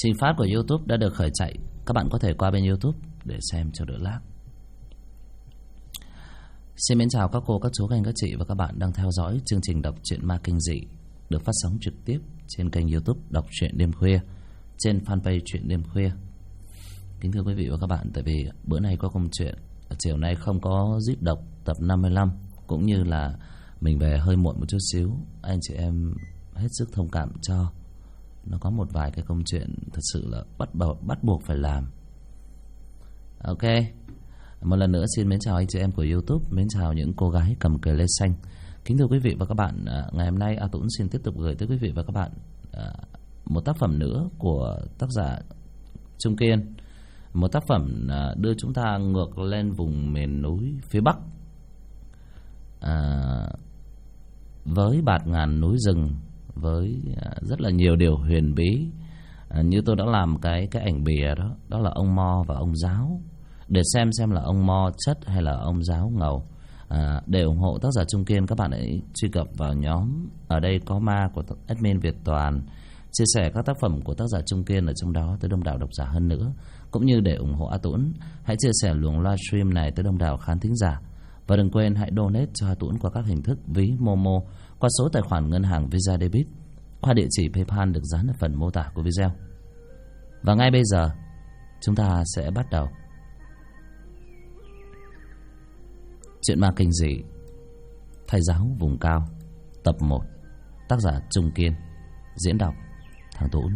Trình phát của YouTube đã được khởi chạy. Các bạn có thể qua bên YouTube để xem cho đỡ lag. Xin mến chào các cô, các chú, các anh, các chị và các bạn đang theo dõi chương trình đọc truyện ma kinh dị được phát sóng trực tiếp trên kênh YouTube Đọc Truyện Đêm Khuya, trên fanpage Truyện Đêm Khuya. Kính thưa quý vị và các bạn, tại vì bữa nay có công chuyện, chiều nay không có Giết Độc tập 55, cũng như là mình về hơi muộn một chút xíu, anh chị em hết sức thông cảm cho. Nó có một vài cái công chuyện thật sự là bắt buộc phải làm. Ok, một lần nữa xin mến chào anh chị em của YouTube, mến chào những cô gái cầm cờ lê xanh. Kính thưa quý vị và các bạn, ngày hôm nay A Tuấn xin tiếp tục gửi tới quý vị và các bạn một tác phẩm nữa của tác giả Trung Kiên. Một tác phẩm đưa chúng ta ngược lên vùng miền núi phía Bắc, với bạt ngàn núi rừng, với rất là nhiều điều huyền bí. Như tôi đã làm cái ảnh bìa đó, đó là ông Mo và ông Giáo, để xem là ông Mo chất hay là ông Giáo ngầu. Để ủng hộ tác giả Trung Kiên, các bạn hãy truy cập vào nhóm Ở Đây Có Ma của admin Việt Toàn, chia sẻ các tác phẩm của tác giả Trung Kiên ở trong đó tới đông đảo độc giả hơn nữa. Cũng như để ủng hộ A Tuấn, hãy chia sẻ luồng livestream này tới đông đảo khán thính giả. Và đừng quên hãy donate cho A Tuấn qua các hình thức ví Momo, qua số tài khoản ngân hàng Visa Debit, qua địa chỉ PayPal được dán ở phần mô tả của video. Và ngay bây giờ chúng ta sẽ bắt đầu Chuyện ma kinh dị Thầy giáo vùng cao tập 1, tác giả Trung Kiên, diễn đọc thằng Tuấn.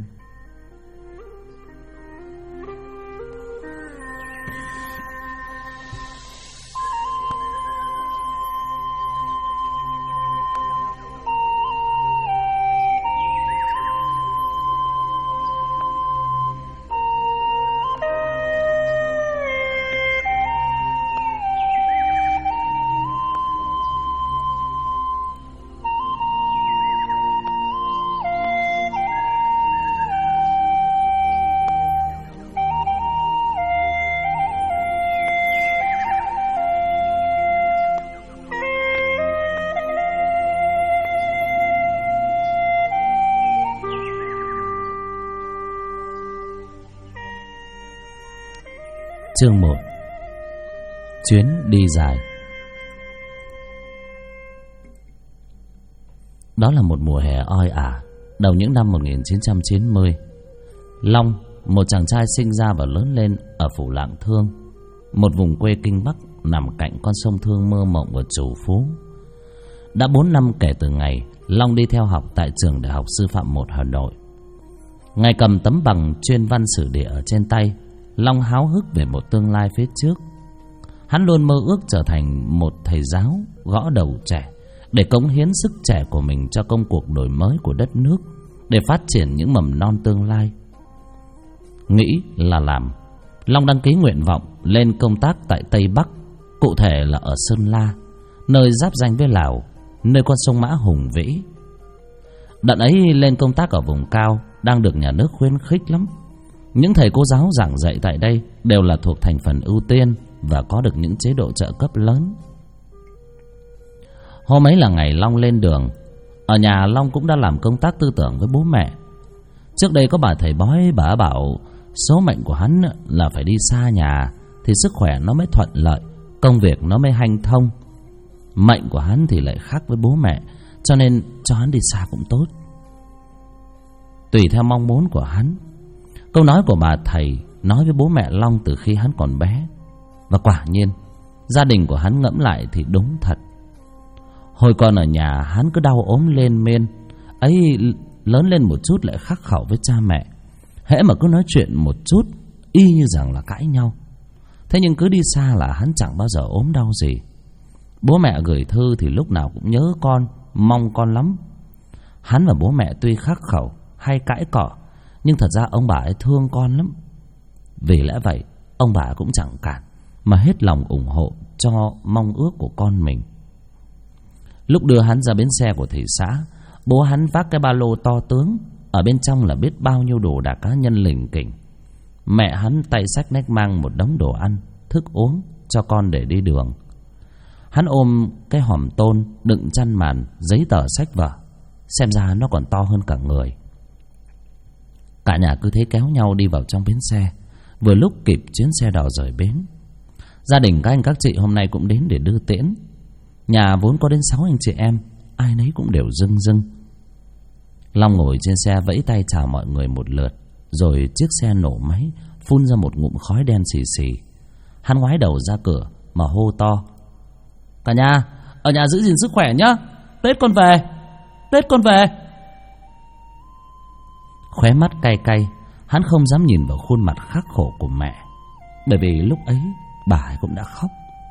Chương 1. Chuyến đi dài. Đó là một mùa hè oi ả, đầu những năm 1990. Long, một chàng trai sinh ra và lớn lên ở phủ Lạng Thương, một vùng quê kinh Bắc nằm cạnh con sông Thương mơ mộng và trù phú. Đã 4 năm kể từ ngày Long đi theo học tại trường Đại học Sư phạm 1 Hà Nội. Ngày cầm tấm bằng chuyên văn sử địa ở trên tay, Long háo hức về một tương lai phía trước. Hắn luôn mơ ước trở thành một thầy giáo gõ đầu trẻ, để cống hiến sức trẻ của mình cho công cuộc đổi mới của đất nước, để phát triển những mầm non tương lai. Nghĩ là làm, Long đăng ký nguyện vọng lên công tác tại Tây Bắc, cụ thể là ở Sơn La, nơi giáp ranh với Lào, nơi con sông Mã hùng vĩ. Đợt ấy lên công tác ở vùng cao đang được nhà nước khuyến khích lắm. Những thầy cô giáo giảng dạy tại đây đều là thuộc thành phần ưu tiên và có được những chế độ trợ cấp lớn. Hôm ấy là ngày Long lên đường. Ở nhà Long cũng đã làm công tác tư tưởng với bố mẹ. Trước đây có bà thầy bói, bà bảo số mệnh của hắn là phải đi xa nhà thì sức khỏe nó mới thuận lợi, công việc nó mới hanh thông. Mệnh của hắn thì lại khác với bố mẹ, cho nên cho hắn đi xa cũng tốt, tùy theo mong muốn của hắn. Câu nói của bà thầy nói với bố mẹ Long từ khi hắn còn bé. Và quả nhiên gia đình của hắn ngẫm lại thì đúng thật. Hồi còn ở nhà hắn cứ đau ốm lên men ấy, lớn lên một chút lại khắc khẩu với cha mẹ. Hễ mà cứ nói chuyện một chút y như rằng là cãi nhau. Thế nhưng cứ đi xa là hắn chẳng bao giờ ốm đau gì. Bố mẹ gửi thư thì lúc nào cũng nhớ con, mong con lắm. Hắn và bố mẹ tuy khắc khẩu hay cãi cọ, nhưng thật ra ông bà ấy thương con lắm. Vì lẽ vậy ông bà cũng chẳng cản, mà hết lòng ủng hộ cho mong ước của con mình. Lúc đưa hắn ra bến xe của thị xã, bố hắn vác cái ba lô to tướng, ở bên trong là biết bao nhiêu đồ đạc cá nhân lỉnh kỉnh. Mẹ hắn tay xách nách mang một đống đồ ăn, thức uống cho con để đi đường. Hắn ôm cái hòm tôn đựng chăn màn, giấy tờ sách vở, xem ra nó còn to hơn cả người. Cả nhà cứ thế kéo nhau đi vào trong bến xe, vừa lúc kịp chuyến xe đò rời bến. Gia đình các anh các chị hôm nay cũng đến để đưa tiễn. Nhà vốn có đến 6 anh chị em, ai nấy cũng đều rưng rưng. Long ngồi trên xe vẫy tay chào mọi người một lượt, rồi chiếc xe nổ máy, phun ra một ngụm khói đen xì xì. Hắn ngoái đầu ra cửa mà hô to: "Cả nhà, ở nhà giữ gìn sức khỏe nhá. Tết con về, Tết con về." Khóe mắt cay cay, hắn không dám nhìn vào khuôn mặt khắc khổ của mẹ, bởi vì lúc ấy bà ấy cũng đã khóc.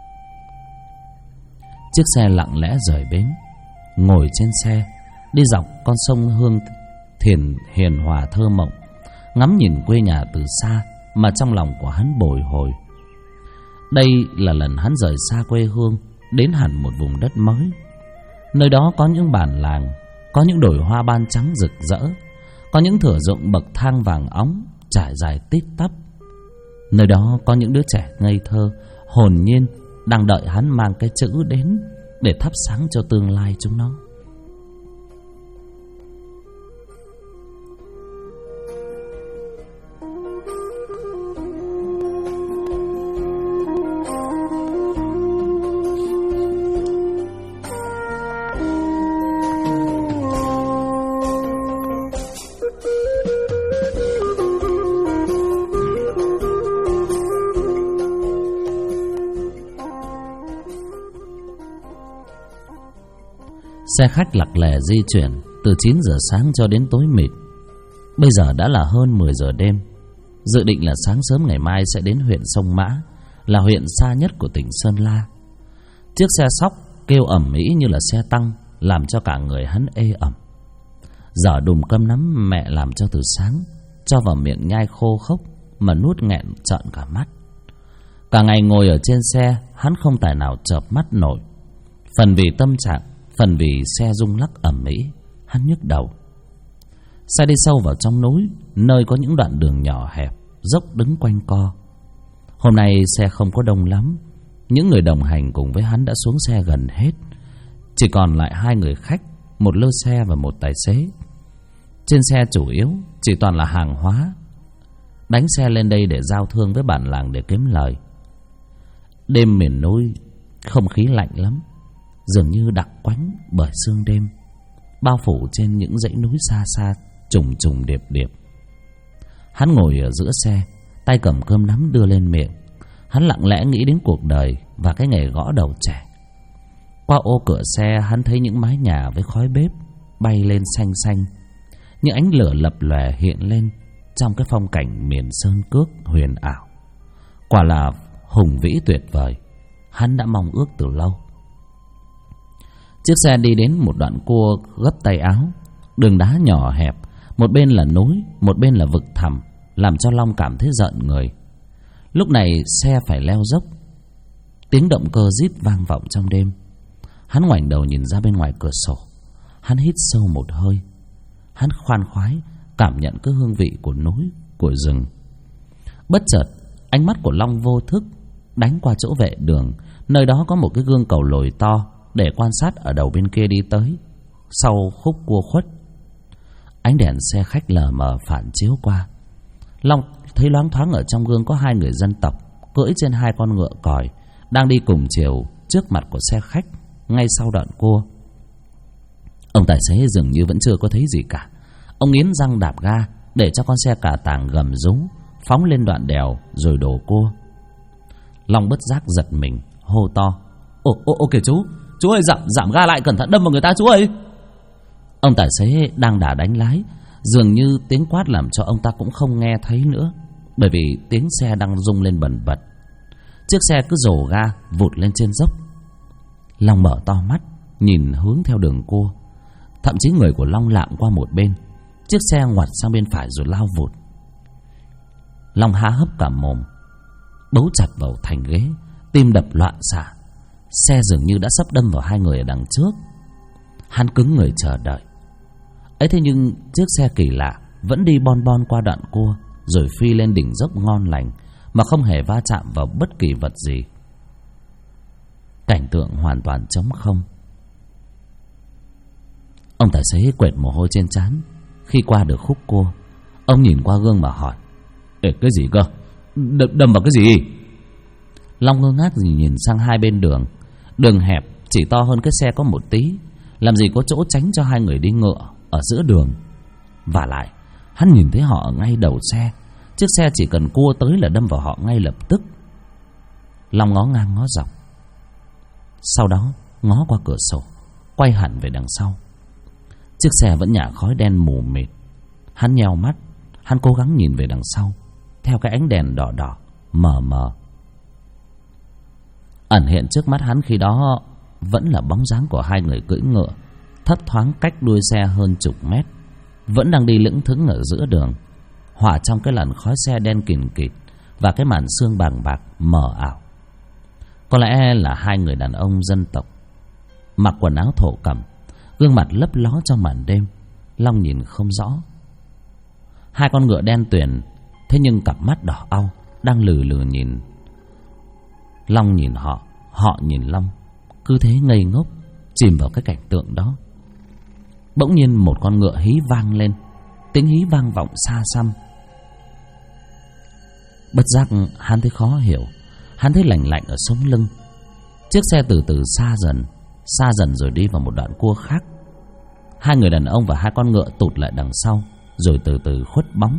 Chiếc xe lặng lẽ rời bến. Ngồi trên xe, đi dọc con sông Hương hiền hòa thơ mộng, ngắm nhìn quê nhà từ xa mà trong lòng của hắn bồi hồi. Đây là lần hắn rời xa quê hương, đến hẳn một vùng đất mới. Nơi đó có những bản làng, có những đồi hoa ban trắng rực rỡ, có những thửa ruộng bậc thang vàng óng trải dài tít tắp. Nơi đó có những đứa trẻ ngây thơ, hồn nhiên đang đợi hắn mang cái chữ đến để thắp sáng cho tương lai chúng nó. Xe khách lặc lè di chuyển từ 9 giờ sáng cho đến tối mịt. Bây giờ đã là hơn 10 giờ đêm. Dự định là sáng sớm ngày mai sẽ đến huyện Sông Mã, là huyện xa nhất của tỉnh Sơn La. Chiếc xe sóc kêu ầm ĩ như là xe tăng, làm cho cả người hắn ê ẩm. Giở đùm cơm nắm mẹ làm cho từ sáng, cho vào miệng nhai khô khốc mà nuốt nghẹn trợn cả mắt. Cả ngày ngồi ở trên xe, hắn không tài nào chợp mắt nổi. Phần vì tâm trạng, phần vì xe rung lắc ầm ĩ, hắn nhức đầu. Xe đi sâu vào trong núi, nơi có những đoạn đường nhỏ hẹp, dốc đứng quanh co. Hôm nay xe không có đông lắm. Những người đồng hành cùng với hắn đã xuống xe gần hết. Chỉ còn lại 2 người khách, một lơ xe và một tài xế. Trên xe chủ yếu chỉ toàn là hàng hóa, đánh xe lên đây để giao thương với bản làng để kiếm lời. Đêm miền núi, không khí lạnh lắm, dường như đặc quánh bởi sương đêm, bao phủ trên những dãy núi xa xa, trùng trùng điệp điệp. Hắn ngồi ở giữa xe, tay cầm cơm nắm đưa lên miệng. Hắn lặng lẽ nghĩ đến cuộc đời và cái nghề gõ đầu trẻ. Qua ô cửa xe, hắn thấy những mái nhà với khói bếp bay lên xanh xanh, những ánh lửa lập lòe hiện lên trong cái phong cảnh miền sơn cước huyền ảo. Quả là hùng vĩ tuyệt vời, hắn đã mong ước từ lâu. Chiếc xe đi đến một đoạn cua gấp tay áo, đường đá nhỏ hẹp, một bên là núi, một bên là vực thẳm, làm cho Long cảm thấy rợn người. Lúc này xe phải leo dốc, tiếng động cơ rít vang vọng trong đêm. Hắn ngoảnh đầu nhìn ra bên ngoài cửa sổ. Hắn hít sâu một hơi. Hắn khoan khoái cảm nhận cái hương vị của núi, của rừng. Bất chợt, ánh mắt của Long vô thức đánh qua chỗ vệ đường, nơi đó có một cái gương cầu lồi to để quan sát ở đầu bên kia đi tới. Sau khúc cua khuất, ánh đèn xe khách lờ mờ phản chiếu qua. Long thấy loáng thoáng ở trong gương có 2 người dân tộc cưỡi trên 2 con ngựa còi, đang đi cùng chiều trước mặt của xe khách ngay sau đoạn cua. Ông tài xế dường như vẫn chưa có thấy gì cả. Ông nghiến răng đạp ga để cho con xe cà tàng gầm rú phóng lên đoạn đèo rồi đổ cua. Long bất giác giật mình, hô to: Ô kìa chú ơi, giảm ga lại, cẩn thận đâm vào người ta chú ơi. Ông tài xế đang đà đánh lái, dường như tiếng quát làm cho ông ta cũng không nghe thấy nữa, bởi vì tiếng xe đang rung lên bần bật. Chiếc xe cứ rồ ga vụt lên trên dốc. Long mở to mắt nhìn hướng theo đường cua. Thậm chí người của Long lạng qua một bên, chiếc xe ngoặt sang bên phải rồi lao vụt. Long há hốc cả mồm, bấu chặt vào thành ghế, tim đập loạn xạ. Xe dường như đã sắp đâm vào 2 người ở đằng trước. Hắn cứng người chờ đợi. Ấy thế nhưng chiếc xe kỳ lạ vẫn đi bon bon qua đoạn cua, rồi phi lên đỉnh dốc ngon lành mà không hề va chạm vào bất kỳ vật gì. Cảnh tượng hoàn toàn trống không. Ông tài xế quệt mồ hôi trên trán. Khi qua được khúc cua, Ông nhìn qua gương mà hỏi: Ê, cái gì cơ? Đâm vào cái gì? Long ngơ ngác nhìn sang hai bên đường. Đường hẹp, chỉ to hơn cái xe có một tí, làm gì có chỗ tránh cho hai người đi ngựa ở giữa đường. Vả lại, hắn nhìn thấy họ ở ngay đầu xe. Chiếc xe chỉ cần cua tới là đâm vào họ ngay lập tức. Long ngó ngang ngó dọc, sau đó ngó qua cửa sổ, quay hẳn về đằng sau. Chiếc xe vẫn nhả khói đen mù mịt. Hắn nheo mắt, hắn cố gắng nhìn về đằng sau, theo cái ánh đèn đỏ đỏ mờ mờ. Ẩn hiện trước mắt hắn khi đó vẫn là bóng dáng của hai người cưỡi ngựa, thấp thoáng cách đuôi xe hơn chục mét, vẫn đang đi lững thững ở giữa đường, hòa trong cái làn khói xe đen kìn kịt và cái màn sương bàng bạc mờ ảo. Có lẽ là hai người đàn ông dân tộc, mặc quần áo thổ cẩm, gương mặt lấp ló trong màn đêm. Long nhìn không rõ. Hai con ngựa đen tuyền, thế nhưng cặp mắt đỏ au đang lừ lừ nhìn. Long nhìn họ, họ nhìn Long, cứ thế ngây ngốc chìm vào cái cảnh tượng đó. Bỗng nhiên một con ngựa hí vang lên, tiếng hí vang vọng xa xăm. Bất giác hắn thấy khó hiểu, hắn thấy lạnh lạnh ở sống lưng. Chiếc xe từ từ xa dần rồi đi vào một đoạn cua khác. Hai người đàn ông và hai con ngựa tụt lại đằng sau, rồi từ từ khuất bóng.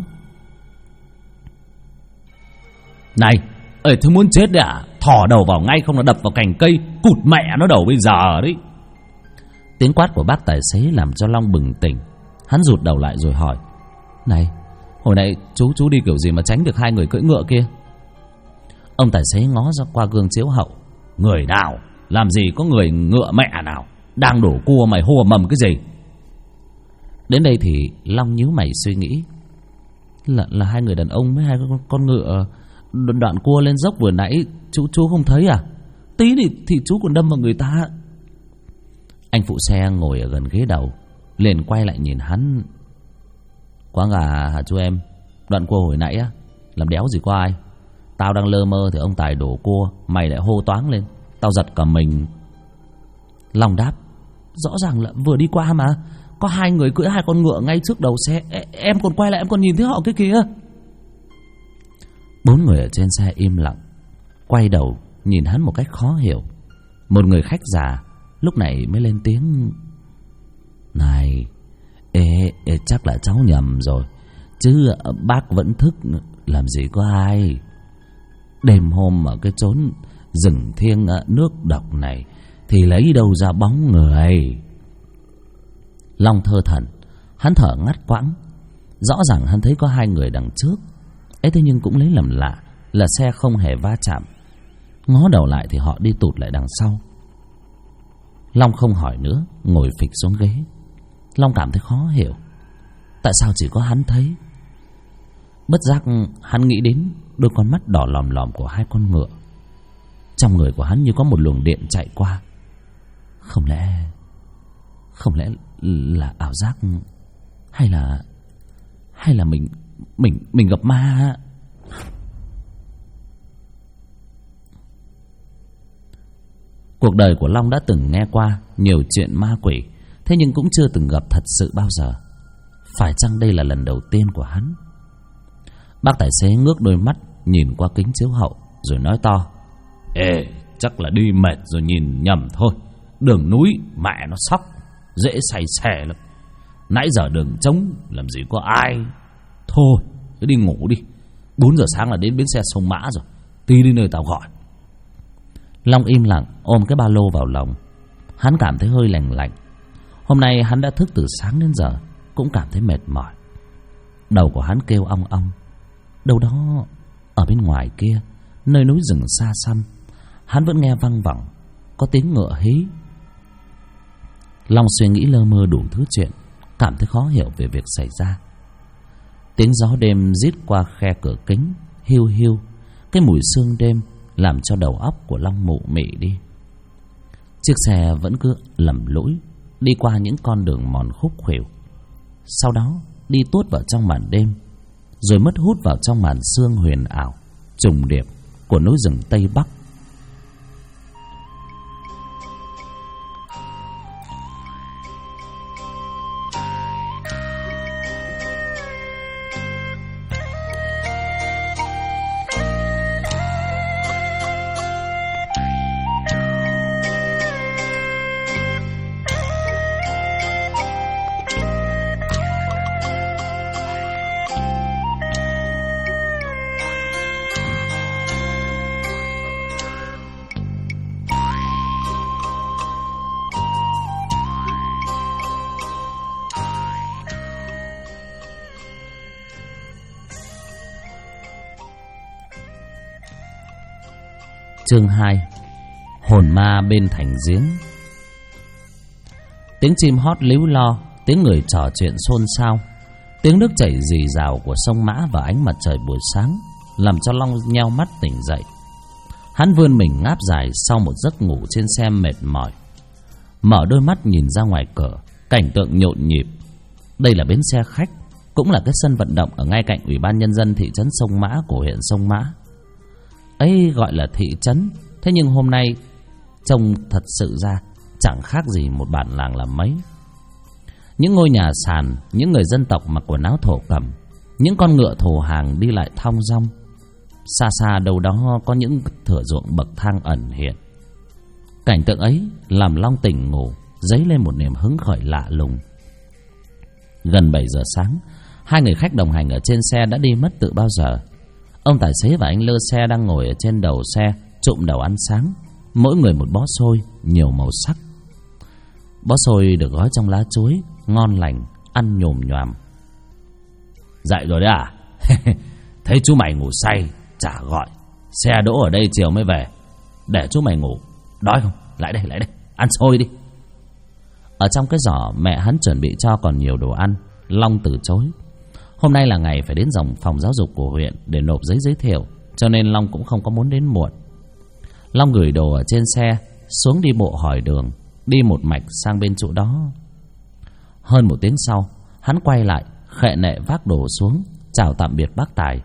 Này, thế muốn chết đấy à? Thò đầu vào ngay không là đập vào cành cây, cụt mẹ nó đầu bây giờ đấy. Tiếng quát của bác tài xế làm cho Long bừng tỉnh. Hắn rụt đầu lại rồi hỏi: Này, hồi nãy chú đi kiểu gì mà tránh được hai người cưỡi ngựa kia? Ông tài xế ngó ra qua gương chiếu hậu: Người nào? Làm gì có người ngựa mẹ nào? Đang đổ cua mày hô mầm cái gì? Đến đây thì Long nhíu mày suy nghĩ. Là hai người đàn ông với hai con ngựa đoạn cua lên dốc vừa nãy, chú không thấy à? Tí thì chú còn đâm vào người ta. Anh phụ xe ngồi ở gần ghế đầu liền quay lại nhìn hắn: Quáng gà hả chú em? Đoạn cua hồi nãy á, làm đéo gì có ai. Tao đang lơ mơ thì ông tài đổ cua, mày lại hô toáng lên, tao giật cả mình. Long đáp: Rõ ràng là vừa đi qua mà, có hai người cưỡi hai con ngựa ngay trước đầu xe. Em còn quay lại em còn nhìn thấy họ cái kia. Bốn người ở trên xe im lặng, quay đầu nhìn hắn một cách khó hiểu. Một người khách già lúc này mới lên tiếng: Này, chắc là cháu nhầm rồi, chứ bác vẫn thức, làm gì có ai. Đêm hôm ở cái chốn rừng thiêng nước độc này thì lấy đâu ra bóng người. Long thơ thẩn, hắn thở ngắt quãng. Rõ ràng hắn thấy có hai người đằng trước, thế nhưng cũng lấy làm lạ là xe không hề va chạm. Ngó đầu lại thì họ đi tụt lại đằng sau. Long không hỏi nữa, ngồi phịch xuống ghế. Long cảm thấy khó hiểu, tại sao chỉ có hắn thấy. Bất giác hắn nghĩ đến đôi con mắt đỏ lòm lòm của hai con ngựa. Trong người của hắn như có một luồng điện chạy qua. Không lẽ là ảo giác, hay là mình gặp ma? Cuộc đời của Long đã từng nghe qua nhiều chuyện ma quỷ, thế nhưng cũng chưa từng gặp thật sự bao giờ. Phải chăng đây là lần đầu tiên của hắn? Bác tài xế ngước đôi mắt nhìn qua kính chiếu hậu rồi nói to: Chắc là đi mệt rồi nhìn nhầm thôi. Đường núi mẹ nó sóc, dễ say xe lắm. Nãy giờ đường trống, làm gì có ai. Thôi cứ đi ngủ đi, 4 giờ sáng là đến bến xe Sông Mã rồi, tí đi nơi tao gọi. Long im lặng ôm cái ba lô vào lòng. Hắn cảm thấy hơi lành lạnh. Hôm nay hắn đã thức từ sáng đến giờ, cũng cảm thấy mệt mỏi. Đầu của hắn kêu ong ong. Đâu đó ở bên ngoài kia, nơi núi rừng xa xăm, hắn vẫn nghe văng vẳng có tiếng ngựa hí. Long suy nghĩ lơ mơ đủ thứ chuyện, cảm thấy khó hiểu về việc xảy ra. Tiếng gió đêm rít qua khe cửa kính, hiu hiu. Cái mùi sương đêm làm cho đầu óc của Long mụ mị đi. Chiếc xe vẫn cứ lầm lũi đi qua những con đường mòn khúc khuỷu, sau đó đi tuốt vào trong màn đêm, rồi mất hút vào trong màn sương huyền ảo trùng điệp của núi rừng Tây Bắc. Chương 2: Hồn ma bên thành giếng. Tiếng chim hót líu lo, tiếng người trò chuyện xôn xao, tiếng nước chảy rì rào của sông Mã và ánh mặt trời buổi sáng làm cho Long nheo mắt tỉnh dậy. Hắn vươn mình ngáp dài sau một giấc ngủ trên xe mệt mỏi, mở đôi mắt nhìn ra ngoài cửa, cảnh tượng nhộn nhịp. Đây là bến xe khách, cũng là cái sân vận động ở ngay cạnh Ủy ban Nhân dân thị trấn Sông Mã của huyện Sông Mã. Ấy gọi là thị trấn, thế nhưng hôm nay trông thật sự ra chẳng khác gì một bản làng làm mấy. Những ngôi nhà sàn, những người dân tộc mặc quần áo thổ cẩm, những con ngựa thồ hàng đi lại thong dong. Xa xa đâu đó có những thửa ruộng bậc thang ẩn hiện. Cảnh tượng ấy làm Long tỉnh ngủ, dấy lên một niềm hứng khởi lạ lùng. Gần 7 giờ sáng, hai người khách đồng hành ở trên xe đã đi mất từ bao giờ. Ông tài xế và anh lơ xe đang ngồi ở trên đầu xe trụm đầu ăn sáng, mỗi người một bó xôi nhiều màu sắc. Bó xôi được gói trong lá chuối, ngon lành, ăn nhồm nhoàm. Dậy rồi đấy à? Thấy chú mày ngủ say chả gọi, xe đỗ ở đây chiều mới về. Để chú mày ngủ. Đói không? Lại đây, ăn xôi đi. Ở trong cái giỏ mẹ hắn chuẩn bị cho còn nhiều đồ ăn, Long từ chối. Hôm nay là ngày phải đến phòng giáo dục của huyện để nộp giấy giới thiệu, cho nên Long cũng không có muốn đến muộn. Long gửi đồ ở trên xe, xuống đi bộ hỏi đường, đi một mạch sang bên chỗ đó. Hơn một tiếng sau, hắn quay lại, khệ nệ vác đồ xuống, chào tạm biệt bác Tài.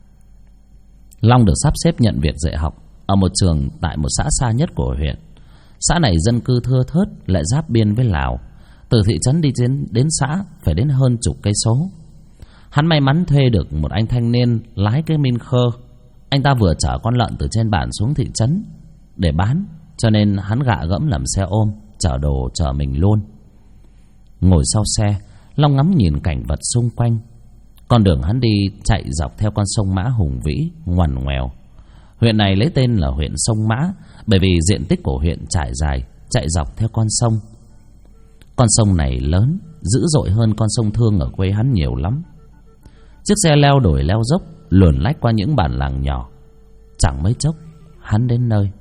Long được sắp xếp nhận việc dạy học ở một trường tại một xã xa nhất của huyện. Xã này dân cư thưa thớt, lại giáp biên với Lào. Từ thị trấn đi đến xã phải đến hơn chục cây số. Hắn may mắn thuê được một anh thanh niên lái cái min khơ. Anh ta vừa chở con lợn từ trên bản xuống thị trấn để bán, cho nên hắn gạ gẫm làm xe ôm, chở đồ chở mình luôn. Ngồi sau xe, Long ngắm nhìn cảnh vật xung quanh. Con đường hắn đi chạy dọc theo con sông Mã hùng vĩ, ngoằn ngoèo. Huyện này lấy tên là huyện Sông Mã bởi vì diện tích của huyện trải dài, chạy dọc theo con sông. Con sông này lớn, dữ dội hơn con sông Thương ở quê hắn nhiều lắm. Chiếc xe leo đồi leo dốc, luồn lách qua những bản làng nhỏ. Chẳng mấy chốc, hắn đến nơi.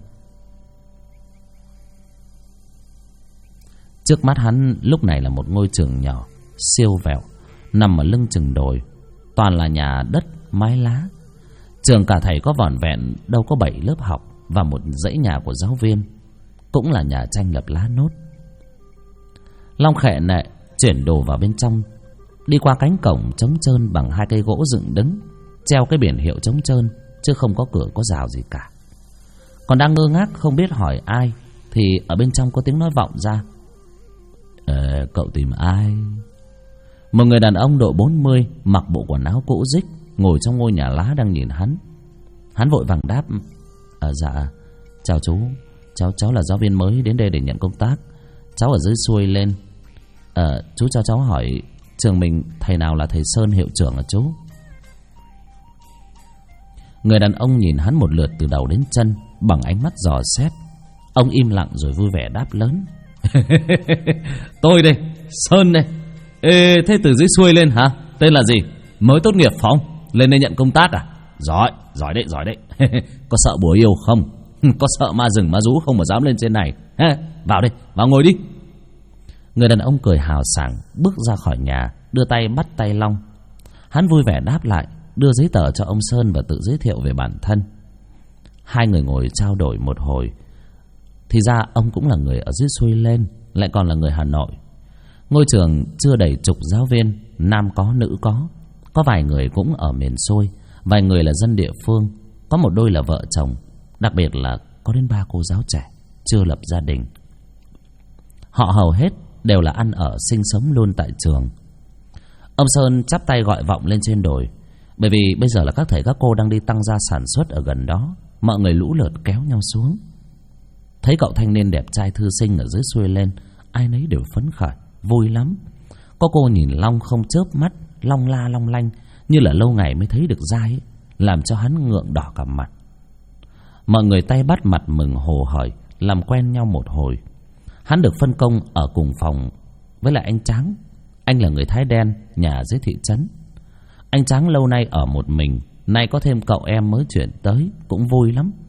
Trước mắt hắn lúc này là một ngôi trường nhỏ, siêu vẹo, nằm ở lưng chừng đồi. Toàn là nhà đất, mái lá. Trường cả thầy có vỏn vẹn đâu có 7 lớp học và một dãy nhà của giáo viên, cũng là nhà tranh lập lá nốt. Long khệ nệ chuyển đồ vào bên trong, đi qua cánh cổng trống trơn bằng 2 cây gỗ dựng đứng, treo cái biển hiệu trống trơn, chứ không có cửa có rào gì cả. Còn đang ngơ ngác không biết hỏi ai, thì ở bên trong có tiếng nói vọng ra. Cậu tìm ai? Một người đàn ông độ 40, mặc bộ quần áo cũ rích, ngồi trong ngôi nhà lá đang nhìn hắn. Hắn vội vàng đáp: Dạ, chào chú. Cháu là giáo viên mới đến đây để nhận công tác. Cháu ở dưới xuôi lên. Chú cho cháu hỏi trường mình thầy nào là thầy Sơn hiệu trưởng hả chú? Người đàn ông nhìn hắn một lượt từ đầu đến chân bằng ánh mắt dò xét. Ông im lặng rồi vui vẻ đáp lớn: Tôi đây, Sơn đây. Thế từ dưới xuôi lên hả? Tên là gì? Mới tốt nghiệp phải không? Lên đây nhận công tác à? Giỏi đấy. Có sợ bùa yêu không? Có sợ ma rừng ma rú không mà dám lên trên này? Vào đây, vào ngồi đi. Người đàn ông cười hào sảng, bước ra khỏi nhà, đưa tay bắt tay Long. Hắn vui vẻ đáp lại, đưa giấy tờ cho ông Sơn và tự giới thiệu về bản thân. Hai người ngồi trao đổi một hồi. Thì ra ông cũng là người ở dưới xuôi lên, lại còn là người Hà Nội. Ngôi trường chưa đầy chục giáo viên, nam có nữ có vài người cũng ở miền xuôi, vài người là dân địa phương, có một đôi là vợ chồng, đặc biệt là có đến 3 cô giáo trẻ chưa lập gia đình. Họ hầu hết đều là ăn ở sinh sống luôn tại trường. Ông Sơn chắp tay gọi vọng lên trên đồi, bởi vì bây giờ là các thầy các cô đang đi tăng gia sản xuất ở gần đó. Mọi người lũ lượt kéo nhau xuống. Thấy cậu thanh niên đẹp trai thư sinh ở dưới xuôi lên, ai nấy đều phấn khởi, vui lắm. Có cô nhìn Long không chớp mắt, long la long lanh, như là lâu ngày mới thấy được giai ấy, làm cho hắn ngượng đỏ cả mặt. Mọi người tay bắt mặt mừng hồ hởi, làm quen nhau một hồi. Hắn được phân công ở cùng phòng với lại anh Tráng. Anh là người Thái đen, nhà dưới thị trấn. Anh Tráng lâu nay ở một mình, nay có thêm cậu em mới chuyển tới, cũng vui lắm.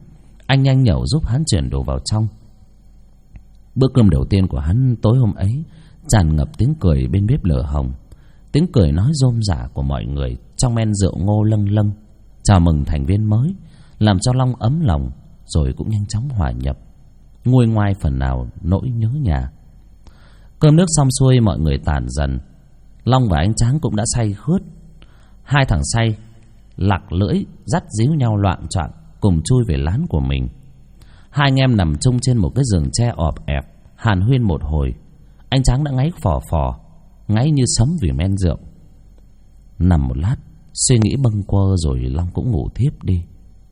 Anh nhanh nhẩu giúp hắn chuyển đồ vào trong. Bữa cơm đầu tiên của hắn tối hôm ấy tràn ngập tiếng cười bên bếp lửa hồng, tiếng cười nói rôm rả của mọi người trong men rượu ngô lâng lâng, chào mừng thành viên mới, làm cho Long ấm lòng, rồi cũng nhanh chóng hòa nhập, nguôi ngoai phần nào nỗi nhớ nhà. Cơm nước xong xuôi, mọi người tản dần. Long và anh Tráng cũng đã say khướt. Hai thằng say lặc lưỡi dắt díu nhau loạng choạng cùng chui về lán của mình. Hai anh em nằm chung trên một cái giường tre ọp ẹp, hàn huyên một hồi. Anh Tráng đã ngáy phò phò, ngáy như sấm vì men rượu. Nằm một lát, suy nghĩ bâng quơ rồi Long cũng ngủ thiếp đi.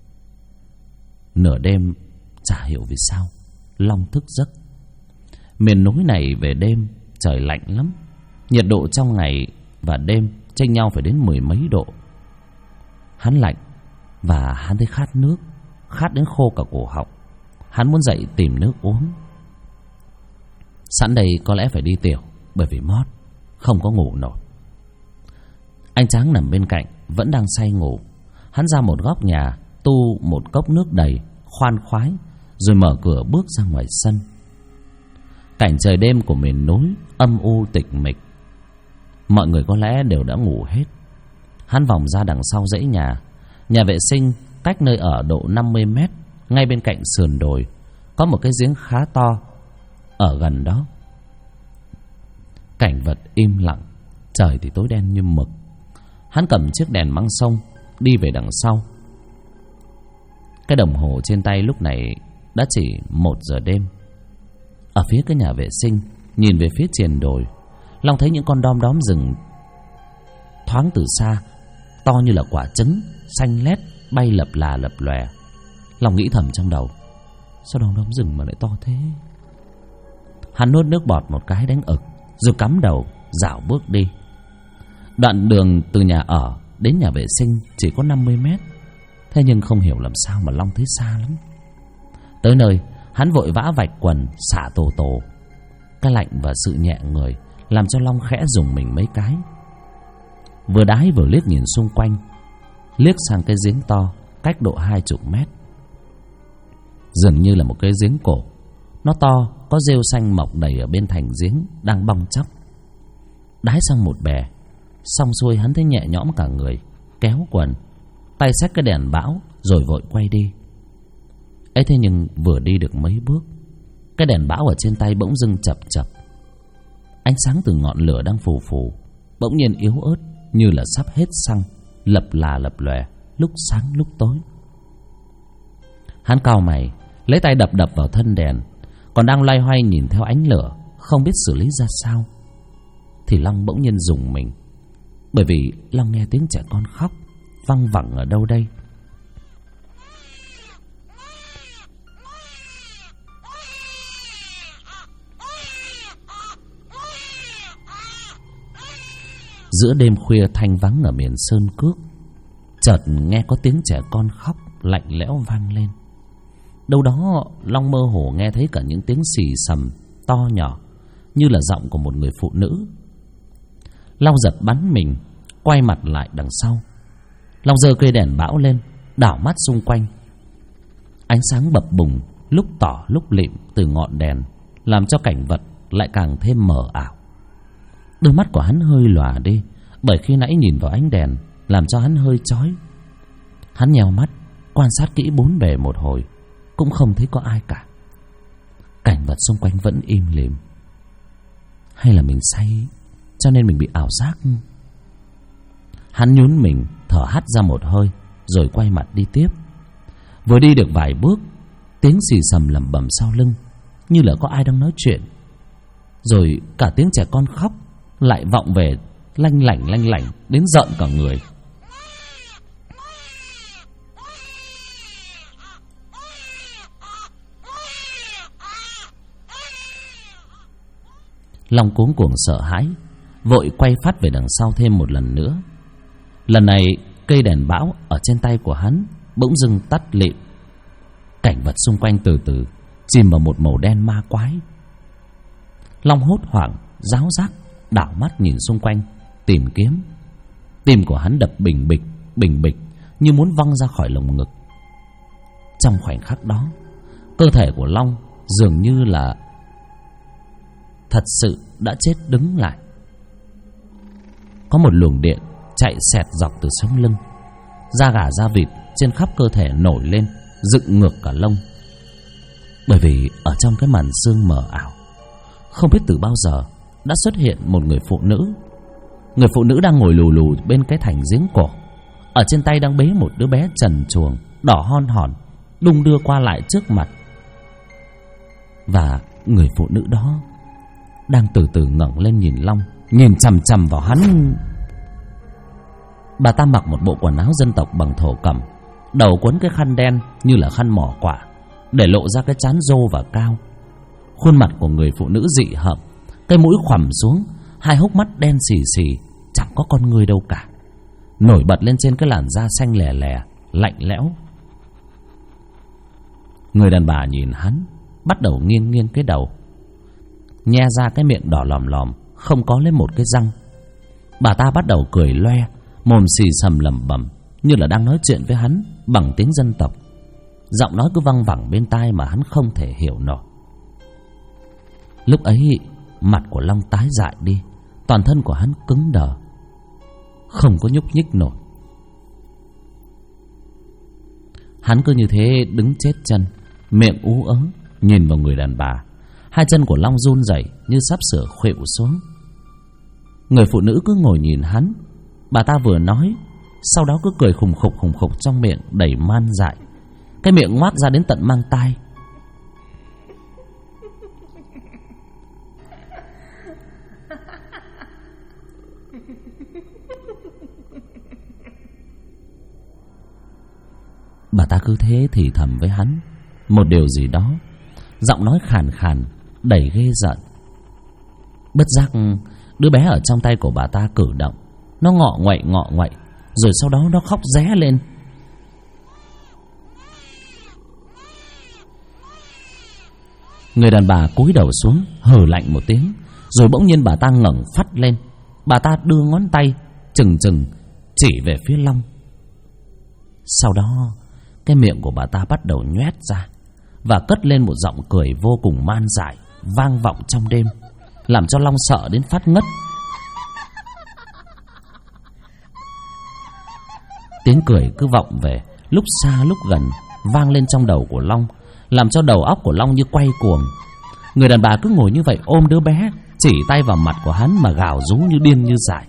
Nửa đêm, chả hiểu vì sao Long thức giấc. Miền núi này về đêm trời lạnh lắm, nhiệt độ trong ngày và đêm chênh nhau phải đến 10 mấy độ. Hắn lạnh và hắn thấy khát nước, khát đến khô cả cổ họng. Hắn muốn dậy tìm nước uống. Sẵn đây có lẽ phải đi tiểu, bởi vì mót không có ngủ nổi. Anh Tráng nằm bên cạnh vẫn đang say ngủ. Hắn ra một góc nhà, tu một cốc nước đầy, khoan khoái, rồi mở cửa bước ra ngoài sân. Cảnh trời đêm của miền núi âm u tịch mịch. Mọi người có lẽ đều đã ngủ hết. Hắn vòng ra đằng sau dãy nhà. Nhà vệ sinh cách nơi ở độ 50 mét. Ngay bên cạnh sườn đồi có một cái giếng khá to ở gần đó. Cảnh vật im lặng, trời thì tối đen như mực. Hắn cầm chiếc đèn măng sông đi về đằng sau. Cái đồng hồ trên tay lúc này đã chỉ 1 giờ đêm. Ở phía cái nhà vệ sinh, nhìn về phía triền đồi, Long thấy những con đom đóm rừng thoáng từ xa, to như là quả trứng, xanh lét, bay lập là lập lòe. Long nghĩ thầm trong đầu, sao đom đóm rừng mà lại to thế? Hắn nuốt nước bọt một cái đánh ực, rồi cắm đầu dạo bước đi. Đoạn đường từ nhà ở đến nhà vệ sinh chỉ có 50 mét. Thế nhưng không hiểu làm sao mà Long thấy xa lắm. Tới nơi, hắn vội vã vạch quần xả tổ tổ. Cái lạnh và sự nhẹ người làm cho Long khẽ rùng mình mấy cái. Vừa đái vừa liếc nhìn xung quanh, liếc sang cái giếng to cách độ 20 mét. Dường như là một cái giếng cổ. Nó to, có rêu xanh mọc đầy ở bên thành giếng đang bong chóc. Đái sang một bè, xong xuôi hắn thấy nhẹ nhõm cả người, kéo quần, tay xách cái đèn bão rồi vội quay đi. ấy thế nhưng vừa đi được mấy bước, cái đèn bão ở trên tay bỗng dưng chập chập. Ánh sáng từ ngọn lửa đang phù phù bỗng nhiên yếu ớt như là sắp hết xăng, lập là lập lòe, lúc sáng lúc tối. Hắn cau mày, lấy tay đập đập vào thân đèn, còn đang loay hoay nhìn theo ánh lửa, không biết xử lý ra sao, thì Long bỗng nhiên rùng mình, bởi vì Long nghe tiếng trẻ con khóc văng vẳng ở đâu đây. Giữa đêm khuya thanh vắng ở miền sơn cước, chợt nghe có tiếng trẻ con khóc lạnh lẽo vang lên. Đâu đó Long mơ hồ nghe thấy cả những tiếng xì xầm to nhỏ, như là giọng của một người phụ nữ. Long giật bắn mình, quay mặt lại đằng sau. Long giơ cây đèn bão lên, đảo mắt xung quanh. Ánh sáng bập bùng, lúc tỏ lúc lịm từ ngọn đèn, làm cho cảnh vật lại càng thêm mờ ảo. Đôi mắt của hắn hơi lòa đi, bởi khi nãy nhìn vào ánh đèn làm cho hắn hơi chói. Hắn nheo mắt quan sát kỹ bốn bề một hồi, cũng không thấy có ai cả. Cảnh vật xung quanh vẫn im lìm. Hay là mình say cho nên mình bị ảo giác? Hắn nhún mình thở hắt ra một hơi, rồi quay mặt đi tiếp. Vừa đi được vài bước, tiếng xì xầm lẩm bẩm sau lưng, như là có ai đang nói chuyện. Rồi cả tiếng trẻ con khóc lại vọng về, lanh lảnh đến giận cả người. Long cuống cuồng sợ hãi, vội quay phát về đằng sau thêm một lần nữa. Lần này cây đèn bão ở trên tay của hắn bỗng dưng tắt lịm. Cảnh vật xung quanh từ từ chìm vào một màu đen ma quái. Long hốt hoảng, ráo rác, đảo mắt nhìn xung quanh tìm kiếm. Tim của hắn đập bình bịch như muốn văng ra khỏi lồng ngực. Trong khoảnh khắc đó, cơ thể của Long dường như là thật sự đã chết đứng lại. Có một luồng điện chạy xẹt dọc từ sống lưng, da gà da vịt trên khắp cơ thể nổi lên, dựng ngược cả lông. Bởi vì ở trong cái màn sương mờ ảo, không biết từ bao giờ đã xuất hiện một người phụ nữ. Người phụ nữ đang ngồi lù lù bên cái thành giếng cổ, ở trên tay đang bế một đứa bé trần truồng, đỏ hon hòn, đung đưa qua lại trước mặt. Và người phụ nữ đó đang từ từ ngẩng lên nhìn Long, nhìn chằm chằm vào hắn. Bà ta mặc một bộ quần áo dân tộc bằng thổ cẩm, đầu quấn cái khăn đen như là khăn mỏ quả, để lộ ra cái trán rô và cao. Khuôn mặt của người phụ nữ dị hợm, cái mũi khoằm xuống, hai hốc mắt đen xì xì, chẳng có con người đâu cả, nổi bật lên trên cái làn da xanh lè lè, lạnh lẽo. Người đàn bà nhìn hắn, bắt đầu nghiêng nghiêng cái đầu, nhe ra cái miệng đỏ lòm lòm, không có lấy một cái răng. Bà ta bắt đầu cười loe, mồm xì xầm lẩm bẩm, như là đang nói chuyện với hắn bằng tiếng dân tộc. Giọng nói cứ văng vẳng bên tai mà hắn không thể hiểu nổi. Lúc ấy mặt của Long tái dại đi, toàn thân của hắn cứng đờ, không có nhúc nhích nổi. Hắn cứ như thế đứng chết chân, miệng ú ớ nhìn vào người đàn bà. Hai chân của Long run rẩy như sắp sửa khuỵu xuống. Người phụ nữ cứ ngồi nhìn hắn. Bà ta vừa nói, sau đó cứ cười khùng khục trong miệng đầy man dại, cái miệng ngoác ra đến tận mang tai. Bà ta cứ thế thì thầm với hắn một điều gì đó, giọng nói khàn khàn đầy ghê rợn. Bất giác đứa bé ở trong tay của bà ta cử động, nó ngọ ngoậy, rồi sau đó nó khóc ré lên. Người đàn bà cúi đầu xuống, hừ lạnh một tiếng, rồi bỗng nhiên bà ta ngẩng phắt lên. Bà ta đưa ngón tay chừng chỉ về phía Long. Sau đó cái miệng của bà ta bắt đầu nhoét ra và cất lên một giọng cười vô cùng man dại, vang vọng trong đêm, làm cho Long sợ đến phát ngất. Tiếng cười cứ vọng về, lúc xa lúc gần, vang lên trong đầu của Long, làm cho đầu óc của Long như quay cuồng. Người đàn bà cứ ngồi như vậy ôm đứa bé, chỉ tay vào mặt của hắn mà gào rú như điên như dại.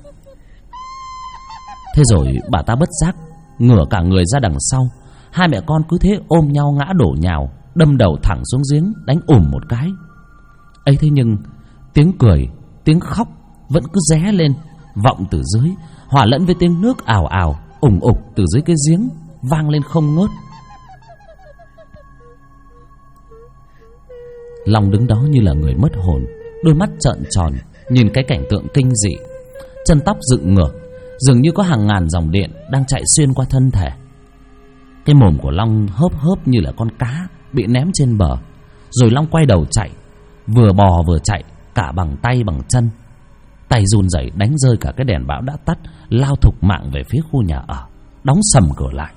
Thế rồi bà ta bất giác ngửa cả người ra đằng sau. Hai mẹ con cứ thế ôm nhau ngã đổ nhào, đâm đầu thẳng xuống giếng, đánh một cái. ấy thế nhưng tiếng cười, tiếng khóc vẫn cứ ré lên, vọng từ dưới, hòa lẫn với tiếng nước ào ào ủng ục từ dưới cái giếng, vang lên không ngớt. Long đứng đó như là người mất hồn, đôi mắt trợn tròn nhìn cái cảnh tượng kinh dị. Chân tóc dựng ngược, dường như có hàng ngàn dòng điện đang chạy xuyên qua thân thể. Cái mồm của Long hớp như là con cá bị ném trên bờ. Rồi Long quay đầu chạy, vừa bò vừa chạy, cả bằng tay bằng chân. Tay run rẩy đánh rơi cả cái đèn bão đã tắt, lao thục mạng về phía khu nhà ở, đóng sầm cửa lại.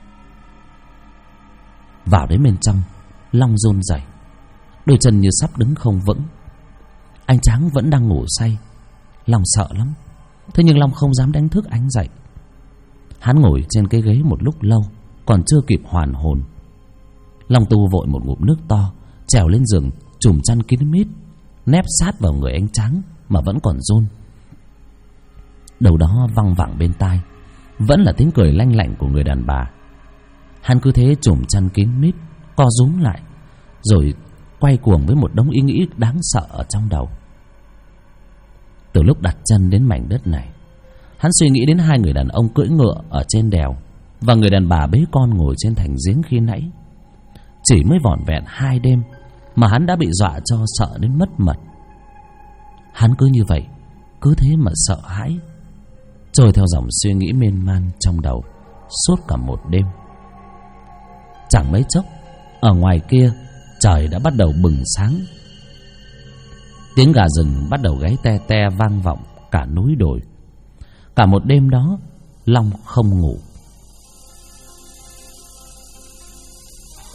Vào đến bên trong, Long run rẩy, đôi chân như sắp đứng không vững. Anh Tráng vẫn đang ngủ say. Long sợ lắm, thế nhưng Long không dám đánh thức anh dậy. Hắn ngồi trên cái ghế một lúc lâu, còn chưa kịp hoàn hồn. Long tu vội một ngụm nước to, trèo lên giường, chùm chăn kín mít, nép sát vào người anh Tráng mà vẫn còn run. Đầu đó văng vẳng bên tai vẫn là tiếng cười lanh lảnh của người đàn bà. Hắn cứ thế chùm chăn kín mít, co rúm lại, rồi quay cuồng với một đống ý nghĩ đáng sợ ở trong đầu. Từ lúc đặt chân đến mảnh đất này, hắn suy nghĩ đến hai người đàn ông cưỡi ngựa ở trên đèo và người đàn bà bế con ngồi trên thành giếng khi nãy. Chỉ mới vỏn vẹn 2 đêm mà hắn đã bị dọa cho sợ đến mất mật. Hắn cứ như vậy, cứ thế mà sợ hãi, trôi theo dòng suy nghĩ miên man trong đầu suốt cả một đêm. Chẳng mấy chốc, ở ngoài kia trời đã bắt đầu bừng sáng. Tiếng gà rừng bắt đầu gáy te te vang vọng cả núi đồi. Cả một đêm đó, Long không ngủ.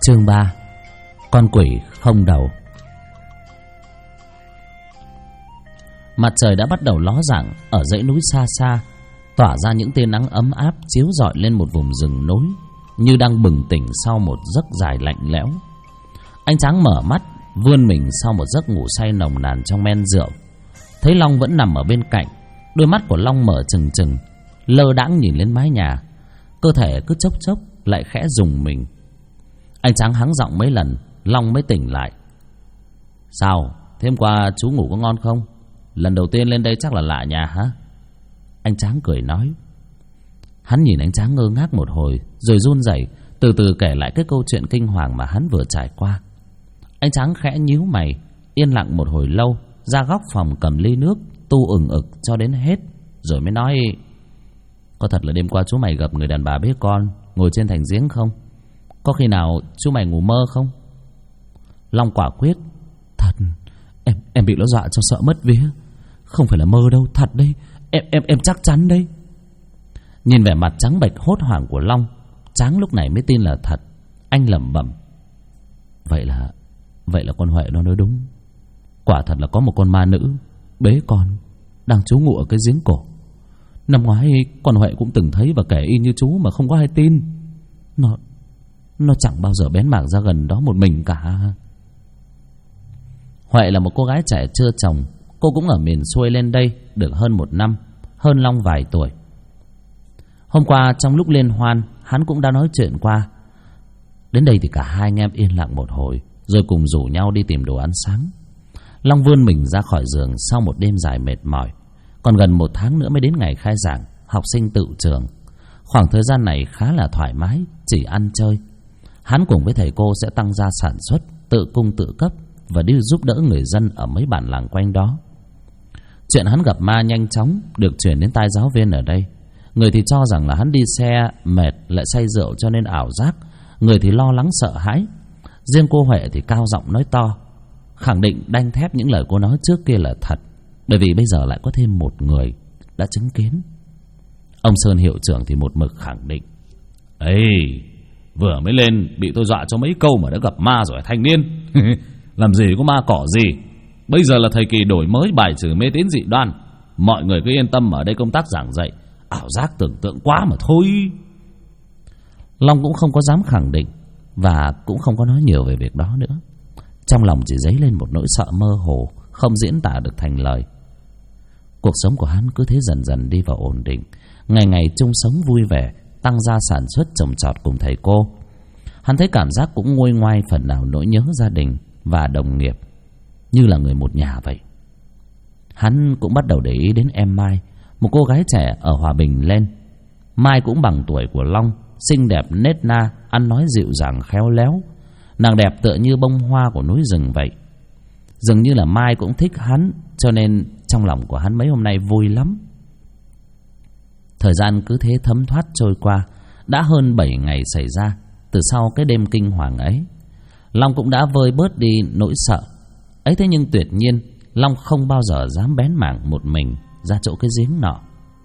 Chương 3: Con quỷ không đầu. Mặt trời đã bắt đầu ló dạng ở dãy núi xa xa, tỏa ra những tia nắng ấm áp chiếu rọi lên một vùng rừng núi như đang bừng tỉnh sau một giấc dài lạnh lẽo. Anh Tráng mở mắt, vươn mình sau một giấc ngủ say nồng nàn trong men rượu. Thấy Long vẫn nằm ở bên cạnh, đôi mắt của Long mở trừng trừng, lơ đãng nhìn lên mái nhà, cơ thể cứ chốc chốc lại khẽ rùng mình. Anh Tráng hắng giọng mấy lần, Long mới tỉnh lại. Sao, thế hôm qua chú ngủ có ngon không? Lần đầu tiên lên đây chắc là lạ nhà hả? Anh Tráng cười nói. Hắn nhìn anh Tráng ngơ ngác một hồi, rồi run rẩy từ từ kể lại cái câu chuyện kinh hoàng mà hắn vừa trải qua. Anh Tráng khẽ nhíu mày, yên lặng một hồi lâu, ra góc phòng cầm ly nước tu ừng ực cho đến hết, rồi mới nói: Có thật là đêm qua chú mày gặp người đàn bà bế con ngồi trên thành giếng không? Có khi nào chú mày ngủ mơ không? Long quả quyết: Thật, em bị nó dọa cho sợ mất vía. Không phải là mơ đâu, thật đây, em chắc chắn đây. Nhìn vẻ mặt trắng bệch hốt hoảng của Long, Tráng lúc này mới tin là thật. Anh lẩm bẩm: Vậy là con Huệ nó nói đúng. Quả thật là có một con ma nữ bế con đang trú ngụ ở cái giếng cổ. Năm ngoái con Huệ cũng từng thấy và kể y như chú mà không có ai tin. Nó chẳng bao giờ bén mảng ra gần đó một mình cả. Huệ là một cô gái trẻ chưa chồng. Cô cũng ở miền xuôi lên đây được hơn 1 năm, hơn Long vài tuổi. Hôm qua trong lúc liên hoan, hắn cũng đã nói chuyện qua. Đến đây thì cả hai anh em yên lặng một hồi, rồi cùng rủ nhau đi tìm đồ ăn sáng. Long vươn mình ra khỏi giường sau một đêm dài mệt mỏi. Còn gần 1 tháng nữa mới đến ngày khai giảng, học sinh tự trường. Khoảng thời gian này khá là thoải mái, chỉ ăn chơi. Hắn cùng với thầy cô sẽ tăng gia sản xuất, tự cung tự cấp và đi giúp đỡ người dân ở mấy bản làng quanh đó. Chuyện hắn gặp ma nhanh chóng được truyền đến tai giáo viên ở đây. Người thì cho rằng là hắn đi xe mệt lại say rượu cho nên ảo giác, người thì lo lắng sợ hãi. Riêng cô Huệ thì cao giọng nói to, khẳng định đanh thép những lời cô nói trước kia là thật, bởi vì bây giờ lại có thêm một người đã chứng kiến. Ông Sơn hiệu trưởng thì một mực khẳng định: Ê, vừa mới lên bị tôi dọa cho mấy câu mà đã gặp ma rồi thanh niên. Làm gì có ma cỏ gì. Bây giờ là thời kỳ đổi mới, bài trừ mê tín dị đoan. Mọi người cứ yên tâm ở đây công tác giảng dạy, ảo giác tưởng tượng quá mà thôi. Long cũng không có dám khẳng định và cũng không có nói nhiều về việc đó nữa. Trong lòng chỉ dấy lên một nỗi sợ mơ hồ, không diễn tả được thành lời. Cuộc sống của hắn cứ thế dần dần đi vào ổn định, ngày ngày chung sống vui vẻ, tăng gia sản xuất trồng trọt cùng thầy cô. Hắn thấy cảm giác cũng nguôi ngoai phần nào nỗi nhớ gia đình và đồng nghiệp, như là người một nhà vậy. Hắn cũng bắt đầu để ý đến em Mai, một cô gái trẻ ở Hòa Bình lên. Mai cũng bằng tuổi của Long, xinh đẹp nết na, ăn nói dịu dàng khéo léo. Nàng đẹp tựa như bông hoa của núi rừng vậy. Dường như là Mai cũng thích hắn, cho nên trong lòng của hắn mấy hôm nay vui lắm. Thời gian cứ thế thấm thoát trôi qua. Đã hơn 7 ngày xảy ra từ sau cái đêm kinh hoàng ấy. Long cũng đã vơi bớt đi nỗi sợ ấy. Thế nhưng tuyệt nhiên Long không bao giờ dám bén mảng một mình ra chỗ cái giếng nọ.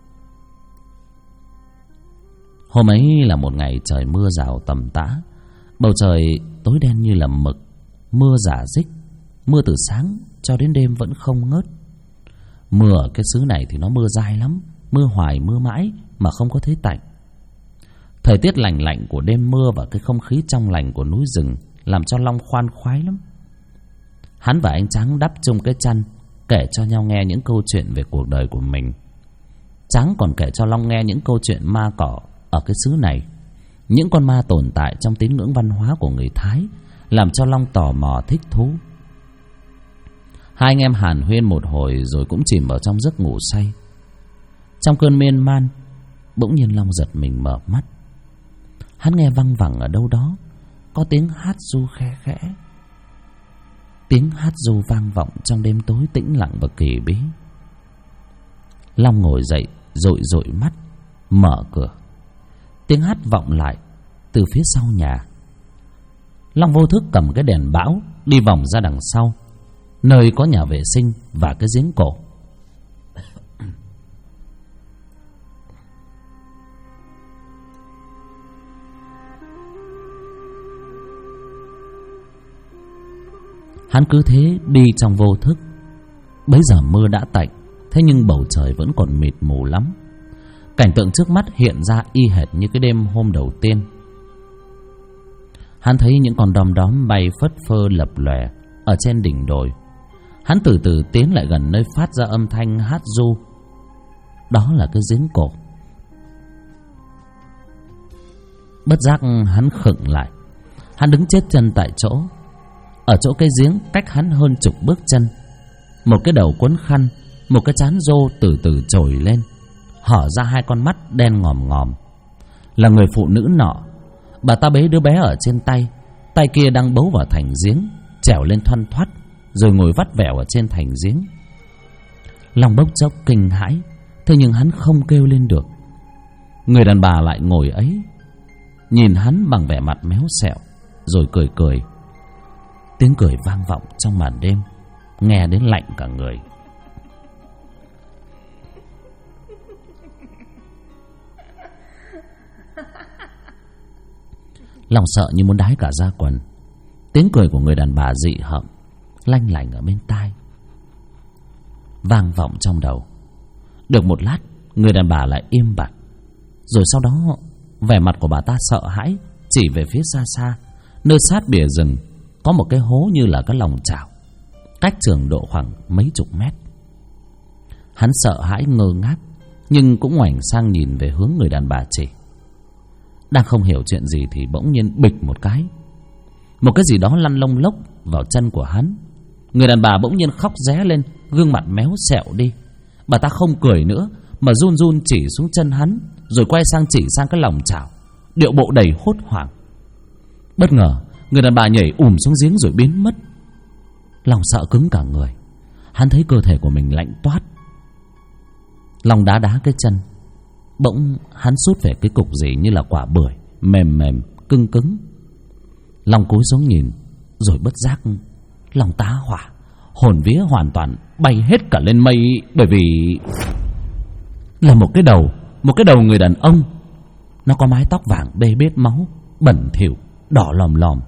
Hôm ấy là một ngày trời mưa rào tầm tã. Bầu trời tối đen như là mực, mưa rả rích. Mưa từ sáng cho đến đêm vẫn không ngớt. Mưa ở cái xứ này thì nó mưa dai lắm, mưa hoài mưa mãi mà không có thấy tạnh. Thời tiết lành lạnh của đêm mưa và cái không khí trong lành của núi rừng làm cho Long khoan khoái lắm. Hắn và anh Tráng đắp chung cái chăn, kể cho nhau nghe những câu chuyện về cuộc đời của mình. Tráng còn kể cho Long nghe những câu chuyện ma cỏ ở cái xứ này, những con ma tồn tại trong tín ngưỡng văn hóa của người Thái, làm cho Long tò mò thích thú. Hai anh em hàn huyên một hồi rồi cũng chìm vào trong giấc ngủ say. Trong cơn miên man, bỗng nhiên Long giật mình mở mắt. Hắn nghe văng vẳng ở đâu đó có tiếng hát ru khe khẽ. Tiếng hát ru vang vọng trong đêm tối tĩnh lặng và kỳ bí. Long ngồi dậy, dội dội mắt, mở cửa. Tiếng hát vọng lại từ phía sau nhà. Long vô thức cầm cái đèn bão đi vòng ra đằng sau, nơi có nhà vệ sinh và cái giếng cổ. Hắn cứ thế đi trong vô thức. Bấy giờ mưa đã tạnh, thế nhưng bầu trời vẫn còn mịt mù lắm. Cảnh tượng trước mắt hiện ra y hệt như cái đêm hôm đầu tiên. Hắn thấy những con đom đóm bay phất phơ lập lòe ở trên đỉnh đồi. Hắn từ từ tiến lại gần nơi phát ra âm thanh hát ru. Đó là cái giếng cổ. Bất giác hắn khựng lại. Hắn đứng chết chân tại chỗ. Ở chỗ cái giếng cách hắn hơn chục bước chân, một cái đầu quấn khăn, một cái trán rô từ từ trồi lên, hở ra hai con mắt đen ngòm ngòm. Là người phụ nữ nọ. Bà ta bế đứa bé ở trên tay, tay kia đang bấu vào thành giếng, trèo lên thoăn thoắt, rồi ngồi vắt vẻo ở trên thành giếng. Long bốc chốc kinh hãi, thế nhưng hắn không kêu lên được. Người đàn bà lại ngồi ấy, nhìn hắn bằng vẻ mặt méo xẹo, rồi cười cười. Tiếng cười vang vọng trong màn đêm, nghe đến lạnh cả người. Lòng sợ như muốn đái cả da quần. Tiếng cười của người đàn bà dị hợm, lanh lảnh ở bên tai, vang vọng trong đầu. Được một lát, người đàn bà lại im bặt. Rồi sau đó, vẻ mặt của bà ta sợ hãi, chỉ về phía xa xa, nơi sát bìa rừng có một cái hố như là cái lòng chảo, cách trường độ khoảng mấy chục mét. Hắn sợ hãi ngơ ngác, nhưng cũng ngoảnh sang nhìn về hướng người đàn bà chỉ. Đang không hiểu chuyện gì thì bỗng nhiên bịch một cái, một cái gì đó lăn lông lốc vào chân của hắn. Người đàn bà bỗng nhiên khóc ré lên, gương mặt méo xẹo đi. Bà ta không cười nữa mà run run chỉ xuống chân hắn, rồi quay sang chỉ sang cái lòng chảo, điệu bộ đầy hốt hoảng. Bất ngờ người đàn bà nhảy xuống giếng rồi biến mất. Long sợ cứng cả người. Hắn thấy cơ thể của mình lạnh toát. Long đá cái chân. Bỗng hắn sút về cái cục gì như là quả bưởi, mềm mềm cứng cứng. Long cúi xuống nhìn, rồi bất giác lòng tá hỏa, hồn vía hoàn toàn bay hết cả lên mây. Bởi vì là một cái đầu người đàn ông. Nó có mái tóc vàng bê bết máu, bẩn thỉu, đỏ lòm lòm.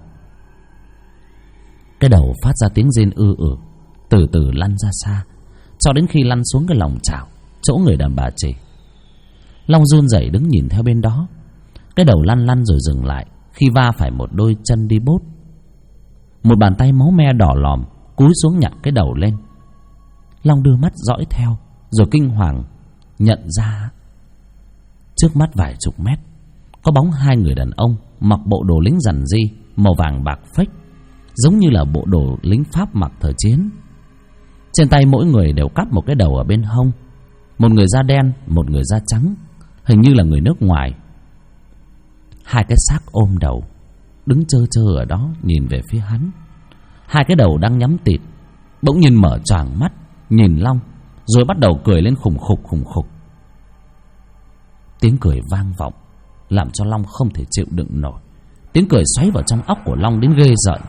Cái đầu phát ra tiếng rên từ từ lăn ra xa, cho đến khi lăn xuống cái lòng chảo chỗ người đàn bà chỉ. Long run rẩy đứng nhìn theo bên đó. Cái đầu lăn rồi dừng lại khi va phải một đôi chân đi bốt. Một bàn tay máu me đỏ lòm cúi xuống nhặt cái đầu lên. Long đưa mắt dõi theo, rồi kinh hoàng nhận ra trước mắt vài chục mét có bóng hai người đàn ông mặc bộ đồ lính rằn ri màu vàng bạc phếch, giống như là bộ đồ lính Pháp mặc thời chiến. Trên tay mỗi người đều cắp một cái đầu ở bên hông. Một người da đen, một người da trắng, hình như là người nước ngoài. Hai cái xác ôm đầu đứng trơ trơ ở đó nhìn về phía hắn. Hai cái đầu đang nhắm tịt bỗng nhiên mở choàng mắt nhìn Long, rồi bắt đầu cười lên khủng khục. Tiếng cười vang vọng làm cho Long không thể chịu đựng nổi. Tiếng cười xoáy vào trong óc của Long đến ghê rợn.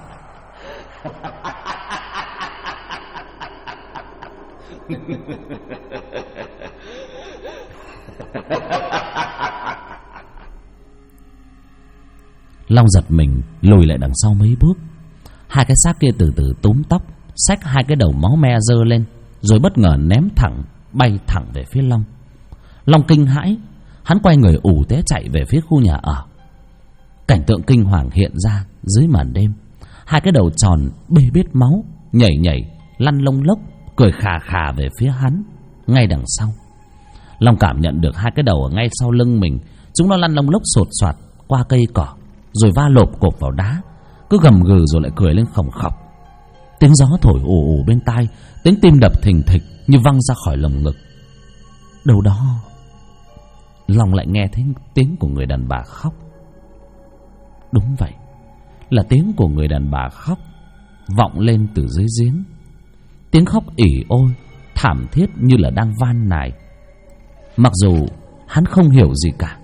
Long giật mình lùi lại đằng sau mấy bước. Hai cái xác kia từ từ túm tóc, xách hai cái đầu máu me giơ lên, rồi bất ngờ ném thẳng, bay thẳng về phía Long. Long kinh hãi, hắn quay người ù té chạy về phía khu nhà ở. Cảnh tượng kinh hoàng hiện ra dưới màn đêm. Hai cái đầu tròn bê bết máu nhảy lăn lông lốc, cười khà khà về phía hắn ngay đằng sau. Long cảm nhận được hai cái đầu ở ngay sau lưng mình. Chúng nó lăn lông lốc sột soạt qua cây cỏ, rồi va lộp cộp vào đá, cứ gầm gừ rồi lại cười lên khòng khọc. Tiếng gió thổi ù bên tai, tiếng tim đập thình thịch như văng ra khỏi lồng ngực. Đâu đó Long lại nghe thấy tiếng của người đàn bà khóc. Đúng vậy, là tiếng của người đàn bà khóc vọng lên từ dưới giếng. Tiếng khóc ỉ ôi thảm thiết như là đang van nài. Mặc dù hắn không hiểu gì cả.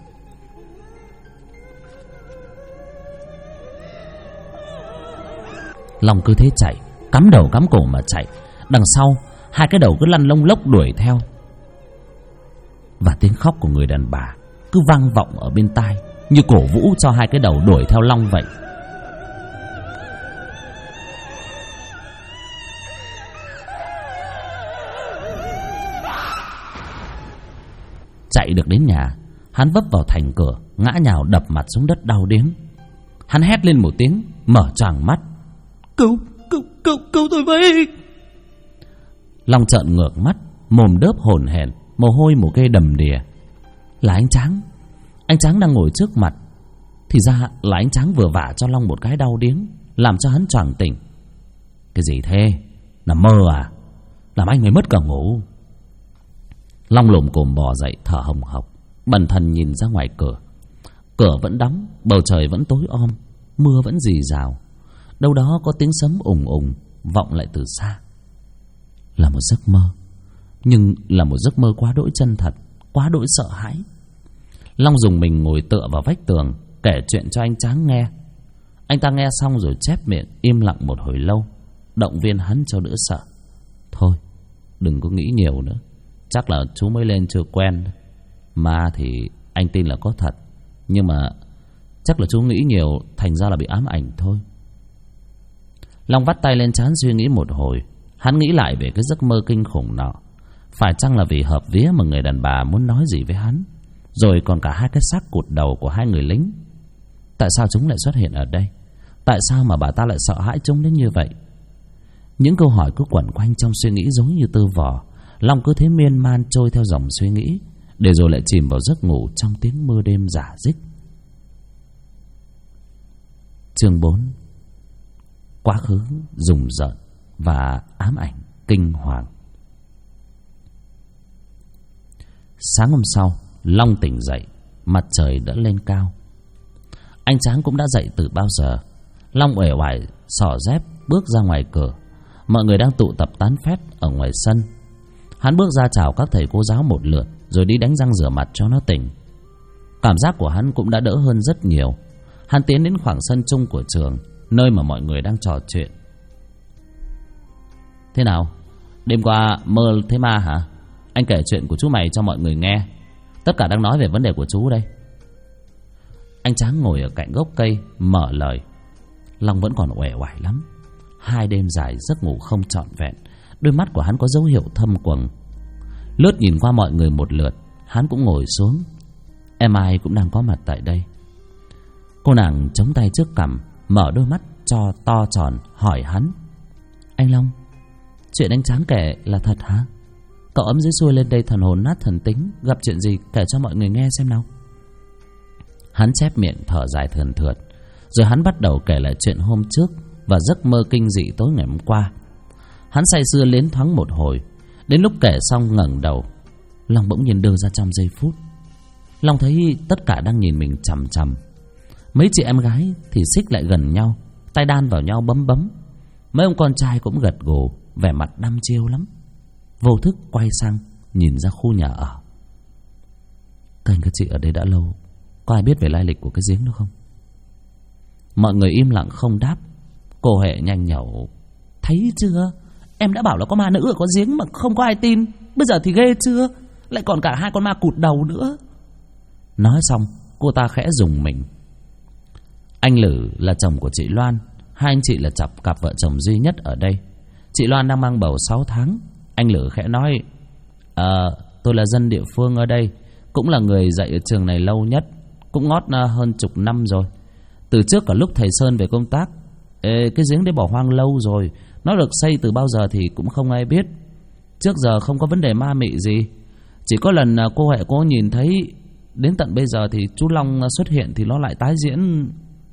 Long cứ thế chạy, cắm đầu cắm cổ mà chạy. Đằng sau hai cái đầu cứ lăn lông lốc đuổi theo. Và tiếng khóc của người đàn bà cứ vang vọng ở bên tai, như cổ vũ cho hai cái đầu đuổi theo Long vậy. Chạy được đến nhà, hắn vấp vào thành cửa, ngã nhào đập mặt xuống đất đau điếng. Hắn hét lên một tiếng, mở choàng mắt. Cứu tôi với! Long trợn ngược mắt, mồm đớp hổn hển, mồ hôi mồ kê đầm đìa. Là anh Tráng. Anh Tráng đang ngồi trước mặt. Thì ra là anh Tráng vừa vả cho Long một cái đau điếng, làm cho hắn choàng tỉnh. Cái gì thế? Nằm mơ à? Làm anh mới mất cả ngủ. Long lồm cồm bò dậy, thở hồng hộc, bần thần nhìn ra ngoài cửa. Cửa vẫn đóng, bầu trời vẫn tối om, mưa vẫn rì rào. Đâu đó có tiếng sấm ùng ùng vọng lại từ xa. Là một giấc mơ, nhưng là một giấc mơ quá đỗi chân thật, quá đỗi sợ hãi. Long dùng mình ngồi tựa vào vách tường, kể chuyện cho anh Tráng nghe. Anh ta nghe xong rồi chép miệng, im lặng một hồi lâu, động viên hắn cho đỡ sợ. Thôi, đừng có nghĩ nhiều nữa. Chắc là chú mới lên chưa quen. Ma thì anh tin là có thật, nhưng mà chắc là chú nghĩ nhiều, thành ra là bị ám ảnh thôi. Long vắt tay lên trán suy nghĩ một hồi. Hắn nghĩ lại về cái giấc mơ kinh khủng nọ. Phải chăng là vì hợp vía mà người đàn bà muốn nói gì với hắn? Rồi còn cả hai cái xác cụt đầu của hai người lính. Tại sao chúng lại xuất hiện ở đây? Tại sao mà bà ta lại sợ hãi chúng đến như vậy? Những câu hỏi cứ quẩn quanh trong suy nghĩ giống như tơ vò. Long cứ thế miên man trôi theo dòng suy nghĩ, để rồi lại chìm vào giấc ngủ trong tiếng mưa đêm rả rích. Chương 4. Quá khứ rùng rợn và ám ảnh kinh hoàng. Sáng hôm sau, Long tỉnh dậy, mặt trời đã lên cao. Anh Tráng cũng đã dậy từ bao giờ. Long uể oải xỏ dép bước ra ngoài cửa. Mọi người đang tụ tập tán phét ở ngoài sân. Hắn bước ra chào các thầy cô giáo một lượt, rồi đi đánh răng rửa mặt cho nó tỉnh. Cảm giác của hắn cũng đã đỡ hơn rất nhiều. Hắn tiến đến khoảng sân chung của trường, nơi mà mọi người đang trò chuyện. Thế nào? Đêm qua mơ thấy ma hả? Anh kể chuyện của chú mày cho mọi người nghe. Tất cả đang nói về vấn đề của chú đây. Anh Tráng ngồi ở cạnh gốc cây mở lời. Long vẫn còn uể oải lắm. 2 đêm dài giấc ngủ không trọn vẹn. Đôi mắt của hắn có dấu hiệu thâm quầng. Lướt nhìn qua mọi người một lượt, hắn cũng ngồi xuống. Em Ai cũng đang có mặt tại đây. Cô nàng chống tay trước cằm, mở đôi mắt cho to tròn, hỏi hắn. Anh Long, chuyện anh Tráng kể là thật hả? Cậu ấm dưới xuôi lên đây thần hồn nát thần tính, gặp chuyện gì kể cho mọi người nghe xem nào. Hắn chép miệng thở dài thườn thượt, rồi hắn bắt đầu kể lại chuyện hôm trước và giấc mơ kinh dị tối ngày hôm qua. Hắn say sưa liến thoáng một hồi. Đến lúc kể xong ngẩng đầu, Long bỗng nhiên đơ ra trong giây phút. Long thấy tất cả đang nhìn mình chằm chằm. Mấy chị em gái thì xích lại gần nhau, tay đan vào nhau bấm bấm. Mấy ông con trai cũng gật gù, vẻ mặt đăm chiêu lắm. Vô thức quay sang nhìn ra khu nhà ở. Các anh các chị ở đây đã lâu, có ai biết về lai lịch của cái giếng đó không? Mọi người im lặng không đáp. Cô Huệ nhanh nhẩu. Thấy chưa? Em đã bảo là có ma nữ ở có giếng mà không có ai tin. Bây giờ thì ghê chưa? Lại còn cả 2 con ma cụt đầu nữa. Nói xong cô ta khẽ rùng mình. Anh Lử là chồng của chị Loan. 2 anh chị là cặp vợ chồng duy nhất ở đây. Chị Loan đang mang bầu 6 tháng. Anh Lử khẽ nói. Tôi là dân địa phương ở đây, cũng là người dạy ở trường này lâu nhất, cũng ngót hơn chục năm rồi. Từ trước cả lúc thầy Sơn về công tác. Cái giếng đấy bỏ hoang lâu rồi. Nó được xây từ bao giờ thì cũng không ai biết. Trước giờ không có vấn đề ma mị gì. Chỉ có lần cô Huệ cô nhìn thấy. Đến tận bây giờ thì chú Long xuất hiện thì nó lại tái diễn.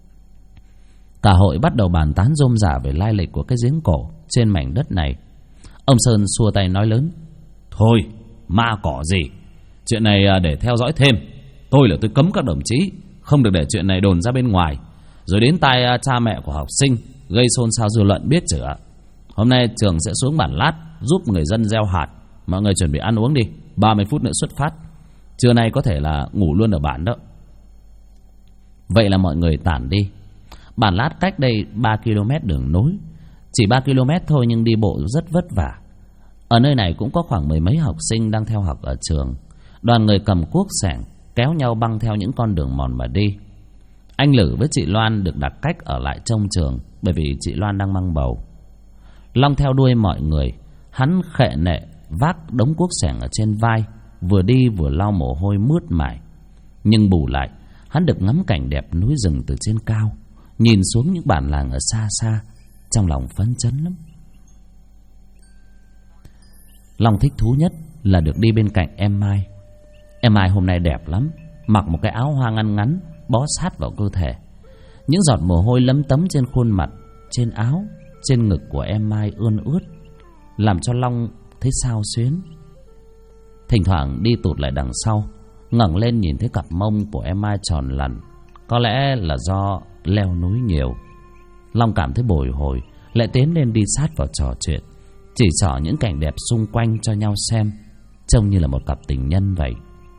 Cả hội bắt đầu bàn tán rôm rả về lai lịch của cái giếng cổ trên mảnh đất này. Ông Sơn xua tay nói lớn. Thôi, ma cỏ gì, chuyện này để theo dõi thêm. Tôi cấm các đồng chí không được để chuyện này đồn ra bên ngoài, rồi đến tai cha mẹ của học sinh, gây xôn xao dư luận biết chửa. Hôm nay trường sẽ xuống Bản Lát giúp người dân gieo hạt. Mọi người chuẩn bị ăn uống đi, 30 phút nữa xuất phát. Trưa nay có thể là ngủ luôn ở bản đó. Vậy là mọi người tản đi. Bản Lát cách đây 3 km đường nối. Chỉ 3 km thôi nhưng đi bộ rất vất vả. Ở nơi này cũng có khoảng 10 mấy học sinh đang theo học ở trường. Đoàn người cầm cuốc xẻng kéo nhau băng theo những con đường mòn mà đi. Anh Lử với chị Loan được đặt cách ở lại trong trường, bởi vì chị Loan đang mang bầu. Long theo đuôi mọi người. Hắn khệ nệ vác đống cuốc xẻng ở trên vai, vừa đi vừa lau mồ hôi mướt mải. Nhưng bù lại, hắn được ngắm cảnh đẹp núi rừng từ trên cao, nhìn xuống những bản làng ở xa xa, trong lòng phấn chấn lắm. Long thích thú nhất là được đi bên cạnh em Mai. Em Mai hôm nay đẹp lắm, mặc một cái áo hoa ngăn ngắn bó sát vào cơ thể. Những giọt mồ hôi lấm tấm trên khuôn mặt, trên áo, trên ngực của em Mai ươn ướt, làm cho Long thấy xao xuyến. Thỉnh thoảng đi tụt lại đằng sau, ngẩng lên nhìn thấy cặp mông của em Mai tròn lằn, có lẽ là do leo núi nhiều. Long cảm thấy bồi hồi, lại tiến lên đi sát vào trò chuyện, chỉ trỏ những cảnh đẹp xung quanh cho nhau xem, trông như là một cặp tình nhân vậy.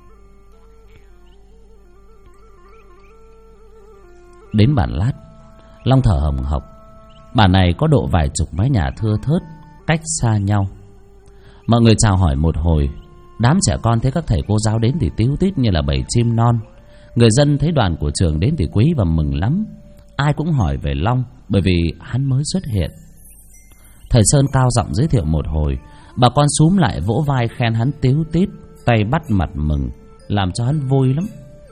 Đến bản Lát, Long thở hồng hộc. Bản này có độ vài chục mái nhà thưa thớt, cách xa nhau. Mọi người chào hỏi một hồi. Đám trẻ con thấy các thầy cô giáo đến thì tíu tít như là bầy chim non. Người dân thấy đoàn của trường đến thì quý và mừng lắm. Ai cũng hỏi về Long, bởi vì hắn mới xuất hiện. Thầy Sơn cao giọng giới thiệu một hồi. Bà con xúm lại vỗ vai khen hắn tíu tít, tay bắt mặt mừng, làm cho hắn vui lắm.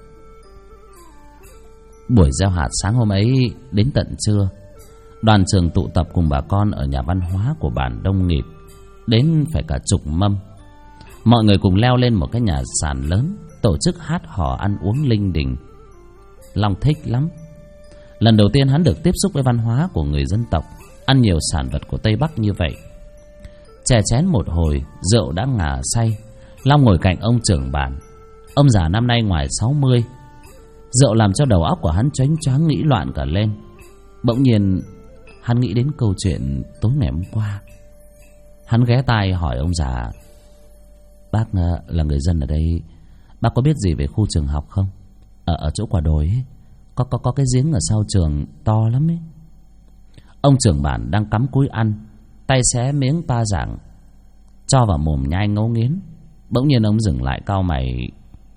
Buổi gieo hạt sáng hôm ấy đến tận trưa, đoàn trường tụ tập cùng bà con ở nhà văn hóa của bản đông nghịt, đến phải cả chục mâm. Mọi người cùng leo lên một cái nhà sàn lớn, tổ chức hát hò ăn uống linh đình. Long thích lắm. Lần đầu tiên hắn được tiếp xúc với văn hóa của người dân tộc, ăn nhiều sản vật của Tây Bắc như vậy. Chè chén một hồi, rượu đã ngả say. Long ngồi cạnh ông trưởng bản. Ông già năm nay ngoài 60. Rượu làm cho đầu óc của hắn choáng choáng nghĩ loạn cả lên. Bỗng nhiên hắn nghĩ đến câu chuyện tối ngày hôm qua. Hắn ghé tai hỏi ông già: "Bác là người dân ở đây, bác có biết gì về khu trường học không? Ở chỗ quả đồi ấy, có cái giếng ở sau trường to lắm ấy." Ông trưởng bản đang cắm cúi ăn, tay xé miếng pa giảng, cho vào mồm nhai ngấu nghiến. Bỗng nhiên ông dừng lại cau mày: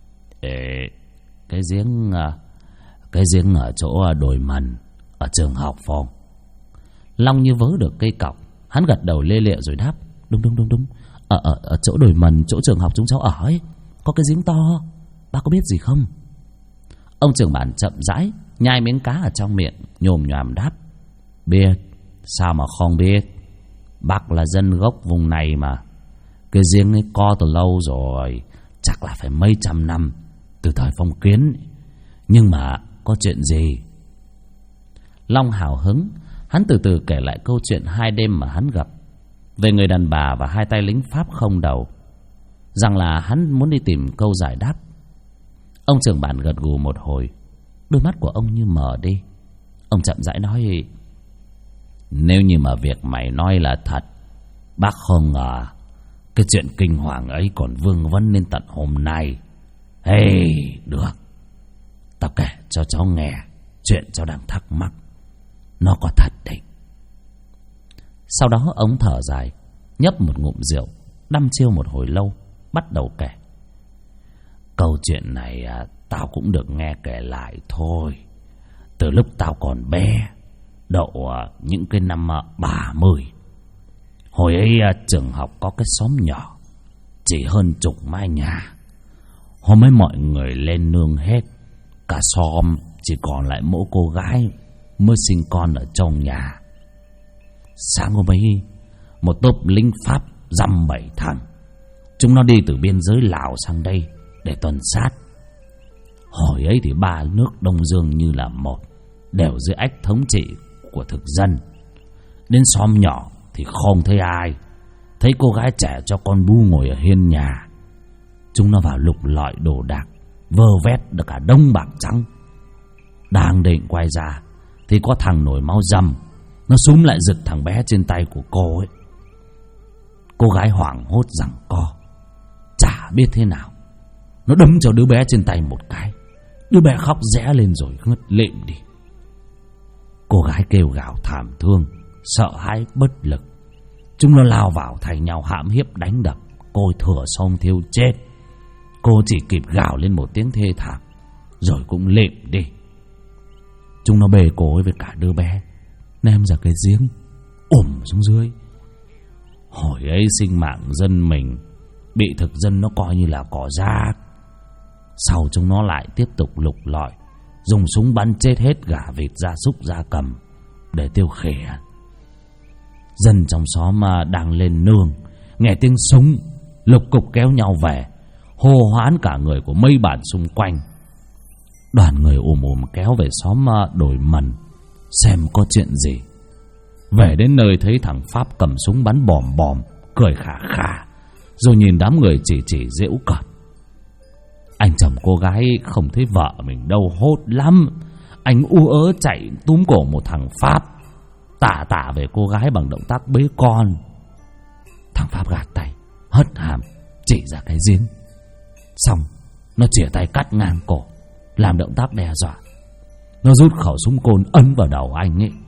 Cái giếng ở chỗ đồi mần, ở trường học phải không?" Long như vớ được cây cọc, hắn gật đầu lê lịa rồi đáp: Đúng. Ở chỗ đồi mần, chỗ trường học chúng cháu ở ấy, có cái giếng to. Bác có biết gì không? Ông trưởng bản chậm rãi nhai miếng cá ở trong miệng, nhồm nhoàm đáp: "Biết, sao mà không biết. Bác là dân gốc vùng này mà. Cái giếng ấy có từ lâu rồi, chắc là phải mấy trăm năm, từ thời phong kiến. Nhưng mà có chuyện gì?" Long hào hứng, hắn từ từ kể lại câu chuyện 2 đêm mà hắn gặp, về người đàn bà và 2 tay lính Pháp không đầu, rằng là hắn muốn đi tìm câu giải đáp. Ông trưởng bản gật gù một hồi, đôi mắt của ông như mờ đi. Ông chậm rãi nói: "Nếu như mà việc mày nói là thật, bác không ngờ cái chuyện kinh hoàng ấy còn vương vấn đến tận hôm nay. Được, tao kể cho cháu nghe chuyện cháu đang thắc mắc. Nó có thật đấy." Sau đó ông thở dài, nhấp một ngụm rượu, đăm chiêu một hồi lâu, bắt đầu kể. "Câu chuyện này tao cũng được nghe kể lại thôi. Từ lúc tao còn bé, độ những cái năm 30. Hồi ấy trường học có cái xóm nhỏ, chỉ hơn chục mái nhà. Hôm ấy mọi người lên nương hết, cả xóm chỉ còn lại mỗi cô gái mới sinh con ở trong nhà. Sáng hôm ấy, một tốp lính Pháp dăm 7 thằng, chúng nó đi từ biên giới Lào sang đây để tuần sát. Hồi ấy thì 3 nước Đông Dương như là một, đều dưới ách thống trị của thực dân. Đến xóm nhỏ thì không thấy ai, thấy cô gái trẻ cho con bu ngồi ở hiên nhà. Chúng nó vào lục lọi đồ đạc, vơ vét được cả đống bạc trắng. Đang định quay ra thì có thằng nổi máu rầm, nó súm lại giật thằng bé trên tay của cô ấy. Cô gái hoảng hốt giằng co, chả biết thế nào, nó đấm cho đứa bé trên tay một cái. Đứa bé khóc rẽ lên rồi ngất lịm đi. Cô gái kêu gào thảm thương, sợ hãi bất lực. Chúng nó lao vào thay nhau hãm hiếp đánh đập. Cô thừa xong thiêu chết. Cô chỉ kịp gào lên một tiếng thê thảm, rồi cũng lịm đi. Chúng nó bê cô ấy với cả đứa bé, ném ra cái giếng, ùm xuống dưới. Hồi ấy sinh mạng dân mình bị thực dân nó coi như là cỏ rác. Sau chúng nó lại tiếp tục lục lọi, dùng súng bắn chết hết gà vịt gia súc gia cầm để tiêu khiển. Dân trong xóm đang lên nương, nghe tiếng súng lục cục kéo nhau về, hô hoán cả người của mấy bản xung quanh. Đoàn người kéo về xóm Đồi Mần xem có chuyện gì. Về đến nơi thấy thằng Pháp cầm súng bắn bòm bòm, cười khà khà, rồi nhìn đám người chỉ giễu cợt. Anh chồng cô gái không thấy vợ mình đâu, hốt lắm. Anh u ớ chạy túm cổ một thằng Pháp, tả về cô gái bằng động tác bế con. Thằng Pháp gạt tay, hất hàm, chỉ ra cái giếng. Xong nó chìa tay cắt ngang cổ, làm động tác đe dọa. Nó rút khẩu súng côn ấn vào đầu anh ấy.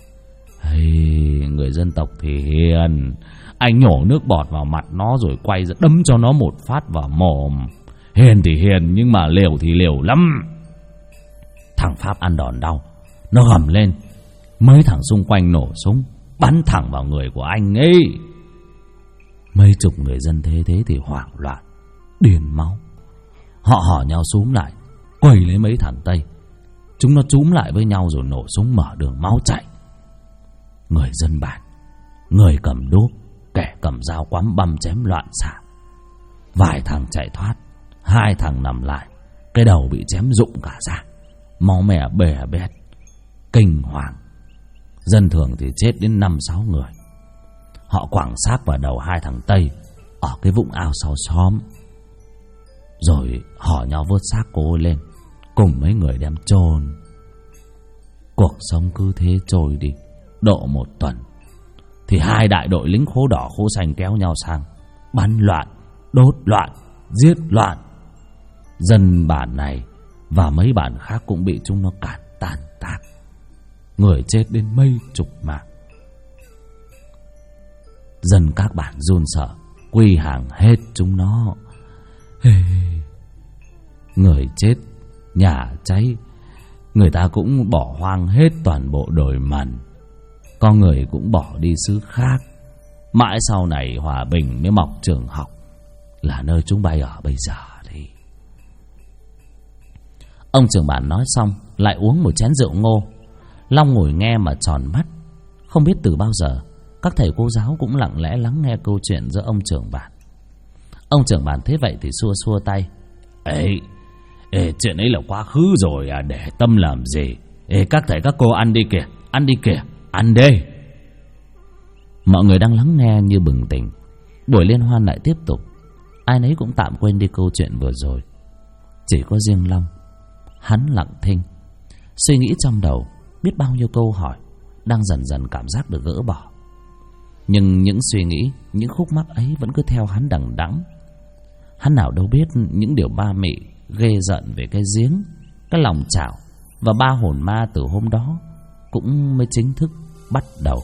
Người dân tộc thì hiền. Anh nhổ nước bọt vào mặt nó rồi quay ra đấm cho nó một phát vào mồm. Hiền thì hiền, nhưng mà liều thì liều lắm. Thằng Pháp ăn đòn đau, nó gầm lên. Mấy thằng xung quanh nổ súng, bắn thẳng vào người của anh ấy. Mấy chục người dân thế thì hoảng loạn, điên máu. Họ hò nhau xúm lại, quầy lấy mấy thằng Tây. Chúng nó chúm lại với nhau rồi nổ súng mở đường máu chạy. Người dân bản, người cầm đuốc, kẻ cầm dao quắm băm chém loạn xạ. Vài thằng chạy thoát, 2 thằng nằm lại, cái đầu bị chém rụng cả ra, máu mẻ bè bét, kinh hoàng. Dân thường thì chết đến 5-6 người. Họ quẳng xác vào đầu 2 thằng Tây ở cái vũng ao sau xóm, rồi hò nhau vớt xác cô lên, cùng mấy người đem chôn. Cuộc sống cứ thế trôi đi. Độ 1 tuần thì 2 đại đội lính khố đỏ khố xanh kéo nhau sang, bắn loạn, đốt loạn, giết loạn. Dân bản này và mấy bản khác cũng bị chúng nó càn tan tác, người chết đến mấy chục mạng. Dân các bản run sợ, quy hàng hết chúng nó. Người chết, nhà cháy, người ta cũng bỏ hoang hết toàn bộ Đồi Mần. Có người cũng bỏ đi xứ khác. Mãi sau này hòa bình mới mọc trường học, là nơi chúng bay ở bây giờ đi. Ông trưởng bản nói xong lại uống một chén rượu ngô. Long ngồi nghe mà tròn mắt. Không biết từ bao giờ các thầy cô giáo cũng lặng lẽ lắng nghe câu chuyện giữa ông trưởng bản. Ông trưởng bản thế vậy thì xua xua tay. Chuyện ấy là quá khứ rồi à, để tâm làm gì. Các thầy các cô ăn đi kìa, ăn đi kìa, ăn đi. Mọi người đang lắng nghe như bừng tỉnh. Buổi liên hoan lại tiếp tục. Ai nấy cũng tạm quên đi câu chuyện vừa rồi. Chỉ có riêng Long, hắn lặng thinh, suy nghĩ trong đầu biết bao nhiêu câu hỏi, đang dần dần cảm giác được gỡ bỏ. Nhưng những suy nghĩ, những khúc mắc ấy vẫn cứ theo hắn đằng đẵng. Hắn nào đâu biết những điều ba mị ghê giận về cái giếng, cái lòng chảo và 3 hồn ma từ hôm đó cũng mới chính thức bắt đầu.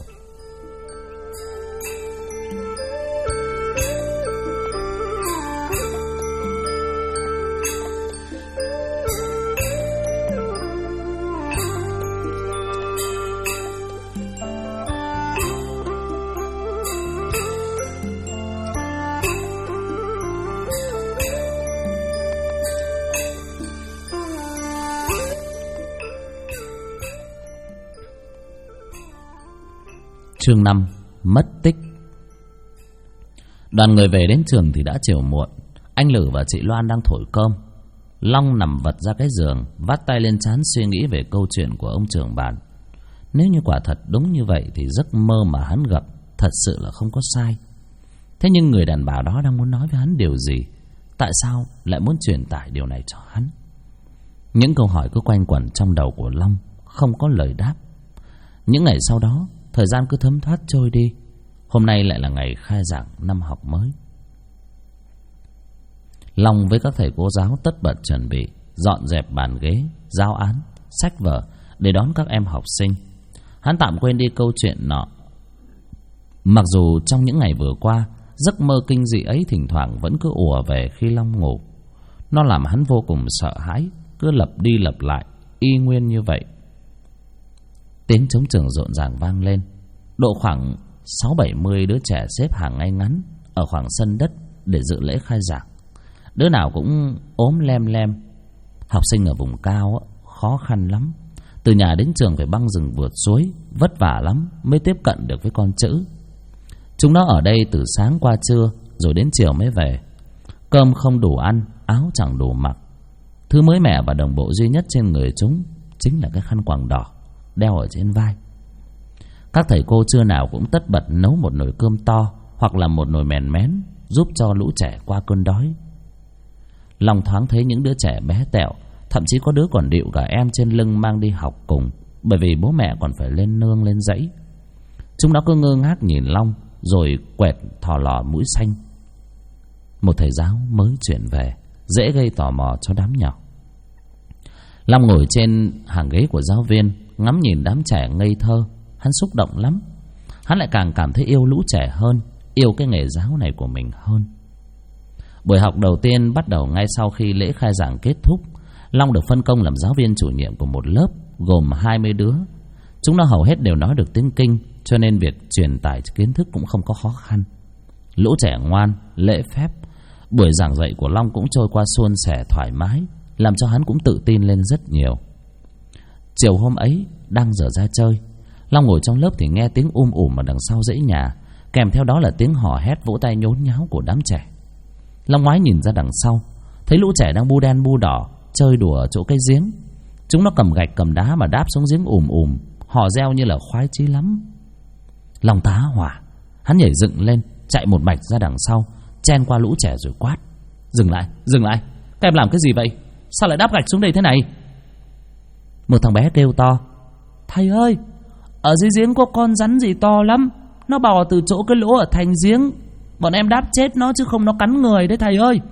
Chương 5: Mất tích. Đoàn người về đến trường thì đã chiều muộn. Anh Lử và chị Loan đang thổi cơm. Long nằm vật ra cái giường, vắt tay lên trán suy nghĩ về câu chuyện của ông trưởng bản. Nếu như quả thật đúng như vậy thì giấc mơ mà hắn gặp thật sự là không có sai. Thế nhưng người đàn bà đó đang muốn nói với hắn điều gì? Tại sao lại muốn truyền tải điều này cho hắn? Những câu hỏi cứ quanh quẩn trong đầu của Long, không có lời đáp. Những ngày sau đó, thời gian cứ thấm thoát trôi đi. Hôm nay lại là ngày khai giảng năm học mới. Long với các thầy cô giáo tất bật chuẩn bị, dọn dẹp bàn ghế, giáo án, sách vở để đón các em học sinh. Hắn tạm quên đi câu chuyện nọ. Mặc dù trong những ngày vừa qua, giấc mơ kinh dị ấy thỉnh thoảng vẫn cứ ùa về khi Long ngủ. Nó làm hắn vô cùng sợ hãi, cứ lặp đi lặp lại, y nguyên như vậy. Tiếng trống trường rộn ràng vang lên. Độ khoảng 60-70 đứa trẻ xếp hàng ngay ngắn ở khoảng sân đất để dự lễ khai giảng. Đứa nào cũng ốm lem lem. Học sinh ở vùng cao khó khăn lắm. Từ nhà đến trường phải băng rừng vượt suối, vất vả lắm mới tiếp cận được với con chữ. Chúng nó ở đây từ sáng qua trưa, rồi đến chiều mới về. Cơm không đủ ăn, áo chẳng đủ mặc. Thứ mới mẻ và đồng bộ duy nhất trên người chúng chính là cái khăn quàng đỏ đeo ở trên vai. Các thầy cô trưa nào cũng tất bật nấu một nồi cơm to hoặc là một nồi mèn mén, giúp cho lũ trẻ qua cơn đói. Long thoáng thấy những đứa trẻ bé tẹo, thậm chí có đứa còn điệu cả em trên lưng mang đi học cùng, bởi vì bố mẹ còn phải lên nương lên dãy. Chúng nó cứ ngơ ngác nhìn Long, rồi quẹt thò lò mũi xanh. Một thầy giáo mới chuyển về, dễ gây tò mò cho đám nhỏ. Long ngồi trên hàng ghế của giáo viên, ngắm nhìn đám trẻ ngây thơ. Hắn xúc động lắm. Hắn lại càng cảm thấy yêu lũ trẻ hơn, yêu cái nghề giáo này của mình hơn. Buổi học đầu tiên bắt đầu ngay sau khi lễ khai giảng kết thúc. Long được phân công làm giáo viên chủ nhiệm của một lớp gồm 20 đứa. Chúng nó hầu hết đều nói được tiếng Kinh, cho nên việc truyền tải kiến thức cũng không có khó khăn. Lũ trẻ ngoan, lễ phép. Buổi giảng dạy của Long cũng trôi qua suôn sẻ thoải mái, làm cho hắn cũng tự tin lên rất nhiều. Chiều hôm ấy, đang giờ ra chơi, Long ngồi trong lớp thì nghe tiếng ở đằng sau dãy nhà, kèm theo đó là tiếng hò hét vỗ tay nhốn nháo của đám trẻ. Long ngoái nhìn ra đằng sau, thấy lũ trẻ đang bu đen bu đỏ chơi đùa ở chỗ cái giếng. Chúng nó cầm gạch cầm đá mà đáp xuống giếng hò reo như là khoái chí lắm. Long tá hỏa, hắn nhảy dựng lên, chạy một mạch ra đằng sau, chen qua lũ trẻ rồi quát: Dừng lại, các em làm cái gì vậy? Sao lại đáp gạch xuống đây thế này? Một thằng bé kêu to: Thầy ơi, ở dưới giếng có con rắn gì to lắm, nó bò từ chỗ cái lỗ ở thành giếng. Bọn em đáp chết nó chứ không nó cắn người đấy thầy ơi.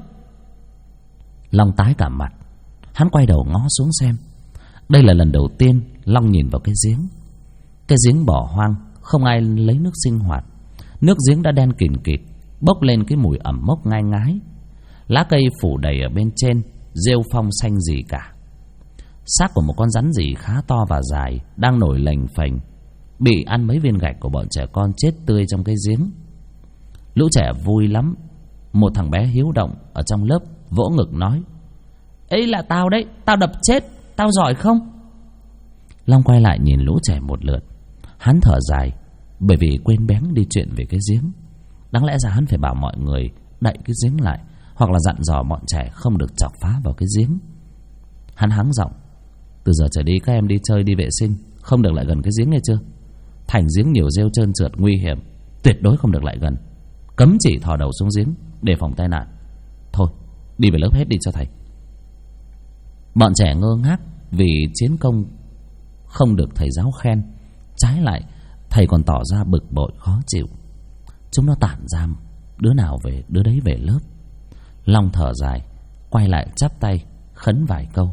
Long tái cả mặt. Hắn quay đầu ngó xuống xem. Đây là lần đầu tiên Long nhìn vào cái giếng. Cái giếng bỏ hoang, không ai lấy nước sinh hoạt. Nước giếng đã đen kịt kịt, bốc lên cái mùi ẩm mốc ngai ngái. Lá cây phủ đầy ở bên trên, rêu phong xanh gì cả. Xác của một con rắn gì khá to và dài đang nổi lềnh phềnh, bị ăn mấy viên gạch của bọn trẻ con chết tươi trong cái giếng. Lũ trẻ vui lắm. Một thằng bé hiếu động ở trong lớp vỗ ngực nói: Ê là tao đấy, tao đập chết, tao giỏi không? Long quay lại nhìn lũ trẻ một lượt. Hắn thở dài, bởi vì quên bén đi chuyện về cái giếng. Đáng lẽ ra hắn phải bảo mọi người đậy cái giếng lại, hoặc là dặn dò bọn trẻ không được chọc phá vào cái giếng. Hắn hắng giọng: Từ giờ trở đi các em đi chơi đi vệ sinh, không được lại gần cái giếng nghe chưa? Thành giếng nhiều rêu trơn trượt nguy hiểm, tuyệt đối không được lại gần. Cấm chỉ thò đầu xuống giếng, đề phòng tai nạn. Thôi, đi về lớp hết đi cho thầy. Bọn trẻ ngơ ngác vì chiến công không được thầy giáo khen. Trái lại, thầy còn tỏ ra bực bội khó chịu. Chúng nó tản ra, đứa nào về đứa đấy về lớp. Long thở dài, quay lại chắp tay khấn vài câu.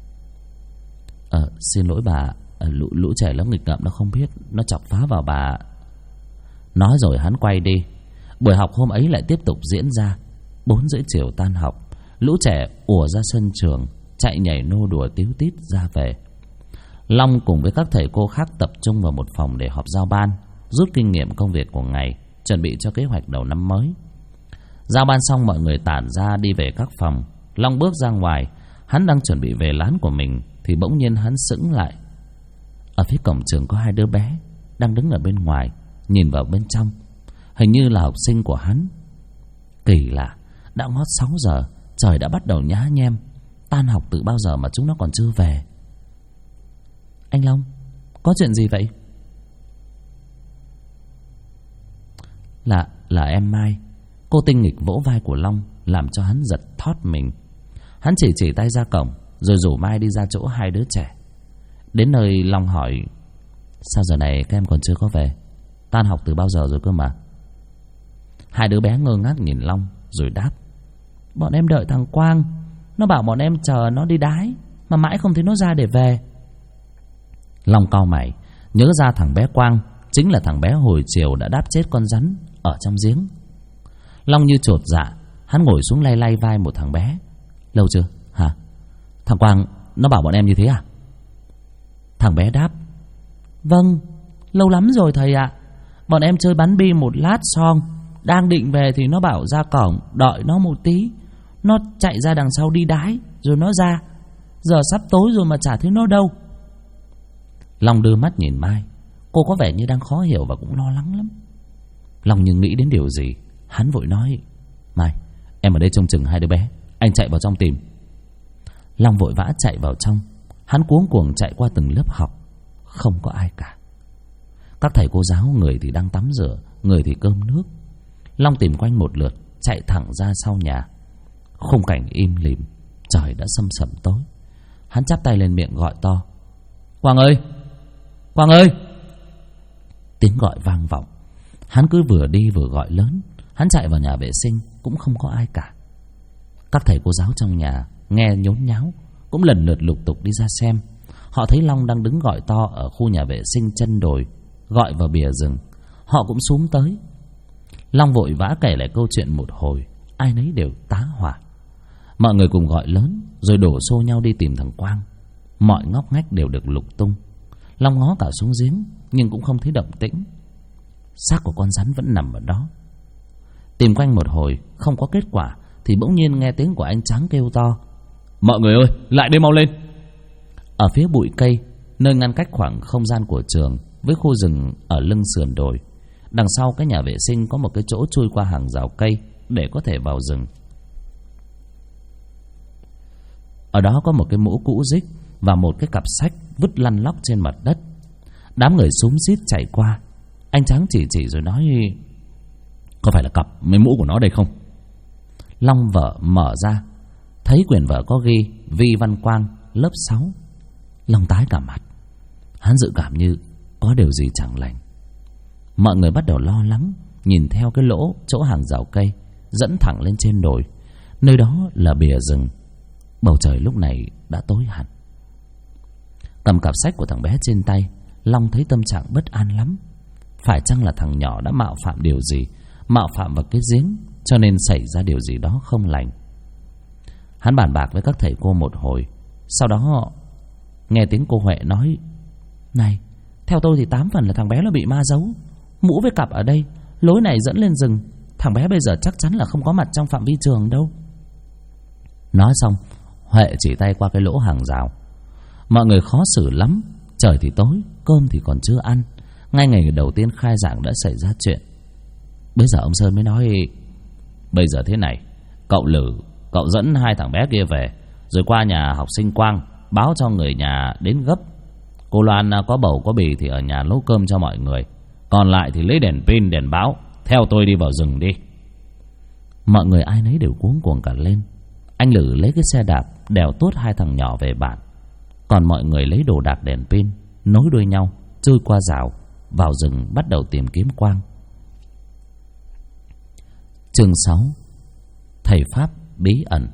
Xin lỗi bà, lũ trẻ lớp nghịch ngợm nó không biết, nó chọc phá vào bà. Nói rồi hắn quay đi. Buổi học hôm ấy lại tiếp tục diễn ra. 4 rưỡi chiều tan học, lũ trẻ ùa ra sân trường, chạy nhảy nô đùa tíu tít ra về. Long cùng với các thầy cô khác tập trung vào một phòng để họp giao ban, rút kinh nghiệm công việc của ngày, chuẩn bị cho kế hoạch đầu năm mới. Giao ban xong mọi người tản ra đi về các phòng. Long bước ra ngoài, hắn đang chuẩn bị về lán của mình thì bỗng nhiên hắn sững lại. Ở phía cổng trường có 2 đứa bé đang đứng ở bên ngoài, nhìn vào bên trong. Hình như là học sinh của hắn. Kỳ lạ, đã ngót 6 giờ, trời đã bắt đầu nhá nhem. Tan học từ bao giờ mà chúng nó còn chưa về? Anh Long, có chuyện gì vậy? Là em Mai. Cô tinh nghịch vỗ vai của Long, làm cho hắn giật thót mình. Hắn chỉ tay ra cổng, rồi rủ Mai đi ra chỗ 2 đứa trẻ. Đến nơi Long hỏi: Sao giờ này các em còn chưa có về? Tan học từ bao giờ rồi cơ mà? 2 đứa bé ngơ ngác nhìn Long rồi đáp: Bọn em đợi thằng Quang, nó bảo bọn em chờ nó đi đái, mà mãi không thấy nó ra để về. Long cau mày, nhớ ra thằng bé Quang chính là thằng bé hồi chiều đã đáp chết con rắn ở trong giếng. Long như chột dạ, hắn ngồi xuống lay lay vai một thằng bé. Lâu chưa? Hả? Thằng Quang nó bảo bọn em như thế à? Thằng bé đáp: Vâng, lâu lắm rồi thầy ạ. Bọn em chơi bắn bi một lát xong, Đang định về thì nó bảo ra cổng đợi nó một tí. Nó chạy ra đằng sau đi đái rồi nó ra. Giờ sắp tối rồi mà chả thấy nó đâu. Long đưa mắt nhìn Mai. Cô có vẻ như đang khó hiểu và cũng lo lắng lắm. Long như nghĩ đến điều gì, hắn vội nói: Mai, em ở đây trông chừng hai đứa bé, anh chạy vào trong tìm. Long vội vã chạy vào trong. Hắn cuống cuồng chạy qua từng lớp học. Không có ai cả. Các thầy cô giáo, người thì đang tắm rửa, người thì cơm nước. Long tìm quanh một lượt, chạy thẳng ra sau nhà. Khung cảnh im lìm, trời đã sầm sầm tối. Hắn chắp tay lên miệng gọi to: Quang ơi! Quang ơi! Tiếng gọi vang vọng. Hắn cứ vừa đi vừa gọi lớn. Hắn chạy vào nhà vệ sinh, cũng không có ai cả. Các thầy cô giáo trong nhà nghe nhốn nháo, cũng lần lượt lục tục đi ra xem. Họ thấy Long đang đứng gọi to ở khu nhà vệ sinh chân đồi, gọi vào bìa rừng. Họ cũng xúm tới. Long vội vã kể lại câu chuyện một hồi. Ai nấy đều tá hỏa. Mọi người cùng gọi lớn, rồi đổ xô nhau đi tìm thằng Quang. Mọi ngóc ngách đều được lục tung. Long ngó cả xuống giếng, nhưng cũng không thấy động tĩnh. Xác của con rắn vẫn nằm ở đó. Tìm quanh một hồi không có kết quả, thì bỗng nhiên nghe tiếng của anh Trắng kêu to: Mọi người ơi, lại đây mau lên! Ở phía bụi cây, nơi ngăn cách khoảng không gian của trường với khu rừng ở lưng sườn đồi, đằng sau cái nhà vệ sinh có một cái chỗ chui qua hàng rào cây để có thể vào rừng. Ở đó có một cái mũ cũ rích và một cái cặp sách vứt lăn lóc trên mặt đất. Đám người xúm xít chạy qua. Anh Trắng chỉ rồi nói: Có phải là cặp mấy mũ của nó đây không? Long vợ mở ra, thấy quyển vở có ghi Vi Văn Quang, lớp 6. Long tái cả mặt. Hắn dự cảm như có điều gì chẳng lành. Mọi người bắt đầu lo lắng, nhìn theo cái lỗ chỗ hàng rào cây dẫn thẳng lên trên đồi. Nơi đó là bìa rừng. Bầu trời lúc này đã tối hẳn. Cầm cặp sách của thằng bé trên tay, Long thấy tâm trạng bất an lắm. Phải chăng là thằng nhỏ đã mạo phạm điều gì, mạo phạm vào cái giếng, cho nên xảy ra điều gì đó không lành. Hắn bàn bạc với các thầy cô một hồi. Sau đó nghe tiếng cô Huệ nói: Này, theo tôi thì 8 phần là thằng bé nó bị ma giấu. Mũ với cặp ở đây, lối này dẫn lên rừng. Thằng bé bây giờ chắc chắn là không có mặt trong phạm vi trường đâu. Nói xong, Huệ chỉ tay qua cái lỗ hàng rào. Mọi người khó xử lắm. Trời thì tối, cơm thì còn chưa ăn. Ngay ngày đầu tiên khai giảng đã xảy ra chuyện. Bây giờ ông Sơn mới nói: Bây giờ thế này, cậu Lử, cậu dẫn 2 thằng bé kia về, rồi qua nhà học sinh Quang báo cho người nhà đến gấp. Cô Loan có bầu có bì thì ở nhà nấu cơm cho mọi người. Còn lại thì lấy đèn pin, đèn báo, theo tôi đi vào rừng đi. Mọi người ai nấy đều cuống cuồng cả lên. Anh Lử lấy cái xe đạp đèo tuốt 2 thằng nhỏ về bản. Còn mọi người lấy đồ đạc, đèn pin, nối đuôi nhau chui qua rào vào rừng, bắt đầu tìm kiếm Quang. Chương 6: Thầy Pháp bí ẩn.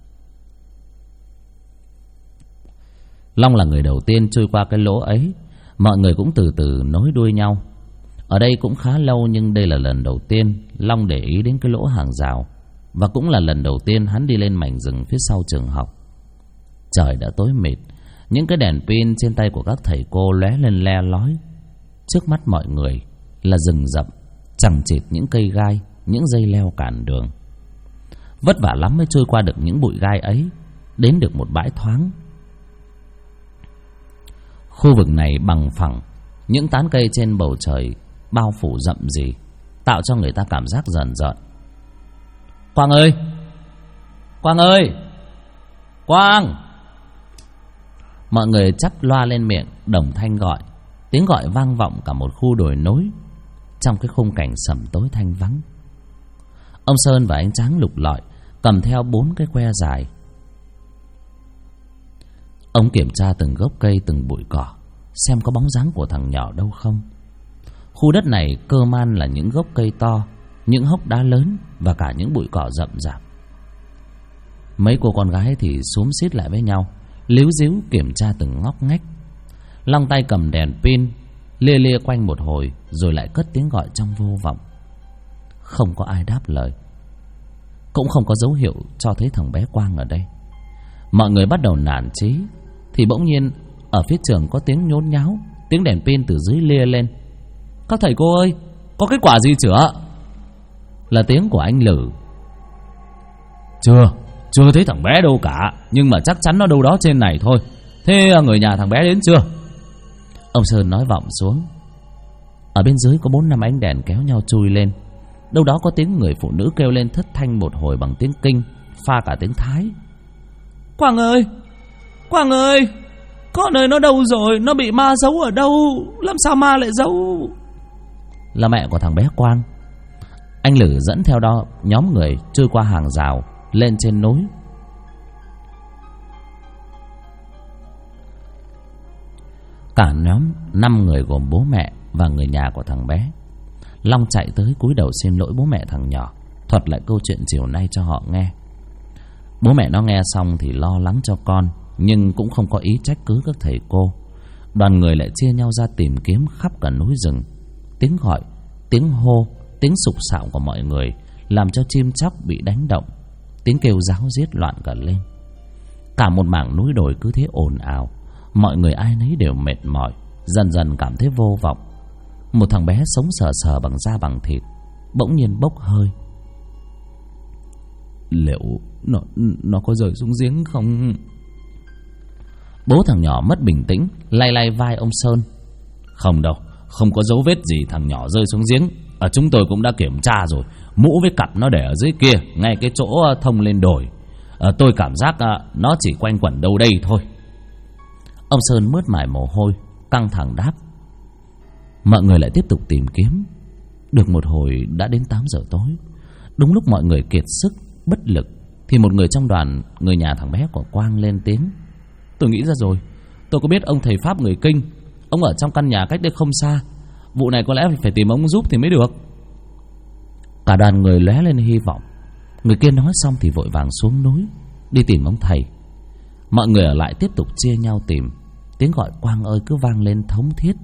Long là người đầu tiên chui qua cái lỗ ấy. Mọi người cũng từ từ nối đuôi nhau. Ở đây cũng khá lâu, nhưng đây là lần đầu tiên Long để ý đến cái lỗ hàng rào, và cũng là lần đầu tiên hắn đi lên mảnh rừng phía sau trường học. Trời đã tối mịt. Những cái đèn pin trên tay của các thầy cô lóe lên le lói. Trước mắt mọi người là rừng rậm, chằng chịt những cây gai, những dây leo cản đường. Vất vả lắm mới trôi qua được những bụi gai ấy, đến được một bãi thoáng. Khu vực này bằng phẳng, những tán cây trên bầu trời bao phủ rậm rì, tạo cho người ta cảm giác rờn rợn. Quang ơi! Quang ơi! Quang! Mọi người chắp loa lên miệng, đồng thanh gọi. Tiếng gọi vang vọng cả một khu đồi nối, trong cái khung cảnh sầm tối thanh vắng. Ông Sơn và anh Tráng lục lọi, cầm theo 4 cái que dài. Ông kiểm tra từng gốc cây, từng bụi cỏ, xem có bóng dáng của thằng nhỏ đâu không. Khu đất này cơ man là những gốc cây to, những hốc đá lớn và cả những bụi cỏ rậm rạp. Mấy cô con gái thì xúm xít lại với nhau, líu díu kiểm tra từng ngóc ngách. Long tay cầm đèn pin, lia lia quanh một hồi, rồi lại cất tiếng gọi trong vô vọng. Không có ai đáp lời, cũng không có dấu hiệu cho thấy thằng bé Quang ở đây. Mọi người bắt đầu nản chí, thì bỗng nhiên ở phía trường có tiếng nhốn nháo, tiếng đèn pin từ dưới lia lên. Các thầy cô ơi, có kết quả gì chưa? là tiếng của anh Lử. Chưa thấy thằng bé đâu cả, nhưng mà chắc chắn nó đâu đó trên này thôi. Thế người nhà thằng bé đến chưa? Ông Sơn nói vọng xuống. Ở bên dưới có 4-5 ánh đèn kéo nhau chui lên. Đâu đó có tiếng người phụ nữ kêu lên thất thanh một hồi bằng tiếng Kinh pha cả tiếng Thái. Quang ơi, Quang ơi, con ơi nó đâu rồi? Nó bị ma giấu ở đâu? Làm sao ma lại giấu? Là mẹ của thằng bé Quang. Anh Lử dẫn theo đó nhóm người trôi qua hàng rào lên trên núi. Cả nhóm 5 người gồm bố mẹ và người nhà của thằng bé. Long chạy tới cúi đầu xin lỗi bố mẹ thằng nhỏ, thuật lại câu chuyện chiều nay cho họ nghe. Bố mẹ nó nghe xong thì lo lắng cho con, nhưng cũng không có ý trách cứ các thầy cô. Đoàn người lại chia nhau ra tìm kiếm khắp cả núi rừng. Tiếng gọi, tiếng hô, tiếng sục sạo của mọi người làm cho chim chóc bị đánh động. Tiếng kêu ráo riết loạn cả lên. Cả một mảng núi đồi cứ thế ồn ào. Mọi người ai nấy đều mệt mỏi, dần dần cảm thấy vô vọng. Một thằng bé sống sờ sờ bằng da bằng thịt bỗng nhiên bốc hơi. Liệu nó có rơi xuống giếng không? Bố thằng nhỏ mất bình tĩnh, lay lay vai ông Sơn. Không đâu, không có dấu vết gì thằng nhỏ rơi xuống giếng. Chúng tôi cũng đã kiểm tra rồi. Mũ với cặp nó để ở dưới kia, ngay cái chỗ thông lên đồi. Tôi cảm giác nó chỉ quanh quẩn đâu đây thôi. Ông Sơn mướt mải mồ hôi, căng thẳng đáp. Mọi người lại tiếp tục tìm kiếm. Được một hồi đã đến 8 giờ tối. Đúng lúc mọi người kiệt sức, bất lực, thì một người trong đoàn, người nhà thằng bé của Quang lên tiếng. Tôi nghĩ ra rồi. Tôi có biết ông thầy Pháp người Kinh. Ông ở trong căn nhà cách đây không xa. Vụ này có lẽ phải tìm ông giúp thì mới được. Cả đoàn người lóe lên hy vọng. Người kia nói xong thì vội vàng xuống núi đi tìm ông thầy. Mọi người ở lại tiếp tục chia nhau tìm. Tiếng gọi Quang ơi cứ vang lên thống thiết.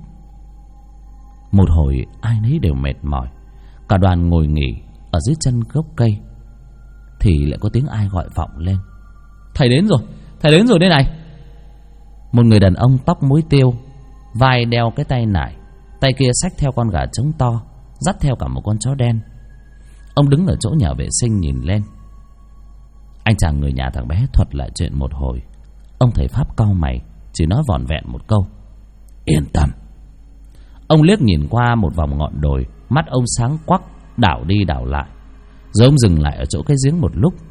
Một hồi ai nấy đều mệt mỏi. Cả đoàn ngồi nghỉ ở dưới chân gốc cây thì lại có tiếng ai gọi vọng lên. Thầy đến rồi, thầy đến rồi đây này. Một người đàn ông tóc muối tiêu, vai đeo cái tay nải, tay kia xách theo con gà trống to, dắt theo cả một con chó đen. Ông đứng ở chỗ nhà vệ sinh nhìn lên. Anh chàng người nhà thằng bé thuật lại chuyện một hồi. Ông thầy Pháp cau mày, chỉ nói vỏn vẹn một câu: yên tâm. Ông liếc nhìn qua một vòng ngọn đồi, mắt ông sáng quắc, đảo đi đảo lại. Rồi ông dừng lại ở chỗ cái giếng một lúc.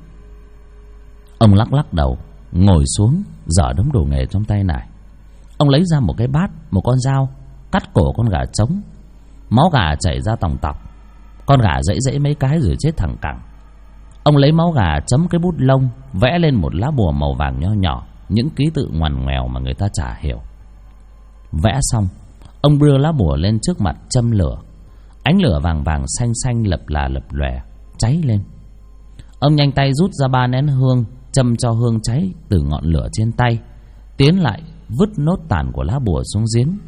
Ông lắc lắc đầu, ngồi xuống, giở đống đồ nghề trong tay nải. Ông lấy ra một cái bát, một con dao, cắt cổ con gà trống. Máu gà chảy ra tòng tọc. Con gà dãy dãy mấy cái rồi chết thẳng cẳng. Ông lấy máu gà chấm cái bút lông, vẽ lên một lá bùa màu vàng nho nhỏ, những ký tự ngoằn ngoèo mà người ta chả hiểu. Vẽ xong, ông đưa lá bùa lên trước mặt châm lửa. Ánh lửa vàng vàng xanh xanh lập là lập lòe cháy lên. Ông nhanh tay rút ra 3 nén hương, châm cho hương cháy từ ngọn lửa trên tay, tiến lại vứt nốt tàn của lá bùa xuống giếng.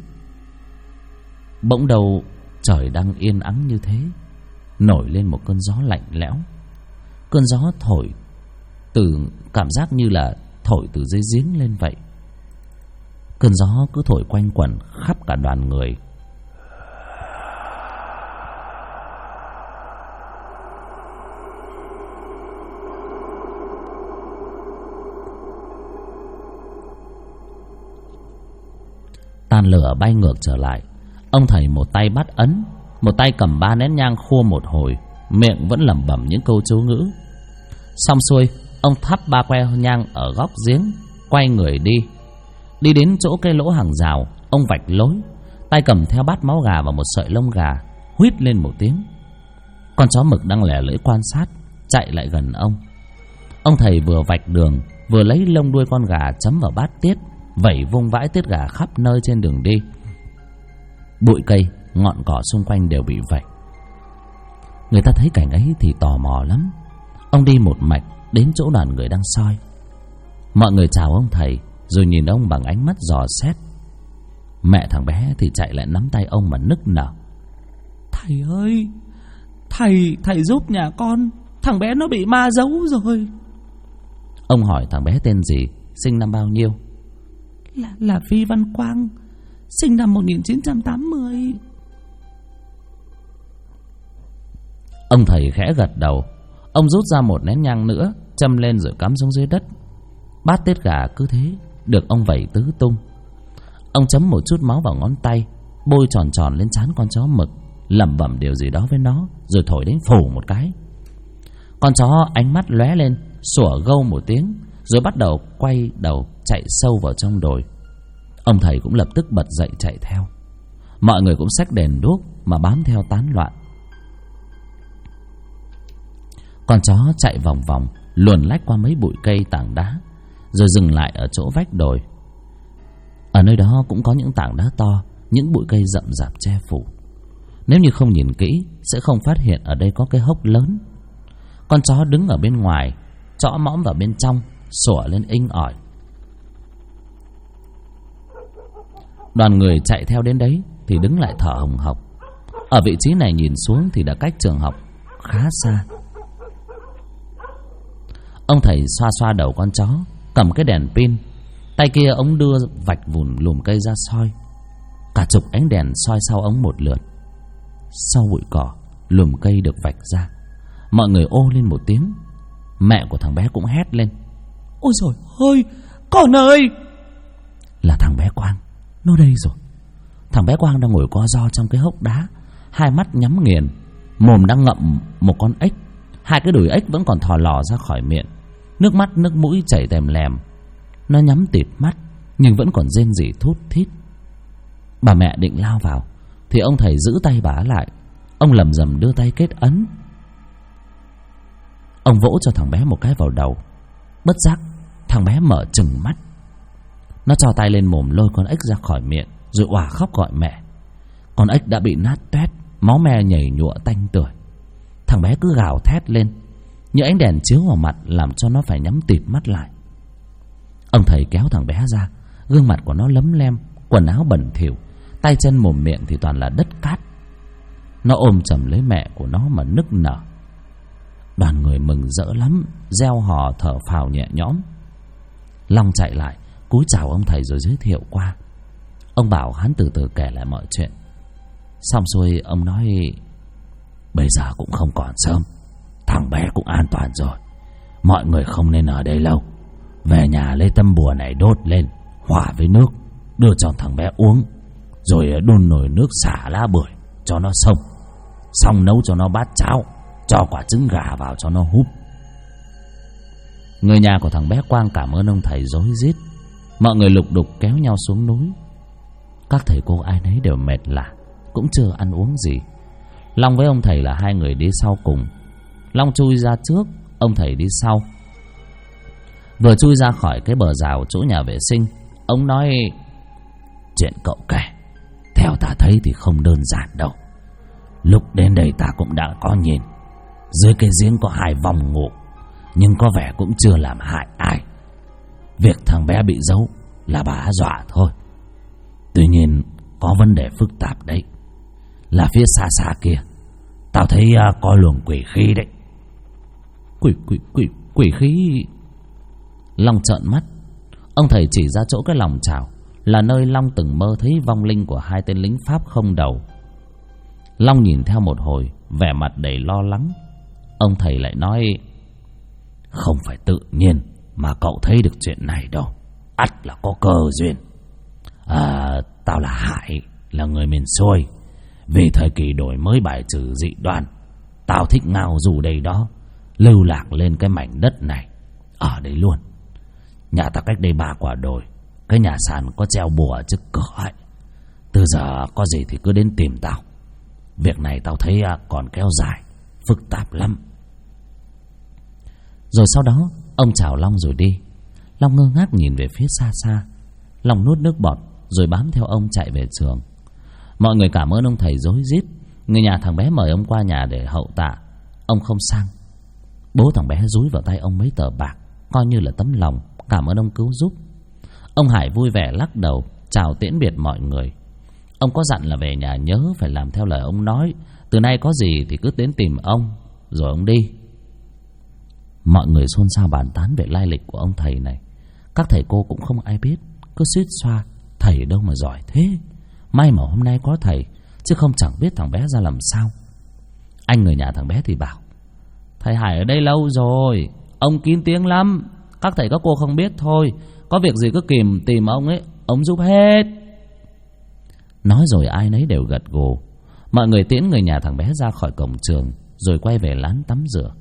Bỗng đầu trời đang yên ắng như thế, nổi lên một cơn gió lạnh lẽo. Cơn gió thổi từ cảm giác như là thổi từ dưới giếng lên vậy. Cơn gió cứ thổi quanh quẩn khắp cả đoàn người. Tàn lửa bay ngược trở lại. Ông thầy một tay bắt ấn, một tay cầm 3 nén nhang khua một hồi, miệng vẫn lẩm bẩm những câu chú ngữ. Xong xuôi, ông thắp 3 que nhang ở góc giếng, quay người đi. Đi đến chỗ cây lỗ hàng rào, ông vạch lối, tay cầm theo bát máu gà và một sợi lông gà, huýt lên một tiếng. Con chó mực đang lẻ lưỡi quan sát chạy lại gần ông. Ông thầy vừa vạch đường, vừa lấy lông đuôi con gà chấm vào bát tiết, vẩy vung vãi tiết gà khắp nơi trên đường đi. Bụi cây, ngọn cỏ xung quanh đều bị vẩy. Người ta thấy cảnh ấy thì tò mò lắm. Ông đi một mạch đến chỗ đoàn người đang soi. Mọi người chào ông thầy, rồi nhìn ông bằng ánh mắt dò xét. Mẹ thằng bé thì chạy lại nắm tay ông mà nức nở. Thầy ơi, thầy giúp nhà con, thằng bé nó bị ma giấu rồi. Ông hỏi thằng bé tên gì, sinh năm bao nhiêu. Là Vi Văn Quang, sinh năm 1980. Ông thầy khẽ gật đầu. Ông rút ra một nén nhang nữa, châm lên rồi cắm xuống dưới đất. Bát tiết gà cứ thế được ông vẩy tứ tung. Ông chấm một chút máu vào ngón tay, bôi tròn tròn lên trán con chó mực, lẩm bẩm điều gì đó với nó, rồi thổi đến phù một cái. Con chó ánh mắt lóe lên, sủa gâu một tiếng, rồi bắt đầu quay đầu chạy sâu vào trong đồi. Ông thầy cũng lập tức bật dậy chạy theo. Mọi người cũng xách đèn đuốc mà bám theo tán loạn. Con chó chạy vòng vòng, luồn lách qua mấy bụi cây tảng đá, rồi dừng lại ở chỗ vách đồi. Ở nơi đó cũng có những tảng đá to, những bụi cây rậm rạp che phủ. Nếu như không nhìn kỹ sẽ không phát hiện ở đây có cái hốc lớn. Con chó đứng ở bên ngoài, chõ mõm vào bên trong, sủa lên inh ỏi. Đoàn người chạy theo đến đấy thì đứng lại thở hồng hộc. Ở vị trí này nhìn xuống thì đã cách trường học khá xa. Ông thầy xoa xoa đầu con chó, cầm cái đèn pin, tay kia ông đưa vạch vùn lùm cây ra soi. Cả chục ánh đèn soi sau ống một lượt. Sau bụi cỏ, lùm cây được vạch ra. Mọi người ô lên một tiếng. Mẹ của thằng bé cũng hét lên: Ôi trời ơi, con ơi! Là thằng bé Quang, nó đây rồi. Thằng bé Quang đang ngồi co ro trong cái hốc đá, hai mắt nhắm nghiền, mồm đang ngậm một con ếch. Hai cái đùi ếch vẫn còn thò lò ra khỏi miệng, nước mắt nước mũi chảy tèm lèm. Nó nhắm tịt mắt nhưng vẫn còn rên rỉ thút thít. Bà mẹ định lao vào thì ông thầy giữ tay bà lại. Ông lầm rầm đưa tay kết ấn. Ông vỗ cho thằng bé một cái vào đầu. Bất giác thằng bé mở trừng mắt. Nó cho tay lên mồm lôi con ếch ra khỏi miệng, rồi òa khóc gọi mẹ. Con ếch đã bị nát toét, máu me nhảy nhụa tanh tưởi. Thằng bé cứ gào thét lên. Những ánh đèn chiếu vào mặt làm cho nó phải nhắm tịt mắt lại. Ông thầy kéo thằng bé ra. Gương mặt của nó lấm lem, quần áo bẩn thỉu, tay chân mồm miệng thì toàn là đất cát. Nó ôm chầm lấy mẹ của nó mà nức nở. Đoàn người mừng rỡ lắm, reo hò thở phào nhẹ nhõm. Long chạy lại cúi chào ông thầy rồi giới thiệu qua. Ông bảo hắn từ từ kể lại mọi chuyện. Xong xuôi ông nói: Bây giờ cũng không còn sớm, thằng bé cũng an toàn rồi. Mọi người không nên ở đây lâu. Về nhà lấy tấm bùa này đốt lên, hòa với nước, đưa cho thằng bé uống, rồi đun nồi nước xả lá bưởi cho nó xông. Xong nấu cho nó bát cháo, cho quả trứng gà vào cho nó húp. Người nhà của thằng bé Quang cảm ơn ông thầy rối rít. Mọi người lục đục kéo nhau xuống núi. Các thầy cô ai nấy đều mệt lả, cũng chưa ăn uống gì. Long với ông thầy là hai người đi sau cùng. Long chui ra trước, ông thầy đi sau. Vừa chui ra khỏi cái bờ rào chỗ nhà vệ sinh, ông nói: Chuyện cậu kể theo ta thấy thì không đơn giản đâu. Lúc đến đây ta cũng đã có nhìn. Dưới cái giếng có hai vòng ngủ, nhưng có vẻ cũng chưa làm hại ai. Việc thằng bé bị giấu là bà dọa thôi. Tuy nhiên có vấn đề phức tạp đấy. Là phía xa xa kia, tao thấy có luồng quỷ khí đấy. Quỷ khí? Long trợn mắt. Ông thầy chỉ ra chỗ cái lòng chảo, là nơi Long từng mơ thấy vong linh của hai tên lính Pháp không đầu. Long nhìn theo một hồi, vẻ mặt đầy lo lắng. Ông thầy lại nói: Không phải tự nhiên mà cậu thấy được chuyện này đâu. Ắt là có cơ duyên. Tao là Hải, là người miền xuôi. Vì thời kỳ đổi mới bài trừ dị đoan, tao thích ngao du đây đó, lưu lạc lên cái mảnh đất này, ở đây luôn. Nhà ta cách đây 3 quả đồi, cái nhà sàn có treo bùa ở trước cửa ấy. Từ giờ có gì thì cứ đến tìm tao. Việc này tao thấy còn kéo dài, phức tạp lắm. Rồi sau đó ông chào Long rồi đi. Long ngơ ngác nhìn về phía xa xa. Long nuốt nước bọt rồi bám theo ông chạy về trường. Mọi người cảm ơn ông thầy rối rít. Người nhà thằng bé mời ông qua nhà để hậu tạ. Ông không sang. Bố thằng bé dúi vào tay ông mấy tờ bạc, coi như là tấm lòng cảm ơn ông cứu giúp. Ông Hải vui vẻ lắc đầu chào tiễn biệt mọi người. Ông có dặn là về nhà nhớ phải làm theo lời ông nói. Từ nay có gì thì cứ đến tìm ông. Rồi ông đi. Mọi người xôn xao bàn tán về lai lịch của ông thầy này. Các thầy cô cũng không ai biết, cứ suýt xoa: Thầy đâu mà giỏi thế. May mà hôm nay có thầy, chứ không chẳng biết thằng bé ra làm sao. Anh người nhà thằng bé thì bảo: thầy Hải ở đây lâu rồi, ông kín tiếng lắm, các thầy các cô không biết thôi, có việc gì cứ tìm ông ấy, ông giúp hết. Nói rồi ai nấy đều gật gù. Mọi người tiễn người nhà thằng bé ra khỏi cổng trường, rồi quay về lán tắm rửa.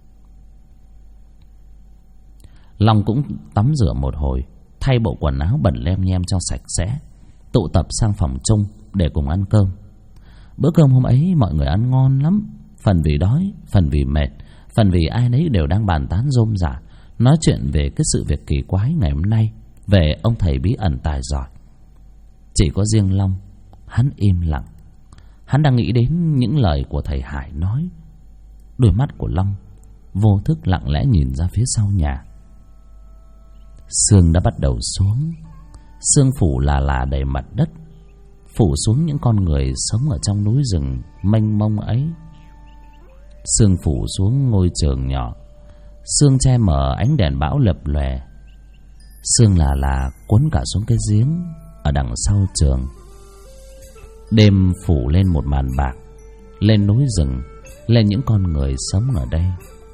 Long cũng tắm rửa một hồi, thay bộ quần áo bẩn lem nhem cho sạch sẽ, tụ tập sang phòng chung để cùng ăn cơm. Bữa cơm hôm ấy mọi người ăn ngon lắm, phần vì đói, phần vì mệt, phần vì ai nấy đều đang bàn tán rôm rả, nói chuyện về cái sự việc kỳ quái ngày hôm nay, về ông thầy bí ẩn tài giỏi. Chỉ có riêng Long, hắn im lặng. Hắn đang nghĩ đến những lời của thầy Hải nói. Đôi mắt của Long vô thức lặng lẽ nhìn ra phía sau nhà. Sương đã bắt đầu xuống, sương phủ là đầy mặt đất, phủ xuống những con người sống ở trong núi rừng mênh mông ấy. Sương phủ xuống ngôi trường nhỏ, sương che mờ ánh đèn bão lập lòe. Sương là cuốn cả xuống cái giếng ở đằng sau trường. Đêm phủ lên một màn bạc, lên núi rừng, lên những con người sống ở đây.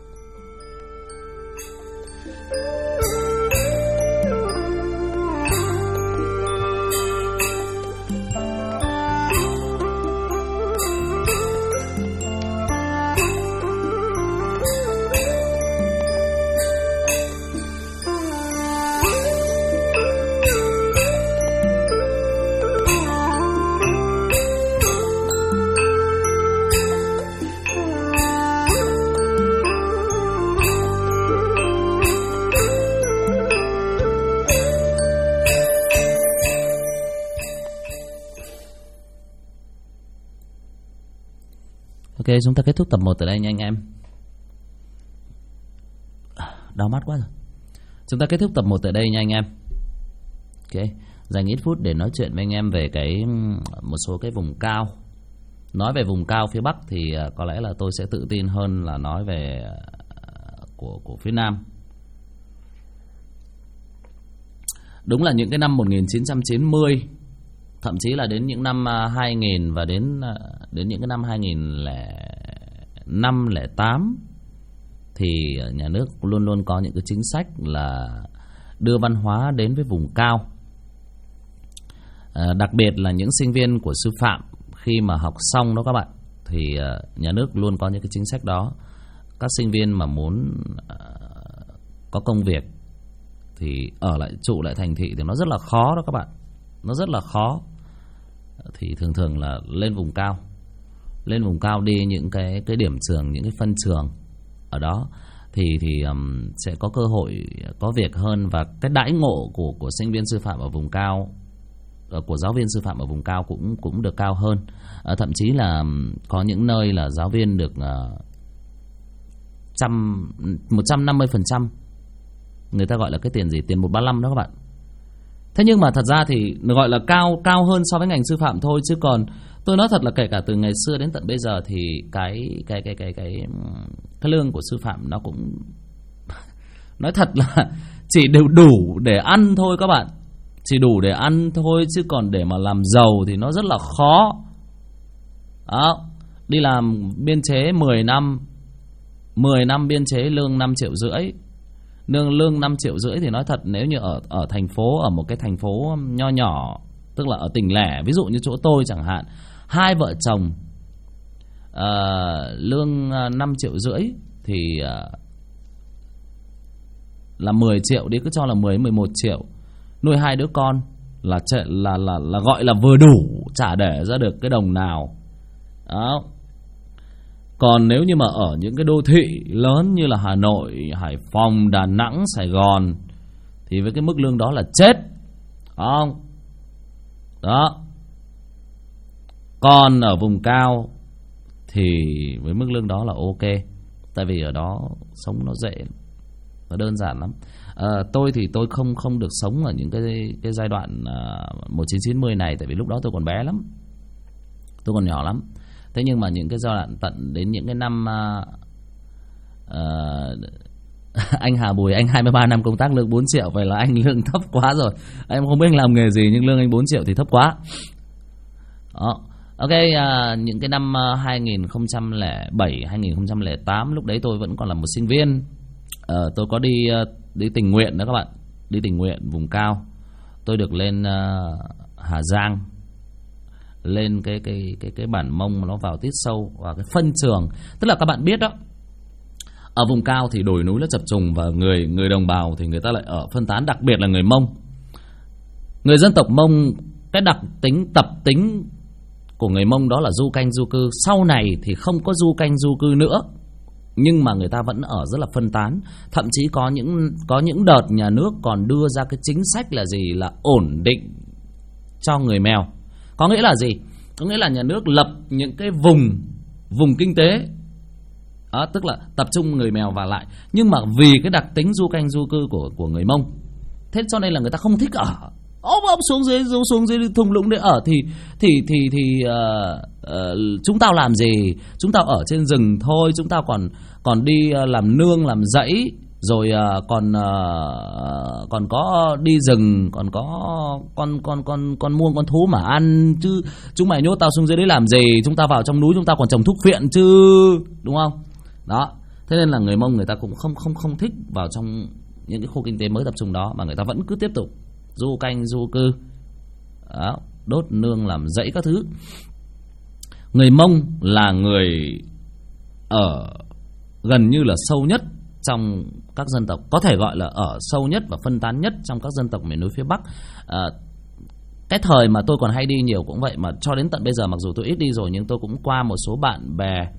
Ok, chúng ta kết thúc tập 1 tại đây nha anh em. Đau mắt quá rồi. Chúng ta kết thúc tập 1 tại đây nha anh em. Ok, dành ít phút để nói chuyện với anh em về một số cái vùng cao. Nói về vùng cao phía Bắc thì có lẽ là tôi sẽ tự tin hơn là nói về của phía Nam. Đúng là những cái năm 1990, thậm chí là đến những năm 2000 và đến những cái năm 2005, 2008 thì nhà nước luôn luôn có những cái chính sách là đưa văn hóa đến với vùng cao. Đặc biệt là những sinh viên của sư phạm khi mà học xong đó các bạn, thì nhà nước luôn có những cái chính sách đó. Các sinh viên mà muốn có công việc thì ở lại trụ lại thành thị thì nó rất là khó đó các bạn. Nó rất là khó. Thì thường là lên vùng cao. Lên vùng cao đi những cái điểm trường, những cái phân trường ở đó thì sẽ có cơ hội có việc hơn. Và cái đãi ngộ của sinh viên sư phạm ở vùng cao, của giáo viên sư phạm ở vùng cao cũng được cao hơn. Thậm chí là có những nơi là giáo viên được 150%. Người ta gọi là cái tiền gì? Tiền 135 đó các bạn. Thế nhưng mà thật ra thì gọi là cao hơn so với ngành sư phạm thôi, chứ còn tôi nói thật là kể cả từ ngày xưa đến tận bây giờ thì cái lương của sư phạm nó cũng nói thật là chỉ đều đủ để ăn thôi các bạn. Chỉ đủ để ăn thôi, chứ còn để mà làm giàu thì nó rất là khó. Đó, đi làm biên chế 10 năm biên chế lương 5,5 triệu. Lương 5,5 triệu thì nói thật, nếu như ở thành phố, ở một cái thành phố nho nhỏ, tức là ở tỉnh lẻ, ví dụ như chỗ tôi chẳng hạn, hai vợ chồng lương 5,5 triệu thì là 10 triệu đi, cứ cho là 10-11 triệu, nuôi 2 đứa con là gọi là vừa đủ, chả để ra được cái đồng nào. Đó. Còn nếu như mà ở những cái đô thị lớn như là Hà Nội, Hải Phòng, Đà Nẵng, Sài Gòn thì với cái mức lương đó là chết. Không? Đó. Còn ở vùng cao thì với mức lương đó là ok. Tại vì ở đó sống nó dễ, nó đơn giản lắm. Tôi thì tôi không được sống ở những cái giai đoạn 1990 này, tại vì lúc đó tôi còn bé lắm, tôi còn nhỏ lắm. Thế nhưng mà những cái giai đoạn tận đến những cái năm anh Hà Bùi, anh 23 năm công tác lương 4 triệu, vậy là anh lương thấp quá rồi. Em không biết anh làm nghề gì nhưng lương anh 4 triệu thì thấp quá. Đó. Ok, những cái năm 2007, 2008, lúc đấy tôi vẫn còn là một sinh viên. Tôi có đi tình nguyện đó các bạn. Đi tình nguyện vùng cao. Tôi được lên Hà Giang, lên cái bản Mông nó vào tít sâu vào cái phân trường. Tức là các bạn biết đó, ở vùng cao thì đồi núi nó chập trùng, và người đồng bào thì người ta lại ở phân tán, đặc biệt là người Mông. Người dân tộc Mông, cái đặc tính tập tính của người Mông đó là du canh du cư. Sau này thì không có du canh du cư nữa, nhưng mà người ta vẫn ở rất là phân tán. Thậm chí có những đợt nhà nước còn đưa ra cái chính sách là gì, là ổn định cho người Mèo. Có nghĩa là gì? Có nghĩa là nhà nước lập những cái vùng kinh tế đó, tức là tập trung người Mèo vào lại. Nhưng mà vì cái đặc tính du canh du cư của người Mông, thế cho nên là người ta không thích ở. Ông xuống dưới thung lũng để ở thì chúng tao làm gì? Chúng tao ở trên rừng thôi, chúng tao còn đi làm nương làm rẫy, rồi còn có đi rừng, còn có con muông con thú mà ăn chứ. Chúng mày nhốt tao xuống dưới đấy làm gì? Chúng tao vào trong núi chúng tao còn trồng thuốc phiện chứ, đúng không? Đó, thế nên là người Mông người ta cũng không thích vào trong những cái khu kinh tế mới tập trung đó, mà người ta vẫn cứ tiếp tục du canh du cư đó, đốt nương làm rẫy các thứ. Người Mông là người ở gần như là sâu nhất trong các dân tộc, có thể gọi là ở sâu nhất và phân tán nhất trong các dân tộc miền núi phía Bắc. Cái thời mà tôi còn hay đi nhiều cũng vậy, mà cho đến tận bây giờ mặc dù tôi ít đi rồi, nhưng tôi cũng qua một số bạn bè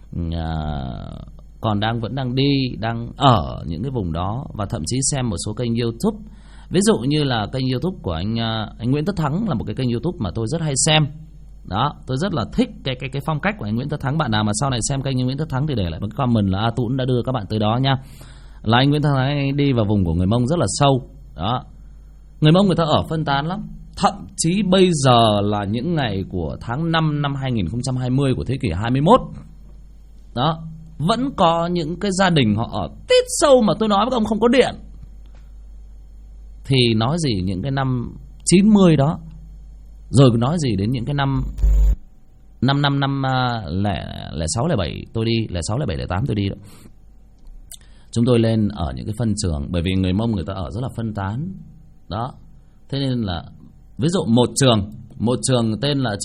còn vẫn đang ở những cái vùng đó, và thậm chí xem một số kênh YouTube. Ví dụ như là kênh YouTube của anh Nguyễn Tất Thắng là một cái kênh YouTube mà tôi rất hay xem. Đó, tôi rất là thích cái phong cách của anh Nguyễn Tất Thắng. Bạn nào mà sau này xem kênh anh Nguyễn Tất Thắng thì để lại một comment là Tuấn đã đưa các bạn tới đó nha. Là anh Nguyễn Tất Thắng anh đi vào vùng của người Mông rất là sâu. Đó, người Mông người ta ở phân tán lắm. Thậm chí bây giờ là những ngày của tháng 5 năm 2020 của thế kỷ 21 đó, vẫn có những cái gia đình họ ở tít sâu mà tôi nói với ông không có điện. Thì nói gì những cái năm 90 đó, rồi nói gì đến những cái năm 06, 07 tôi đi, 06, 07, 08 tôi đi đó. Chúng tôi lên ở những cái phân trường, bởi vì người Mông người ta ở rất là phân tán. Đó, thế nên là ví dụ một trường tên là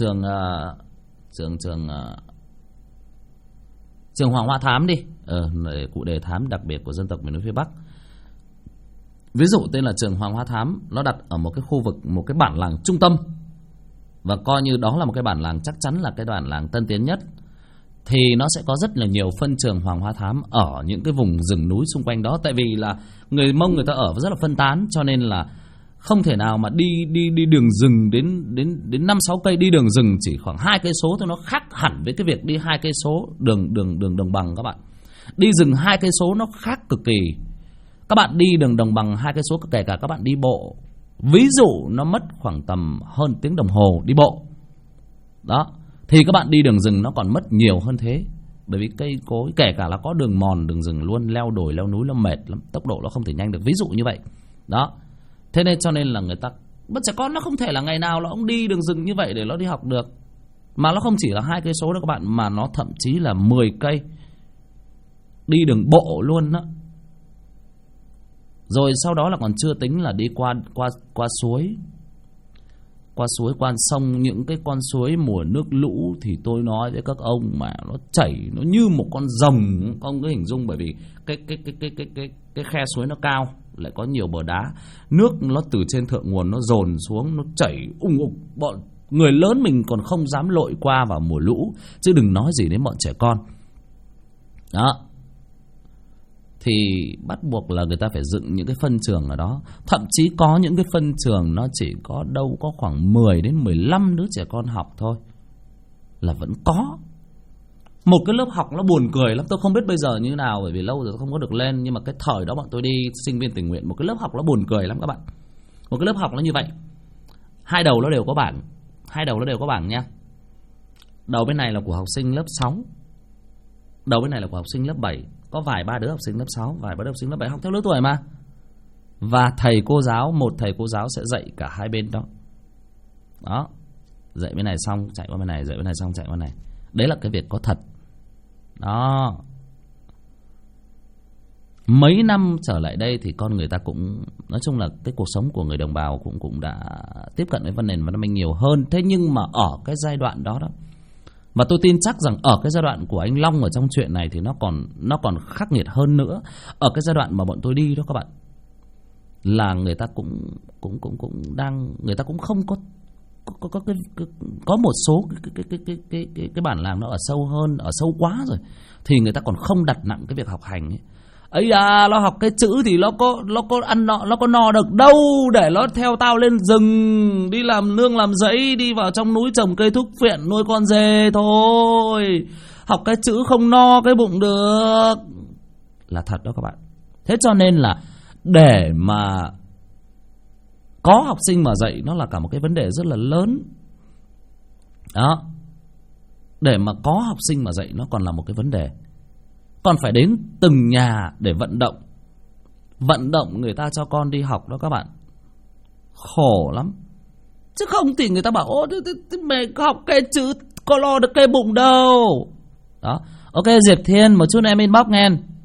trường Hoàng Hoa Thám đi, cụ đề thám đặc biệt của dân tộc miền núi phía Bắc. Ví dụ tên là trường Hoàng Hoa Thám, nó đặt ở một cái khu vực, một cái bản làng trung tâm, và coi như đó là một cái bản làng chắc chắn là cái bản làng tân tiến nhất. Thì nó sẽ có rất là nhiều phân trường Hoàng Hoa Thám ở những cái vùng rừng núi xung quanh đó. Tại vì là người Mông người ta ở rất là phân tán, cho nên là không thể nào mà đi đường rừng đến 5-6 cây. Đi đường rừng chỉ khoảng 2 cây số thôi, nó khác hẳn với cái việc đi 2 cây số đường đồng bằng các bạn. Đi rừng 2 cây số nó khác cực kỳ. Các bạn đi đường đồng bằng 2 cây số, kể cả các bạn đi bộ, ví dụ nó mất khoảng tầm hơn tiếng đồng hồ đi bộ. Đó, thì các bạn đi đường rừng nó còn mất nhiều hơn thế. Bởi vì cây cối, kể cả là có đường mòn đường rừng luôn, leo đồi leo núi nó mệt lắm, tốc độ nó không thể nhanh được, ví dụ như vậy. Đó, thế nên cho nên là người ta, bất trẻ con nó không thể là ngày nào nó cũng đi đường rừng như vậy để nó đi học được. Mà nó không chỉ là 2 cây số đâu các bạn, mà nó thậm chí là 10 cây đi đường bộ luôn đó. Rồi sau đó là còn chưa tính là đi qua suối, qua sông. Những cái con suối mùa nước lũ thì tôi nói với các ông mà nó chảy nó như một con rồng, ông cứ hình dung. Bởi vì cái khe suối nó cao, lại có nhiều bờ đá, nước nó từ trên thượng nguồn nó dồn xuống, nó chảy ùng ục. Bọn người lớn mình còn không dám lội qua vào mùa lũ, chứ đừng nói gì đến bọn trẻ con. Đó, thì bắt buộc là người ta phải dựng những cái phân trường ở đó. Thậm chí có những cái phân trường nó chỉ có đâu có khoảng 10 đến 15 đứa trẻ con học thôi là vẫn có. Một cái lớp học nó buồn cười lắm. Tôi không biết bây giờ như nào, bởi vì lâu rồi tôi không có được lên. Nhưng mà cái thời đó bọn tôi đi sinh viên tình nguyện, một cái lớp học nó buồn cười lắm các bạn. Một cái lớp học nó như vậy, 2 đầu nó đều có bảng, 2 đầu nó đều có bảng nha. Đầu bên này là của học sinh lớp 6, đầu bên này là của học sinh lớp 7. Có vài ba đứa học sinh lớp 6, vài ba đứa học sinh lớp 7, học theo lứa tuổi mà. Và thầy cô giáo, một thầy cô giáo sẽ dạy cả hai bên đó. Đó, dạy bên này xong chạy qua bên này, dạy bên này xong chạy qua bên này. Đấy là cái việc có thật. Đó. Mấy năm trở lại đây thì con người ta cũng, nói chung là cái cuộc sống của người đồng bào cũng đã tiếp cận với nền văn minh nhiều hơn. Thế nhưng mà ở cái giai đoạn đó, mà tôi tin chắc rằng ở cái giai đoạn của anh Long ở trong chuyện này thì nó còn khắc nghiệt hơn nữa. Ở cái giai đoạn mà bọn tôi đi đó các bạn, là người ta cũng đang, người ta cũng không có một số cái bản làng nó ở sâu hơn, ở sâu quá rồi, thì người ta còn không đặt nặng cái việc học hành ấy. Ấy à, nó học cái chữ thì nó có ăn nó có no được đâu, để nó theo tao lên rừng đi làm nương làm rẫy, đi vào trong núi trồng cây thuốc phiện nuôi con dê thôi. Học cái chữ không no cái bụng được. Là thật đó các bạn. Thế cho nên là để mà có học sinh mà dạy nó là cả một cái vấn đề rất là lớn. Đó. Để mà có học sinh mà dạy nó còn là một cái vấn đề. Còn phải đến từng nhà để vận động người ta cho con đi học đó các bạn. Khổ lắm. Chứ không thì người ta bảo ô mày học cái chữ có lo được cái bụng đâu. Đó. Ok Diệp Thiên, một chút em inbox nghe.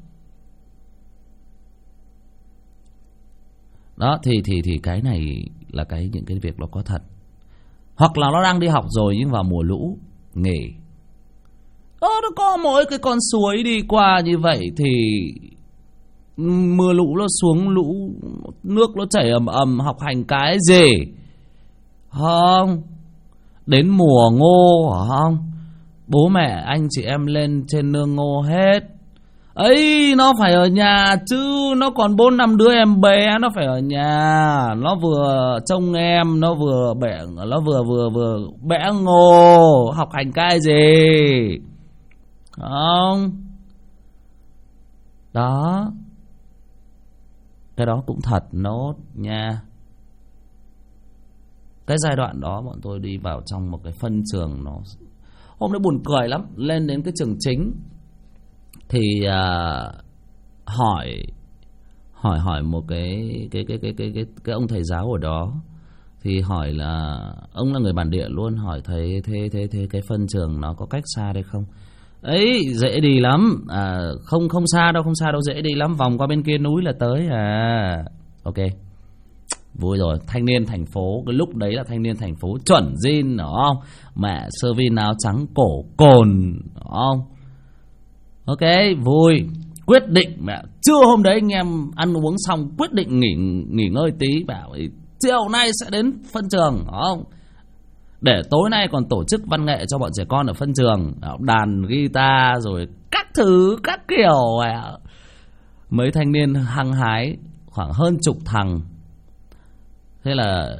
Đó thì cái này là những cái việc nó có thật. Hoặc là nó đang đi học rồi nhưng vào mùa lũ nghỉ. Nó có mỗi cái con suối đi qua như vậy thì mưa lũ nó xuống, lũ nước nó chảy ầm ầm, học hành cái gì? Không. Đến mùa ngô hả không? Bố mẹ anh chị em lên trên nương ngô hết. Ấy, nó phải ở nhà chứ, nó còn 4-5 đứa em bé, nó phải ở nhà. Nó vừa trông em, nó vừa bẽ ngô, học hành cái gì? Không. Đó. Cái đó cũng thật nốt nha. Cái giai đoạn đó bọn tôi đi vào trong một cái phân trường, nó hôm đấy buồn cười lắm. Lên đến cái trường chính thì hỏi một cái ông thầy giáo ở đó, thì hỏi là ông là người bản địa luôn, hỏi thầy thế cái phân trường nó có cách xa đây không? Ấy dễ đi lắm, không xa đâu, dễ đi lắm, vòng qua bên kia núi là tới à. Ok, vui rồi. Thanh niên thành phố, cái lúc đấy là thanh niên thành phố chuẩn zin, đúng không? Mẹ sơ vi áo trắng cổ cồn, đúng không? Ok, vui. Quyết định mẹ trưa hôm đấy anh em ăn uống xong quyết định nghỉ ngơi tí, bảo chiều nay sẽ đến phân trường, đúng không? Để tối nay còn tổ chức văn nghệ cho bọn trẻ con ở phân trường, đàn guitar rồi các thứ các kiểu. Mấy thanh niên hăng hái khoảng hơn chục thằng. Thế là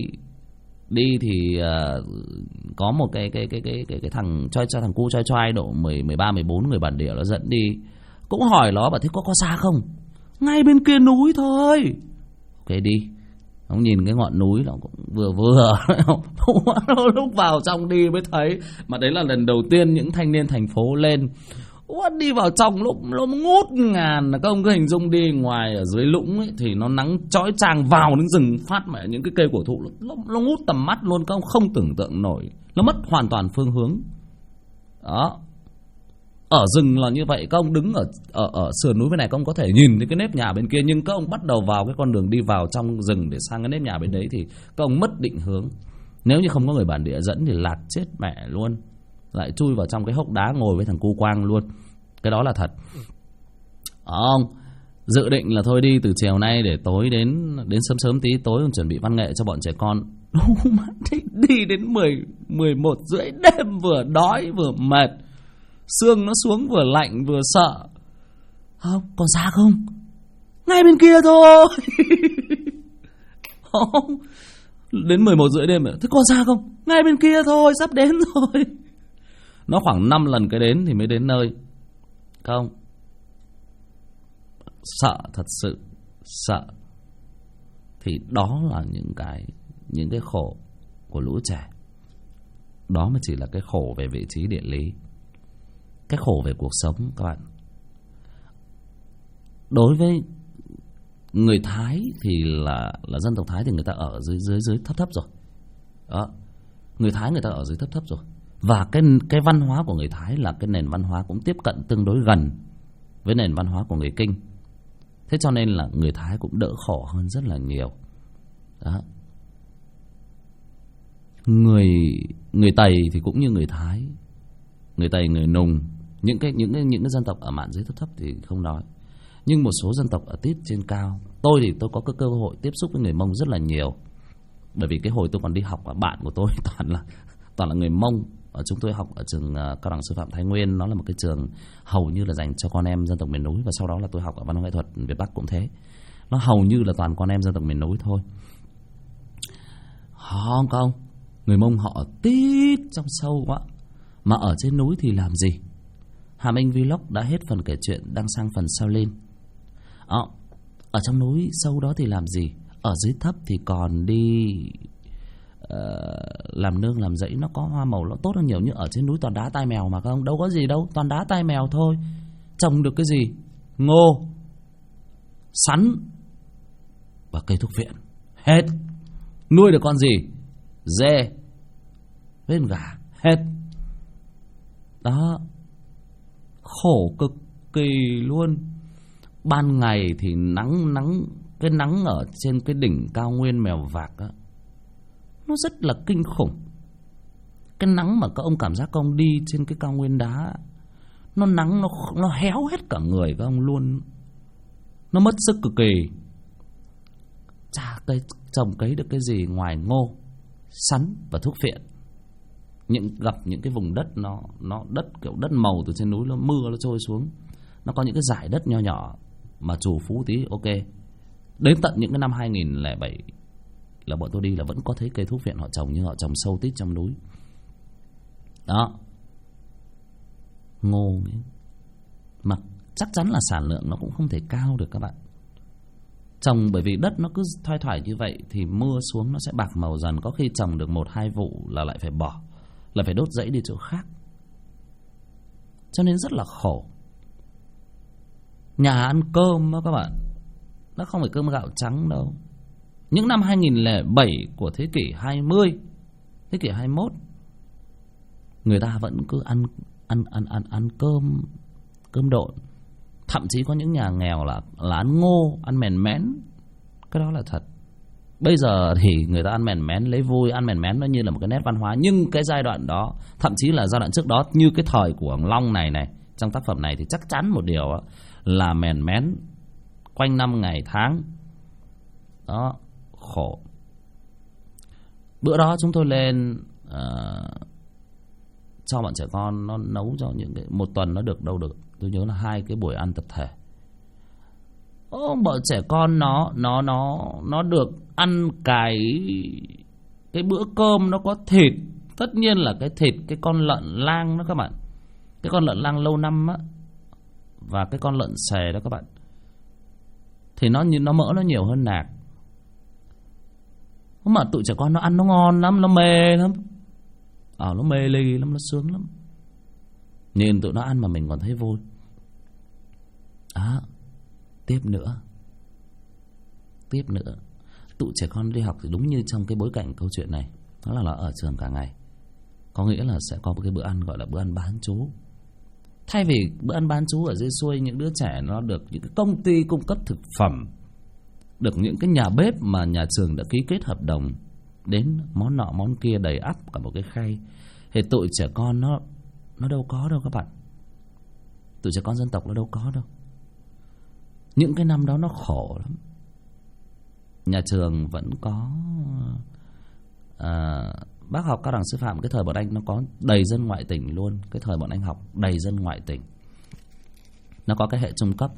đi thì có một cái thằng cho thằng cu choai độ 13-14 người bản địa nó dẫn đi. Cũng hỏi nó bảo thế có xa không? Ngay bên kia núi thôi. Ok đi. Ông nhìn cái ngọn núi nó cũng vừa lúc vào trong đi mới thấy. Mà đấy là lần đầu tiên những thanh niên thành phố lên. Đi vào trong lúc nó ngút ngàn. Các ông cứ hình dung đi ngoài ở dưới lũng ấy, thì nó nắng chói chang, vào đến rừng phát mẹ những cái cây cổ thụ nó ngút tầm mắt luôn, các ông không tưởng tượng nổi. Nó mất hoàn toàn phương hướng. Đó. Ở rừng là như vậy, các ông đứng ở sườn núi bên này các ông có thể nhìn thấy cái nếp nhà bên kia, nhưng các ông bắt đầu vào cái con đường đi vào trong rừng để sang cái nếp nhà bên đấy thì các ông mất định hướng. Nếu như không có người bản địa dẫn thì lạc chết mẹ luôn, lại chui vào trong cái hốc đá ngồi với thằng cu Quang luôn. Cái đó là thật. Ông dự định là thôi đi từ chiều nay để tối đến sớm tí, tối chuẩn bị văn nghệ cho bọn trẻ con. Đi đến 11 rưỡi đêm, vừa đói vừa mệt, xương nó xuống vừa lạnh vừa sợ. Không, còn xa không? Ngay bên kia thôi. Không. Đến 11 rưỡi đêm, thế còn xa không? Ngay bên kia thôi, sắp đến rồi. Nó khoảng 5 lần cái đến thì mới đến nơi. Không. Sợ, thật sự sợ. Thì đó là những cái khổ của lũ trẻ. Đó mới chỉ là cái khổ về vị trí địa lý, cái khổ về cuộc sống các bạn. Đối với người Thái thì là dân tộc Thái thì người ta ở dưới thấp rồi. Đó. Người Thái người ta ở dưới thấp thấp rồi. Và cái văn hóa của người Thái là cái nền văn hóa cũng tiếp cận tương đối gần với nền văn hóa của người Kinh. Thế cho nên là người Thái cũng đỡ khổ hơn rất là nhiều. Đó. Người Tây thì cũng như người Thái. Người Tây, người Nùng, những cái dân tộc ở mạn dưới thấp thấp thì không nói. Nhưng một số dân tộc ở tít trên cao. Tôi thì tôi có cái cơ hội tiếp xúc với người Mông rất là nhiều. Bởi vì cái hồi tôi còn đi học, bạn của tôi toàn là người Mông. Chúng tôi học ở trường Cao đẳng Sư phạm Thái Nguyên. Nó là một cái trường hầu như là dành cho con em dân tộc miền núi. Và sau đó là tôi học ở Văn hóa Nghệ thuật Việt Bắc cũng thế. Nó hầu như là toàn con em dân tộc miền núi thôi. Không, người Mông họ ở tít trong sâu quá. Mà ở trên núi thì làm gì? Hàm Anh Vlog đã hết phần kể chuyện, đang sang phần sau lên. Ở trong núi sâu đó thì làm gì? Ở dưới thấp thì còn đi làm nương làm rẫy, nó có hoa màu nó tốt hơn nhiều. Nhưng ở trên núi toàn đá tai mèo mà không, đâu có gì đâu, toàn đá tai mèo thôi. Trồng được cái gì? Ngô, sắn và cây thuốc viện, hết. Nuôi được con gì? Dê với gà, hết. Đó, khổ cực kỳ luôn. Ban ngày thì nắng, cái nắng ở trên cái đỉnh cao nguyên Mèo Vạc á, nó rất là kinh khủng. Cái nắng mà các ông cảm giác các ông đi trên cái cao nguyên đá, nó nắng nó héo hết cả người các ông luôn. Nó mất sức cực kỳ. Chả trồng cấy được cái gì ngoài ngô, sắn và thuốc viện. Gặp những cái vùng đất nó đất kiểu đất màu từ trên núi, nó mưa nó trôi xuống, nó có những cái dải đất nho nhỏ mà chủ phú tí ok. Đến tận những cái năm 2007 là bọn tôi đi là vẫn có thấy cây thuốc viện họ trồng, nhưng họ trồng sâu tít trong núi. Đó, ngô ấy. Mà chắc chắn là sản lượng nó cũng không thể cao được các bạn. Trồng bởi vì đất nó cứ thoai thoải như vậy thì mưa xuống nó sẽ bạc màu dần. Có khi trồng được 1-2 vụ là lại phải bỏ, là phải đốt rẫy đi chỗ khác. Cho nên rất là khổ. Nhà ăn cơm đó các bạn, nó không phải cơm gạo trắng đâu. Những năm 2007 của thế kỷ 20, thế kỷ 21, người ta vẫn cứ ăn cơm độn. Thậm chí có những nhà nghèo là ăn ngô, ăn mèn mén. Cái đó là thật. Bây giờ thì người ta ăn mèn mén lấy vui, ăn mèn mén nó như là một cái nét văn hóa. Nhưng cái giai đoạn đó, thậm chí là giai đoạn trước đó, như cái thời của ông Long này, trong tác phẩm này thì chắc chắn một điều đó, là mèn mén quanh năm ngày tháng. Đó, khổ. Bữa đó chúng tôi lên cho bọn trẻ con nó nấu cho những cái, một tuần nó được đâu được, tôi nhớ là 2 cái buổi ăn tập thể. Bọn trẻ con nó được ăn cái bữa cơm nó có thịt. Tất nhiên là cái thịt cái con lợn lang đó các bạn, cái con lợn lang lâu năm á, và cái con lợn xề đó các bạn, thì nó mỡ nó nhiều hơn nạc. Mà tụi trẻ con nó ăn nó ngon lắm, nó mê lắm. Nó mê ly lắm, nó sướng lắm. Nhìn tụi nó ăn mà mình còn thấy vui. Tiếp nữa, tụi trẻ con đi học thì đúng như trong cái bối cảnh câu chuyện này, đó là nó ở trường cả ngày. Có nghĩa là sẽ có một cái bữa ăn gọi là bữa ăn bán trú. Thay vì bữa ăn bán trú ở dưới xuôi, những đứa trẻ nó được những cái công ty cung cấp thực phẩm, được những cái nhà bếp mà nhà trường đã ký kết hợp đồng, đến món nọ món kia đầy ắp cả một cái khay. Thì tụi trẻ con nó đâu có đâu các bạn. Tụi trẻ con dân tộc nó đâu có đâu. Những cái năm đó nó khổ lắm. Nhà trường vẫn có bác học Cao đẳng Sư phạm, cái thời bọn anh nó có đầy dân ngoại tỉnh luôn. Cái thời bọn anh học đầy dân ngoại tỉnh. Nó có cái hệ trung cấp,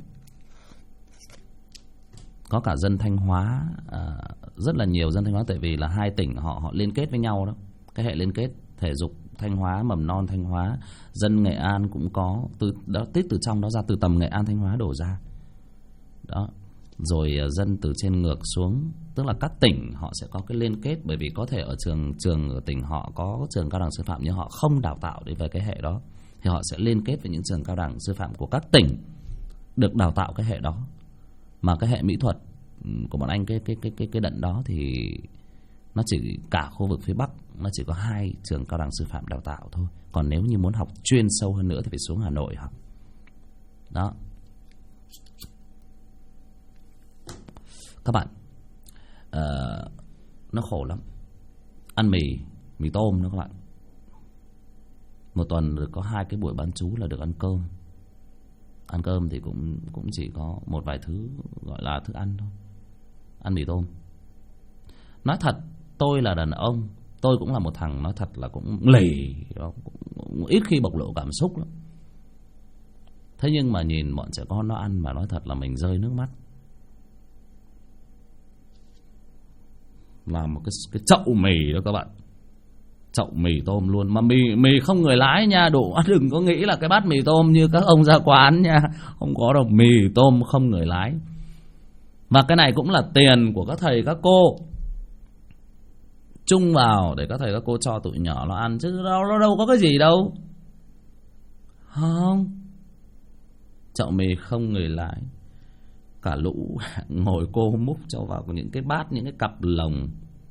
có cả dân Thanh Hóa, rất là nhiều dân Thanh Hóa. Tại vì là 2 tỉnh họ liên kết với nhau đó. Cái hệ liên kết thể dục Thanh Hóa, mầm non Thanh Hóa, dân Nghệ An cũng có. Tít từ trong đó ra, từ tầm Nghệ An Thanh Hóa đổ ra đó. Rồi dân từ trên ngược xuống, tức là các tỉnh họ sẽ có cái liên kết. Bởi vì có thể ở trường ở tỉnh họ có trường cao đẳng sư phạm, nhưng họ không đào tạo để về cái hệ đó, thì họ sẽ liên kết với những trường cao đẳng sư phạm của các tỉnh được đào tạo cái hệ đó. Mà cái hệ mỹ thuật của bọn anh, cái đận đó thì Nó chỉ cả khu vực phía Bắc nó chỉ có 2 trường cao đẳng sư phạm đào tạo thôi. Còn nếu như muốn học chuyên sâu hơn nữa thì phải xuống Hà Nội học. Đó. Các bạn, nó khổ lắm. Ăn mì tôm đó các bạn. Một tuần được có 2 cái buổi bán trú là được ăn cơm. Ăn cơm thì cũng chỉ có một vài thứ gọi là thức ăn thôi. Ăn mì tôm. Nói thật, tôi là đàn ông, tôi cũng là một thằng nói thật là cũng lì, cũng ít khi bộc lộ cảm xúc lắm. Thế nhưng mà nhìn bọn trẻ con nó ăn mà nói thật là mình rơi nước mắt. Làm một cái chậu mì đó các bạn, chậu mì tôm luôn, mà mì không người lái nha, đủ. Đừng có nghĩ là cái bát mì tôm như các ông ra quán nha, không có đâu, mì tôm không người lái. Và cái này cũng là tiền của các thầy các cô chung vào để các thầy các cô cho tụi nhỏ nó ăn, chứ đâu có cái gì đâu. Không, chậu mì không người lái, cả lũ ngồi cô múc cho vào những cái bát, những cái cặp lồng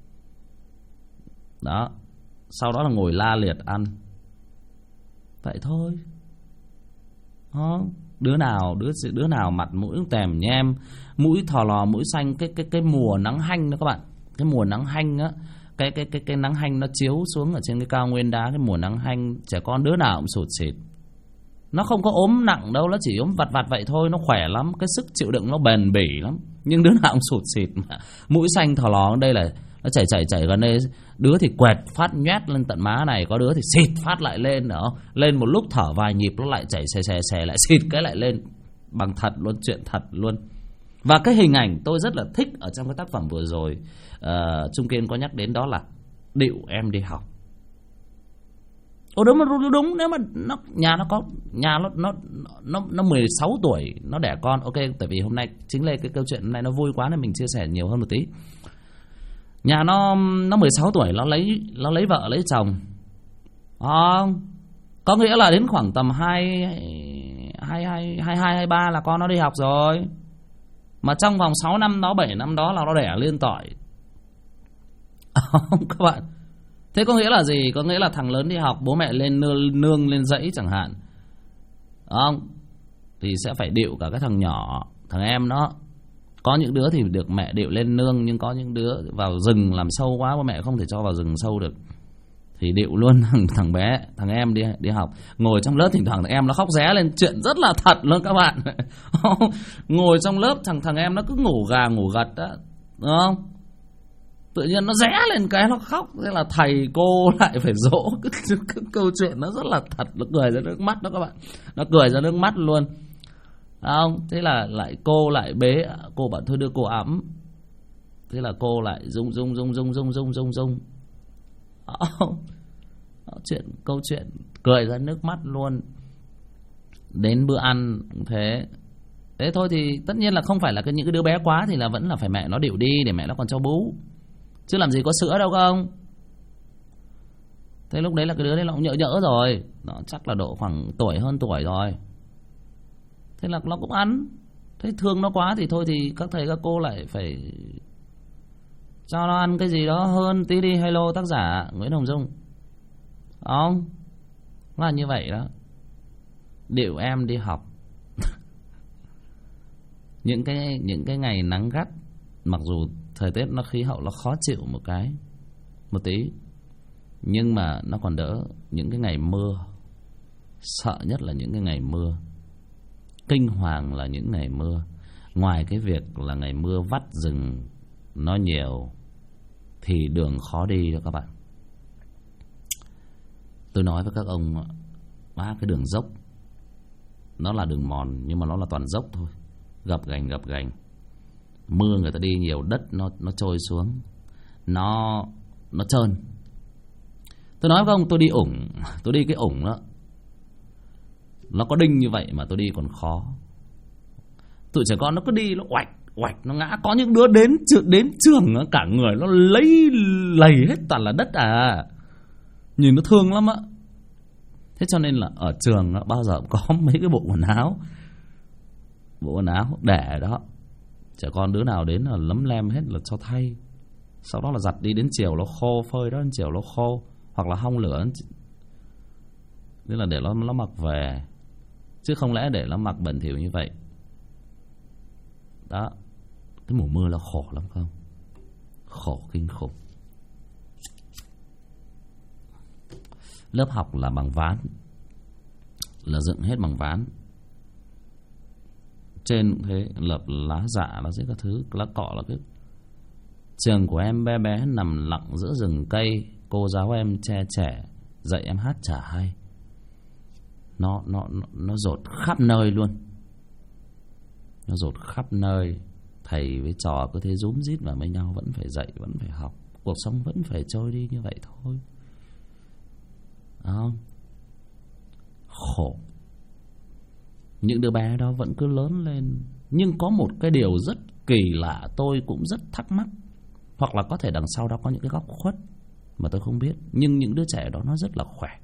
đó, sau đó là ngồi la liệt ăn. Vậy thôi. Đó. Đứa nào mặt mũi tèm nhem, mũi thò lò, mũi xanh. Cái mùa nắng hanh đó các bạn, cái mùa nắng hanh á, cái nắng hanh nó chiếu xuống ở trên cái cao nguyên đá. Cái mùa nắng hanh trẻ con đứa nào cũng sụt sịt. Nó không có ốm nặng đâu, nó chỉ ốm vặt vậy thôi. Nó khỏe lắm, cái sức chịu đựng nó bền bỉ lắm. Nhưng đứa nào cũng sụt sịt mà. Mũi xanh thò lò đây là nó chảy gần đây. Đứa thì quẹt phát nhoét lên tận má này, có đứa thì xịt phát lại lên nữa. Lên một lúc thở vài nhịp nó lại chảy xè lại xịt cái lại lên. Bằng thật luôn, chuyện thật luôn. Và cái hình ảnh tôi rất là thích ở trong cái tác phẩm vừa rồi, Trung Kiên có nhắc đến, đó là điệu em đi học. Đúng, nếu mà nó 16 tuổi nó đẻ con. Ok, tại vì hôm nay chính là cái câu chuyện hôm nay nó vui quá nên mình chia sẻ nhiều hơn một tí. Nhà nó 16 tuổi nó lấy vợ lấy chồng. Có nghĩa là đến khoảng tầm 23 là con nó đi học rồi. Mà trong vòng 6 năm đó, 7 năm đó là nó đẻ liên tỏi. Các bạn, thế có nghĩa là gì? Có nghĩa là thằng lớn đi học, bố mẹ lên nương lên dãy chẳng hạn, không thì sẽ phải điệu cả cái thằng nhỏ, thằng em nó. Có những đứa thì được mẹ điệu lên nương, nhưng có những đứa vào rừng làm sâu quá, bố mẹ không thể cho vào rừng sâu được, thì điệu luôn thằng bé, thằng em đi học. Ngồi trong lớp thỉnh thoảng thằng em nó khóc ré lên, chuyện rất là thật luôn các bạn. Ngồi trong lớp thằng em nó cứ ngủ gà ngủ gật đó, đúng không? Tự nhiên nó rẽ lên cái nó khóc, thế là thầy cô lại phải dỗ. Cái câu chuyện nó rất là thật, nó cười ra nước mắt đó các bạn, nó cười ra nước mắt luôn, không? Thế là lại cô lại bế, cô bảo thôi đưa cô ấm, thế là cô lại rung. Câu chuyện cười ra nước mắt luôn. Đến bữa ăn cũng thế. Thế thôi thì tất nhiên là không phải là những cái đứa bé quá thì là vẫn là phải mẹ nó điệu đi để mẹ nó còn cho bú, chứ làm gì có sữa đâu không. Thế lúc đấy là cái đứa đấy nó cũng nhỡ rồi, nó chắc là độ khoảng hơn tuổi rồi. Thế là nó cũng ăn. Thế thương nó quá thì thôi thì các thầy các cô lại phải cho nó ăn cái gì đó hơn tí đi. Hello tác giả Nguyễn Hồng Dung, không? Nó là như vậy đó. Điệu em đi học. Những cái ngày nắng gắt, mặc dù thời tiết nó khí hậu nó khó chịu một tí, nhưng mà nó còn đỡ những cái ngày mưa. Sợ nhất là những cái ngày mưa. Kinh hoàng là những ngày mưa. Ngoài cái việc là ngày mưa vắt rừng nó nhiều thì đường khó đi đó các bạn. Tôi nói với các ông, cái đường dốc, nó là đường mòn nhưng mà nó là toàn dốc thôi, gập ghềnh. Mưa người ta đi nhiều, đất nó trôi xuống, nó trơn. Tôi nói với ông, tôi đi cái ủng đó, nó có đinh như vậy mà tôi đi còn khó. Tụi trẻ con nó cứ đi nó oạch nó ngã. Có những đứa đến trường cả người nó lầy hết toàn là đất à, nhìn nó thương lắm á. Thế cho nên là ở trường nó bao giờ cũng có mấy cái bộ quần áo để đó, trẻ con đứa nào đến là lấm lem hết là cho thay. Sau đó là giặt đi đến chiều nó khô, phơi đó đến chiều nó khô, hoặc là hong lửa, nên là để nó mặc về, chứ không lẽ để nó mặc bẩn thỉu như vậy. Đó, cái mùa mưa là khổ lắm không, khổ kinh khủng. Lớp học là bằng ván, là dựng hết bằng ván, trên cũng thế, lập lá dạ, lá giấy các thứ, lá cọ là cái. Trường của em bé bé nằm lặng giữa rừng cây, cô giáo em che chở dạy em hát chả hay. Nó dột khắp nơi luôn, nó dột khắp nơi. Thầy với trò cứ thế rúm rít vào với nhau, vẫn phải dạy, vẫn phải học, cuộc sống vẫn phải trôi đi như vậy thôi. Không? Khổ. Những đứa bé đó vẫn cứ lớn lên. Nhưng có một cái điều rất kỳ lạ, tôi cũng rất thắc mắc, hoặc là có thể đằng sau đó có những cái góc khuất mà tôi không biết. Nhưng những đứa trẻ đó nó rất là khỏe.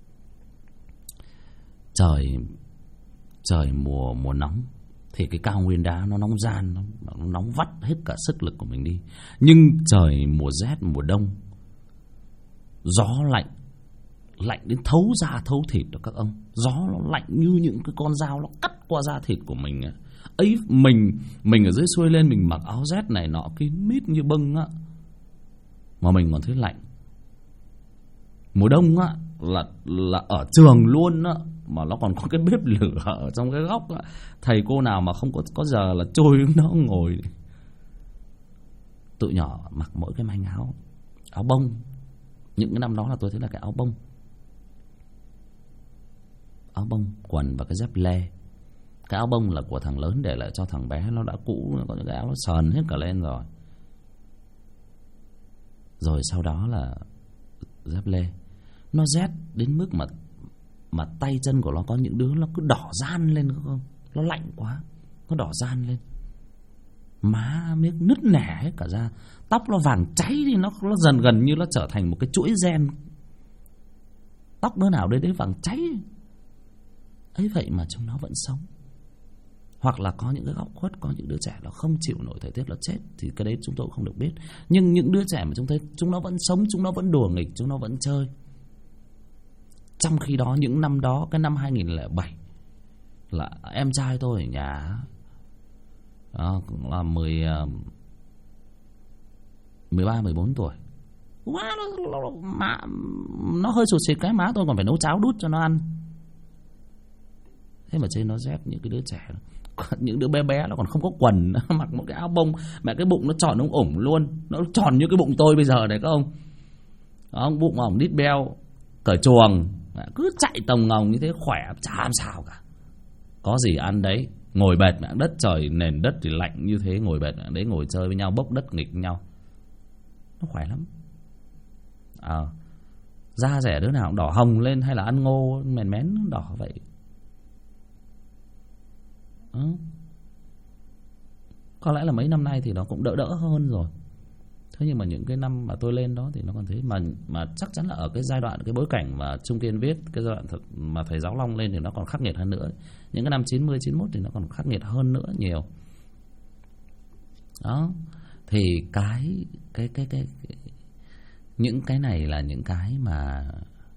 Trời mùa nóng thì cái cao nguyên đá nó nóng ran, nó nóng vắt hết cả sức lực của mình đi. Nhưng trời mùa rét, mùa đông, gió lạnh đến thấu da thấu thịt đó các ông. Gió nó lạnh như những cái con dao nó cắt qua da thịt của mình ấy. Mình ở dưới xuôi lên, mình mặc áo rét này nọ kín mít như bưng á, mà mình còn thấy lạnh. Mùa đông á là ở trường luôn á, mà nó còn có cái bếp lửa ở trong cái góc á. Thầy cô nào mà không có giờ là trôi nó ngồi. Tụi nhỏ mặc mỗi cái manh áo bông. Những cái năm đó là tôi thấy là cái áo bông, quần và cái dép lê. Cái áo bông là của thằng lớn để lại cho thằng bé, nó đã cũ, nó có những cái áo nó sờn hết cả lên rồi. Rồi sau đó là dép lê. Nó rét đến mức mà tay chân của nó có những đứa nó cứ đỏ ran lên không? Nó lạnh quá, nó đỏ ran lên. Má miếng nứt nẻ hết cả ra. Tóc nó vàng cháy đi, nó gần như nó trở thành một cái chuỗi gen. Tóc đứa nào đấy vàng cháy ấy, vậy mà chúng nó vẫn sống. Hoặc là có những cái góc khuất, có những đứa trẻ nó không chịu nổi thời tiết nó chết, thì cái đấy chúng tôi cũng không được biết. Nhưng những đứa trẻ mà chúng thấy chúng nó vẫn sống, chúng nó vẫn đùa nghịch, chúng nó vẫn chơi. Trong khi đó những năm đó, cái năm 2007 là em trai tôi ở nhà đó, cũng là 13-14 tuổi. Nó hơi sụt xịt cái, má tôi còn phải nấu cháo đút cho nó ăn. Thế mà trên nó rét, những cái đứa trẻ, những đứa bé bé nó còn không có quần, mặc một cái áo bông mà cái bụng nó tròn ống ủng luôn, nó tròn như cái bụng tôi bây giờ này các ông. Đó, bụng ổng đít beo, cởi chuồng, cứ chạy tòng ngòng như thế, khỏe chả làm sao cả. Có gì ăn đấy, ngồi bệt mẹ đất trời, nền đất thì lạnh như thế, ngồi bệt mẹ đấy, ngồi chơi với nhau, bốc đất nghịch với nhau, nó khỏe lắm. Da rẻ đứa nào cũng đỏ hồng lên, hay là ăn ngô mèn mén đỏ vậy. Có lẽ là mấy năm nay thì nó cũng đỡ hơn rồi. Thế nhưng mà những cái năm mà tôi lên đó thì nó còn thế. Mà chắc chắn là ở cái giai đoạn, cái bối cảnh mà Trung Kiên viết, cái giai đoạn mà thầy Giáo Long lên thì nó còn khắc nghiệt hơn nữa. Những cái năm 90, 91 thì nó còn khắc nghiệt hơn nữa nhiều. Đó. Thì những cái này là những cái mà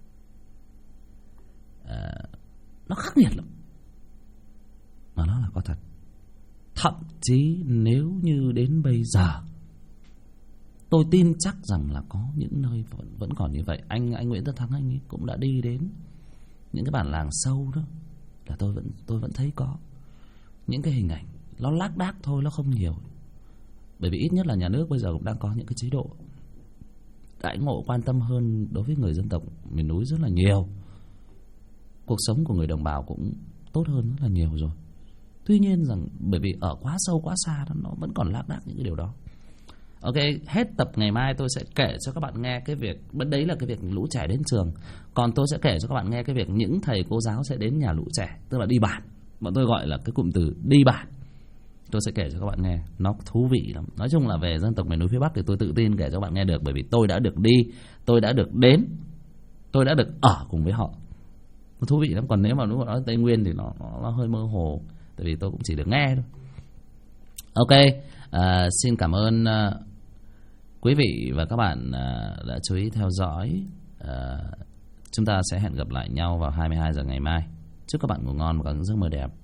nó khắc nghiệt lắm, mà nó là có thật. Thậm chí nếu như đến bây giờ, tôi tin chắc rằng là có những nơi vẫn còn như vậy. Anh Nguyễn Tất Thắng, anh ấy cũng đã đi đến những cái bản làng sâu đó, là tôi vẫn thấy có những cái hình ảnh nó lác đác thôi, nó không nhiều. Bởi vì ít nhất là nhà nước bây giờ cũng đang có những cái chế độ đãi ngộ quan tâm hơn đối với người dân tộc miền núi rất là nhiều. Cuộc sống của người đồng bào cũng tốt hơn rất là nhiều rồi. Tuy nhiên rằng bởi vì ở quá sâu quá xa đó, nó vẫn còn lác đác những cái điều đó. Ok, hết tập ngày mai tôi sẽ kể cho các bạn nghe cái việc, đấy là cái việc lũ trẻ đến trường. Còn tôi sẽ kể cho các bạn nghe cái việc những thầy cô giáo sẽ đến nhà lũ trẻ, tức là đi bản. Bọn tôi gọi là cái cụm từ đi bản. Tôi sẽ kể cho các bạn nghe, nó thú vị lắm. Nói chung là về dân tộc miền núi phía Bắc thì tôi tự tin kể cho các bạn nghe được, bởi vì tôi đã được đi, tôi đã được đến, tôi đã được ở cùng với họ. Nó thú vị lắm. Còn nếu mà lúc nói Tây Nguyên thì nó hơi mơ hồ, tại vì tôi cũng chỉ được nghe thôi. Ok, xin cảm ơn Quý vị và các bạn đã chú ý theo dõi. Chúng ta sẽ hẹn gặp lại nhau vào 22 giờ ngày mai. Chúc các bạn ngủ ngon và có những giấc mơ đẹp.